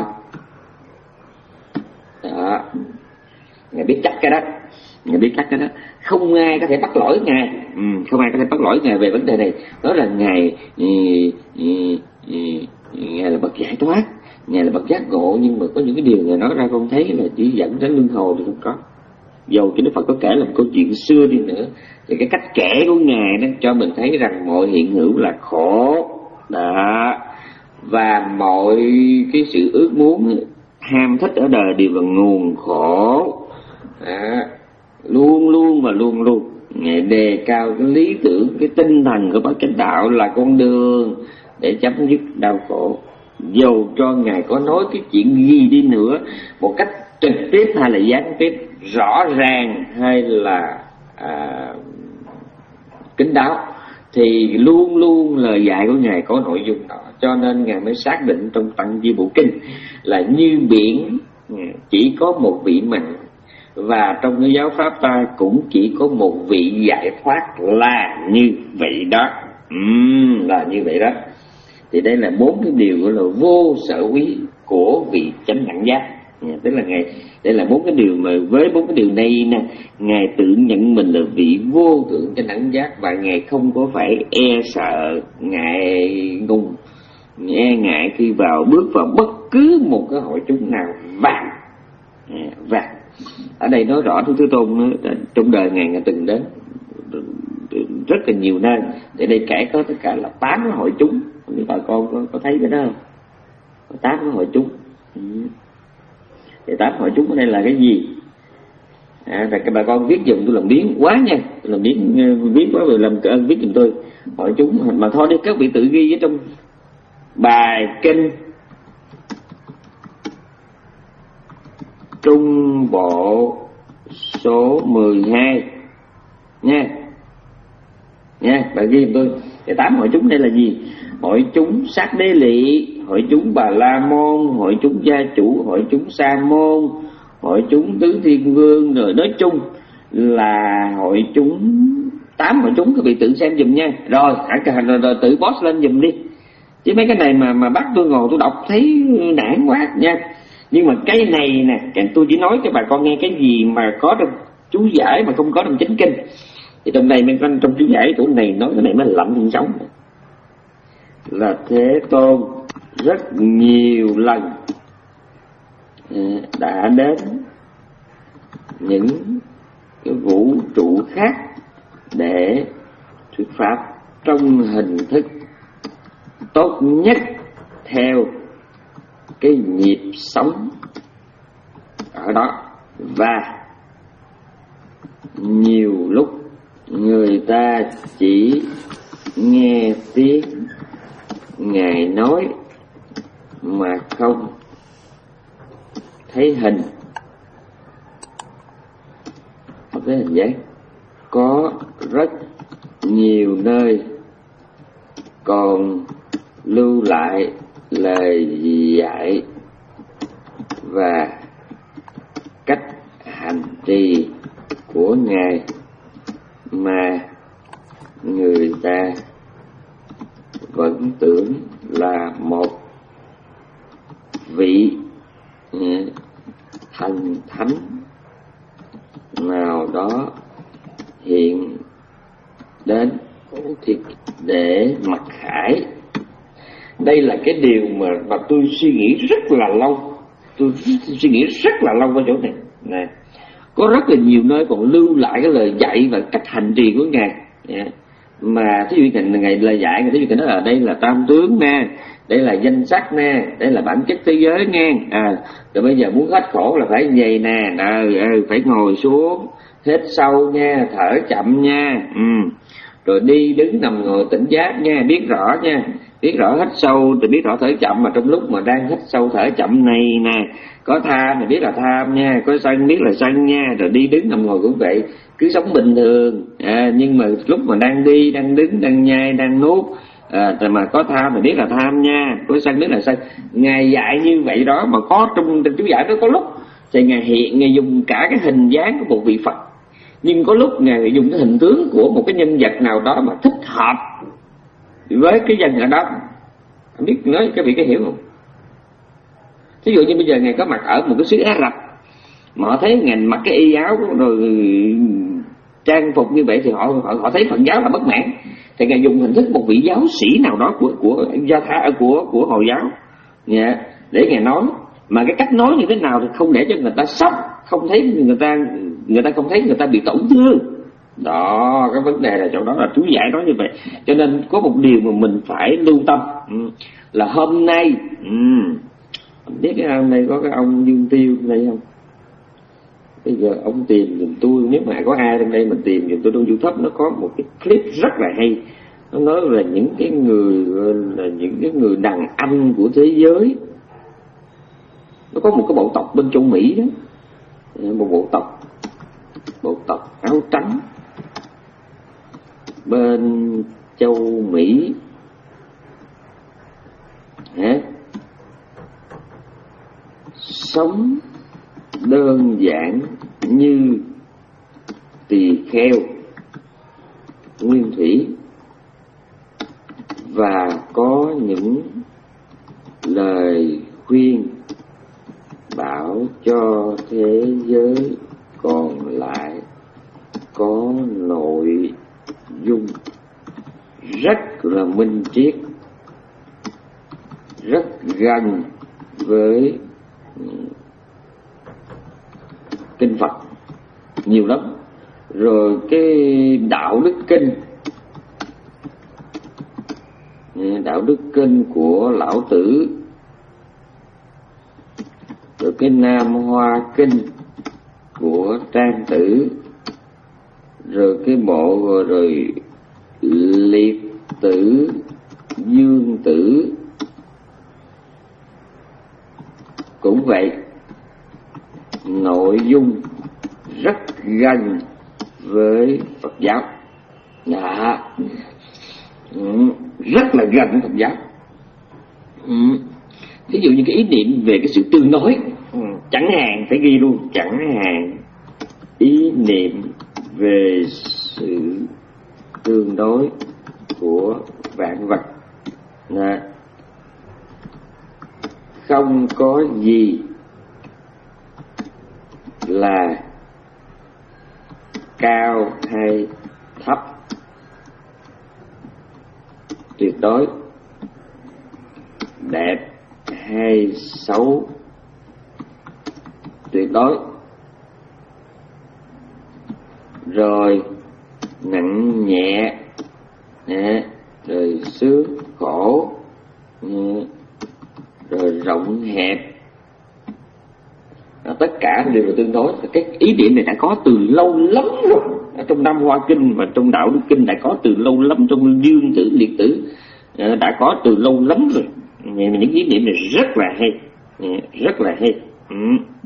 Đó, Ngài biết chắc cái đó, Ngài biết chắc cái đó, không ai có thể bắt lỗi Ngài, ừ, không ai có thể bắt lỗi Ngài về vấn đề này. Đó là Ngài, ừ, ừ, ừ, Ngài là bậc giải thoát, Ngài là bậc giác ngộ, nhưng mà có những cái điều Ngài nói ra con thấy là chỉ dẫn đến luân hồi thì không có. Dầu cho Đức Phật có kể là một câu chuyện xưa đi nữa, thì cái cách kể của Ngài đó cho mình thấy rằng mọi hiện hữu là khổ đó, và mọi cái sự ước muốn ham thích ở đời đều là nguồn khổ đó, luôn luôn và luôn luôn. Ngài đề cao cái lý tưởng, cái tinh thần của bậc chánh đạo là con đường để chấm dứt đau khổ. Dầu cho Ngài có nói cái chuyện gì đi nữa, một cách trực tiếp hay là gián tiếp, rõ ràng hay là à, kín đáo, thì luôn luôn lời dạy của Ngài có nội dung đó. Cho nên Ngài mới xác định trong Tăng Chi Bộ Kinh là như biển chỉ có một vị mạnh, và trong cái giáo pháp ta cũng chỉ có một vị giải thoát là như vậy đó. uhm, là như vậy đó. Thì đây là bốn cái điều gọi là vô sở quý của vị chánh đẳng giác. Tức là Ngài, đây là bốn cái điều mà với bốn cái điều này nè, Ngài tự nhận mình là vị vô thượng chánh đẳng giác, và Ngài không có phải e sợ, ngại ngùng, e ngại khi vào bước vào bất cứ một cái hội chúng nào. Và và ở đây nói rõ Thứ Thế Tôn trong đời Ngài Ngài từng đến rất là nhiều nơi, để đây kể có tất cả là tám cái hội chúng. Bà con có, có thấy cái đó không? Có tám cái hội chúng. ừ. Thì tám hội chúng ở đây là cái gì? À, và các bà con viết dùm tôi làm biến quá nha, tôi làm biến viết quá rồi, làm ơn viết dùm tôi hội chúng mà thôi đi, các vị tự ghi ở trong bài kinh Trung Bộ số mười hai nha nha, bạn ghi dùm tôi. Thì tám hội chúng đây là gì? Hội chúng Sát Đế Lị, hội chúng Bà La Môn, hội chúng Gia Chủ, hội chúng Sa Môn, hội chúng Tứ Thiên Vương. Rồi nói chung là hội chúng, tám hội chúng, các vị tự xem dùm nha. Rồi, rồi, rồi tự post lên dùm đi, chứ mấy cái này mà mà bắt tôi ngồi tôi đọc thấy nản quá nha. Nhưng mà cái này nè, cái tôi chỉ nói cho bà con nghe cái gì mà có trong chú giải mà không có trong chính kinh. Thì trong này mình trong chú giải của này nói cái này mới lạnh hơn sống. Là Thế Tôn rất nhiều lần đã đến những cái vũ trụ khác để thuyết pháp trong hình thức tốt nhất theo cái nhịp sống ở đó. Và nhiều lúc người ta chỉ nghe tiếng Ngài nói mà không thấy hình, không thấy hình dáng. Có rất nhiều nơi còn lưu lại lời dạy và cách hành trì của Ngài mà người ta vẫn tưởng là một vị thần thánh nào đó hiện đến thì để mặc khải. Đây là cái điều mà, mà tôi suy nghĩ rất là lâu, tôi suy nghĩ rất là lâu ở chỗ này. Nè, có rất là nhiều nơi còn lưu lại cái lời dạy và cách hành trì của Ngài. Yeah. Mà thí dụ Ngài lời dạy, thí dụ nói là đây là tam tướng nè, đây là danh sắc nè, đây là bản chất thế giới nha. À, rồi bây giờ muốn hết khổ là phải vậy nè, à, à, phải ngồi xuống, hít sâu nha, thở chậm nha, ừ. Rồi đi đứng nằm ngồi tỉnh giác nha, biết rõ nha, biết rõ hít sâu thì biết rõ thở chậm, mà trong lúc mà đang hít sâu thở chậm này nè, có tham thì biết là tham nha, có sân biết là sân nha, rồi đi đứng nằm ngồi cũng vậy, cứ sống bình thường. À, nhưng mà lúc mà đang đi, đang đứng, đang nhai, đang nuốt, à, mà có tham thì biết là tham nha, có sân biết là sân. Ngài dạy như vậy đó, mà có trong, trong chú giải đó có lúc thì Ngài hiện, Ngài dùng cả cái hình dáng của một vị Phật, nhưng có lúc Ngài dùng cái hình tướng của một cái nhân vật nào đó mà thích hợp với cái dân ở đó. Biết nói các vị có hiểu không? Ví dụ như bây giờ Ngài có mặt ở một cái xứ Ả Rập, mà họ thấy Ngài mặc cái y áo rồi trang phục như vậy thì họ họ, họ thấy Phật giáo là bất mãn, thì Ngài dùng hình thức một vị giáo sĩ nào đó của của Do Thái, của của Hồi giáo, yeah. để Ngài nói. Mà cái cách nói như thế nào thì không để cho người ta sốc, không thấy người ta người ta không thấy người ta bị tổn thương. Đó, cái vấn đề là chỗ đó là chú giải nói như vậy. Cho nên có một điều mà mình phải lưu tâm là hôm nay, um, biết cái hôm nay có cái ông Dương Tiêu đây không? Bây giờ ông tìm giùm tôi, nếu mà có ai trong đây mà tìm giùm tôi trong YouTube, nó có một cái clip rất là hay. Nó nói là những cái người là những cái người đàn anh của thế giới. Nó có một cái bộ tộc bên châu Mỹ đó, một bộ tộc bộ tộc áo trắng bên châu Mỹ, hả? Sống đơn giản như tỳ kheo nguyên thủy và có những lời khuyên bảo cho thế giới còn lại có nội dung rất là minh triết, rất gần với kinh Phật nhiều lắm. Rồi cái đạo đức kinh, đạo đức kinh của Lão Tử, rồi cái Nam Hoa Kinh của Trang Tử, rồi cái bộ rồi, rồi Liệt Tử, Dương Tử cũng vậy, nội dung rất gần với Phật giáo. Dạ. Ừ, rất là gần với Phật giáo. Ừ. Ví dụ như cái ý niệm về cái sự tương đối, ừ, chẳng hạn phải ghi luôn, chẳng hạn ý niệm về sự tương đối của vạn vật. Nè. Không có gì là cao hay thấp, tuyệt đối, đẹp hay xấu, tuyệt đối, rồi nặng nhẹ, rồi sướng khổ, rồi rộng hẹp, tất cả đều là tương đối. Cái ý niệm này đã có từ lâu lắm rồi, ở trong Nam Hoa Kinh và trong Đạo Đức Kinh đã có từ lâu lắm, trong Dương Tử, Liệt Tử đã có từ lâu lắm rồi. Những ý niệm này rất là hay, rất là hay. Ừ.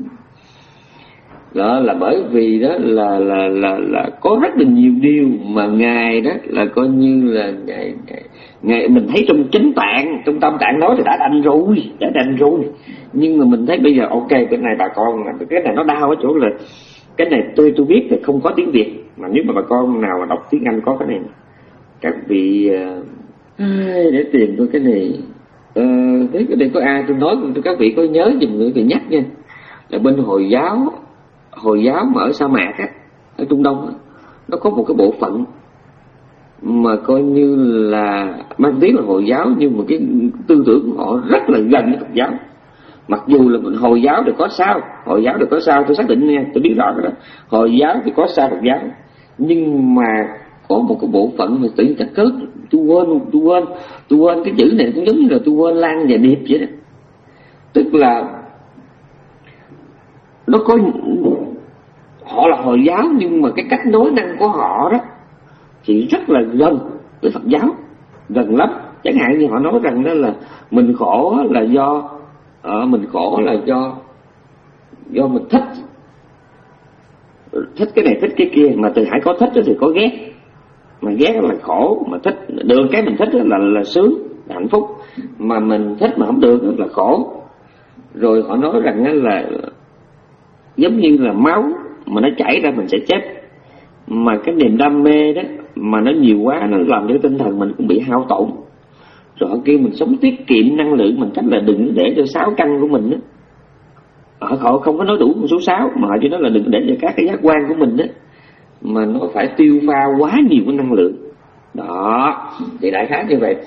Đó là bởi vì đó là là là là có rất là nhiều điều mà ngài đó là coi như là ngài, ngài, ngài mình thấy trong chánh tạng, trong tâm tạng nói thì đã đành rồi, đã đành rồi. Nhưng mà mình thấy bây giờ ok, cái này bà con, cái này nó đau ở chỗ là cái này tôi tôi biết là không có tiếng Việt, mà nếu mà bà con nào mà đọc tiếng Anh có cái này, các vị uh, để tìm tôi cái này. Uh, thế cái này có ai tôi nói tôi các vị có nhớ giùm người thì nhắc nha, là bên Hồi giáo, Hồi giáo mà ở sa mạc á, ở Trung Đông á, nó có một cái bộ phận mà coi như là mang tiếng là Hồi giáo, nhưng mà cái tư tưởng của họ rất là gần với Phật giáo. Mặc dù là Hồi giáo thì có sao, Hồi giáo thì có sao, tôi xác định nha, tôi biết rõ cái đó. Hồi giáo thì có sao Phật giáo, nhưng mà có một cái bộ phận mà tự nhiên cất, tôi quên, tôi quên, tôi quên cái chữ này cũng giống như là tôi quên Lan và Điệp vậy đó. Tức là nó có, họ là Hồi giáo nhưng mà cái cách nói năng của họ đó thì rất là gần với Phật giáo, gần lắm. Chẳng hạn như họ nói rằng đó là mình khổ là do à, mình khổ là do do mình thích thích cái này thích cái kia, mà từ hãy có thích thì có ghét, mà ghét là khổ, mà thích được cái mình thích là là sướng, là hạnh phúc, mà mình thích mà không được là khổ. Rồi họ nói rằng là giống như là máu mà nó chảy ra mình sẽ chết, mà cái niềm đam mê đó mà nó nhiều quá nó làm cho tinh thần mình cũng bị hao tổn. Rồi họ kêu mình sống tiết kiệm năng lượng mình, cách là đừng để cho sáu căn của mình đó. Họ, họ không có nói đủ một số sáu, mà họ chỉ nói là đừng để cho các cái giác quan của mình đó mà nó phải tiêu pha quá nhiều cái năng lượng đó. Thì đại khái như vậy.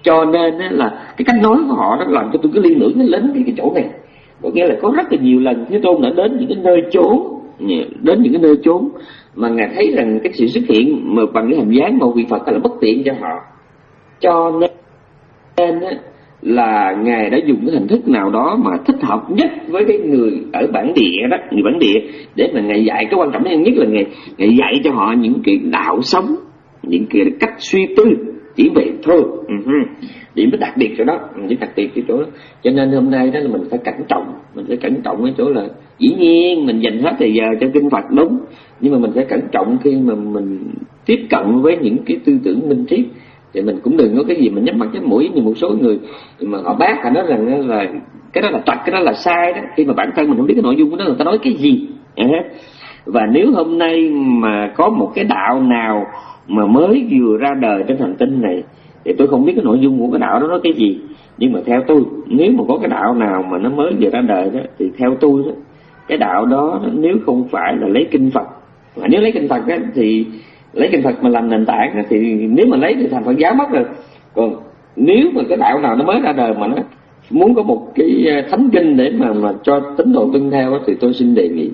Cho nên á, là cái cách nói của họ nó làm cho tôi cứ liên tưởng đến cái, cái chỗ này. Có nghĩa là có rất là nhiều lần Thế Tôn đã đến những cái nơi chốn, đến những cái nơi chốn mà Ngài thấy rằng cái sự xuất hiện mà bằng cái hình dáng một vị Phật là bất tiện cho họ. Cho nên, nên á, là Ngài đã dùng cái hình thức nào đó mà thích hợp nhất với cái người ở bản địa đó, người bản địa, để mà Ngài dạy. Cái quan trọng nhất là Ngài, Ngài dạy cho họ những cái đạo sống, những cái cách suy tư, chỉ vậy thôi. Uh-huh. Điểm đặc biệt chỗ đó, điểm đặc biệt cái chỗ đó. Cho nên hôm nay đó là mình phải cẩn trọng, mình phải cẩn trọng cái chỗ là dĩ nhiên mình dành hết thời giờ cho kinh Phật đúng, nhưng mà mình phải cẩn trọng khi mà mình tiếp cận với những cái tư tưởng minh triết. Thì mình cũng đừng có cái gì mình nhắm mắt nhắm mũi như một số người mà họ bác họ nói rằng là cái đó là trật, cái đó là sai đó, khi mà bản thân mình không biết cái nội dung của nó người ta nói cái gì. Và nếu hôm nay mà có một cái đạo nào mà mới vừa ra đời trên hành tinh này thì tôi không biết cái nội dung của cái đạo đó nói cái gì, nhưng mà theo tôi, nếu mà có cái đạo nào mà nó mới vừa ra đời đó thì theo tôi đó, cái đạo đó nếu không phải là lấy kinh Phật, mà nếu lấy kinh Phật đó, thì lấy kinh Phật mà làm nền tảng đó, thì nếu mà lấy thì thành Phật giáo mất rồi. Còn nếu mà cái đạo nào nó mới ra đời mà nó muốn có một cái thánh kinh để mà mà cho tín đồ tuân theo đó, thì tôi xin đề nghị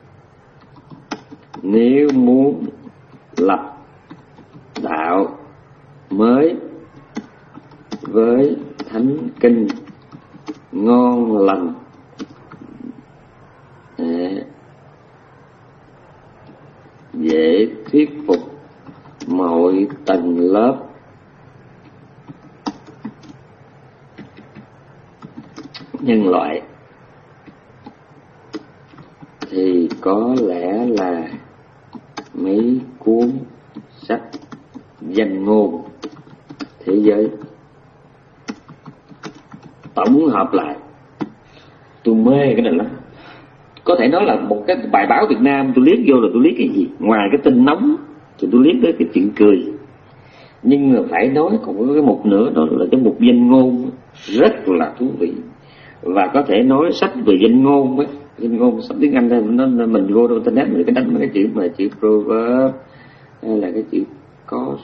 nếu muốn lập đạo mới với thánh kinh ngon lành, dễ thuyết phục mọi tầng lớp, nhân loại, thì có lẽ là mấy cuốn sách danh ngôn thế giới tổng hợp lại. Tôi mê cái này lắm. Có thể nói là một cái bài báo Việt Nam tôi liếc vô là tôi liếc cái gì, ngoài cái tin nóng thì tôi liếc tới cái chuyện cười. Nhưng mà phải nói còn có cái một nữa, đó là cái mục danh ngôn rất là thú vị. Và có thể nói sách về danh ngôn ấy, danh ngôn sách tiếng Anh nó, nó mình vô trong internet mình cái đánh mấy cái chữ mà chữ proverb hay là cái chữ cause.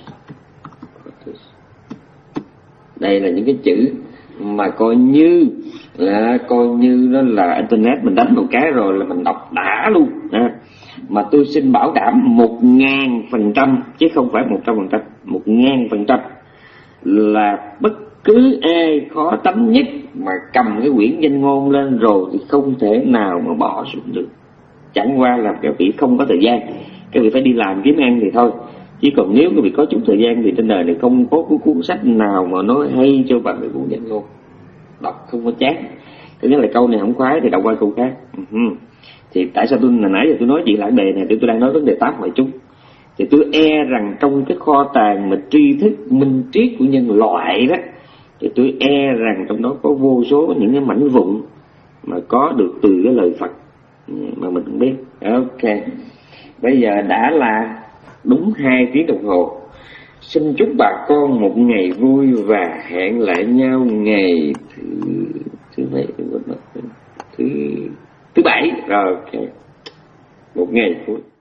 Đây là những cái chữ mà coi như là coi như nó là internet mình đánh một cái rồi là mình đọc đã luôn à. Mà tôi xin bảo đảm một ngàn phần trăm chứ không phải một trăm phần trăm, một ngàn phần trăm là bất cứ ai khó tánh nhất mà cầm cái quyển danh ngôn lên rồi thì không thể nào mà bỏ xuống được. Chẳng qua là cái vị không có thời gian, cái vị phải đi làm kiếm ăn thì thôi. Chứ còn nếu cái vị có chút thời gian thì trên đời này không có cái cuốn sách nào mà nói hay cho bằng cái cuốn danh ngôn. Đọc không có chán. Thứ nhất là câu này không khoái thì đọc qua câu khác. Uh-huh. Thì tại sao tôi là nãy giờ tôi nói chuyện lãng đề này, thì tôi đang nói vấn đề tám ngoại chúng. Thì tôi e rằng trong cái kho tàng mà tri thức minh triết của nhân loại đó, thì tôi e rằng trong đó có vô số những cái mảnh vụn mà có được từ cái lời Phật mà mình không biết. Ok, bây giờ đã là đúng hai tiếng đồng hồ. Xin chúc bà con một ngày vui và hẹn lại nhau ngày thứ thứ mấy thứ thứ, thứ bảy rồi. Ok, một ngày vui.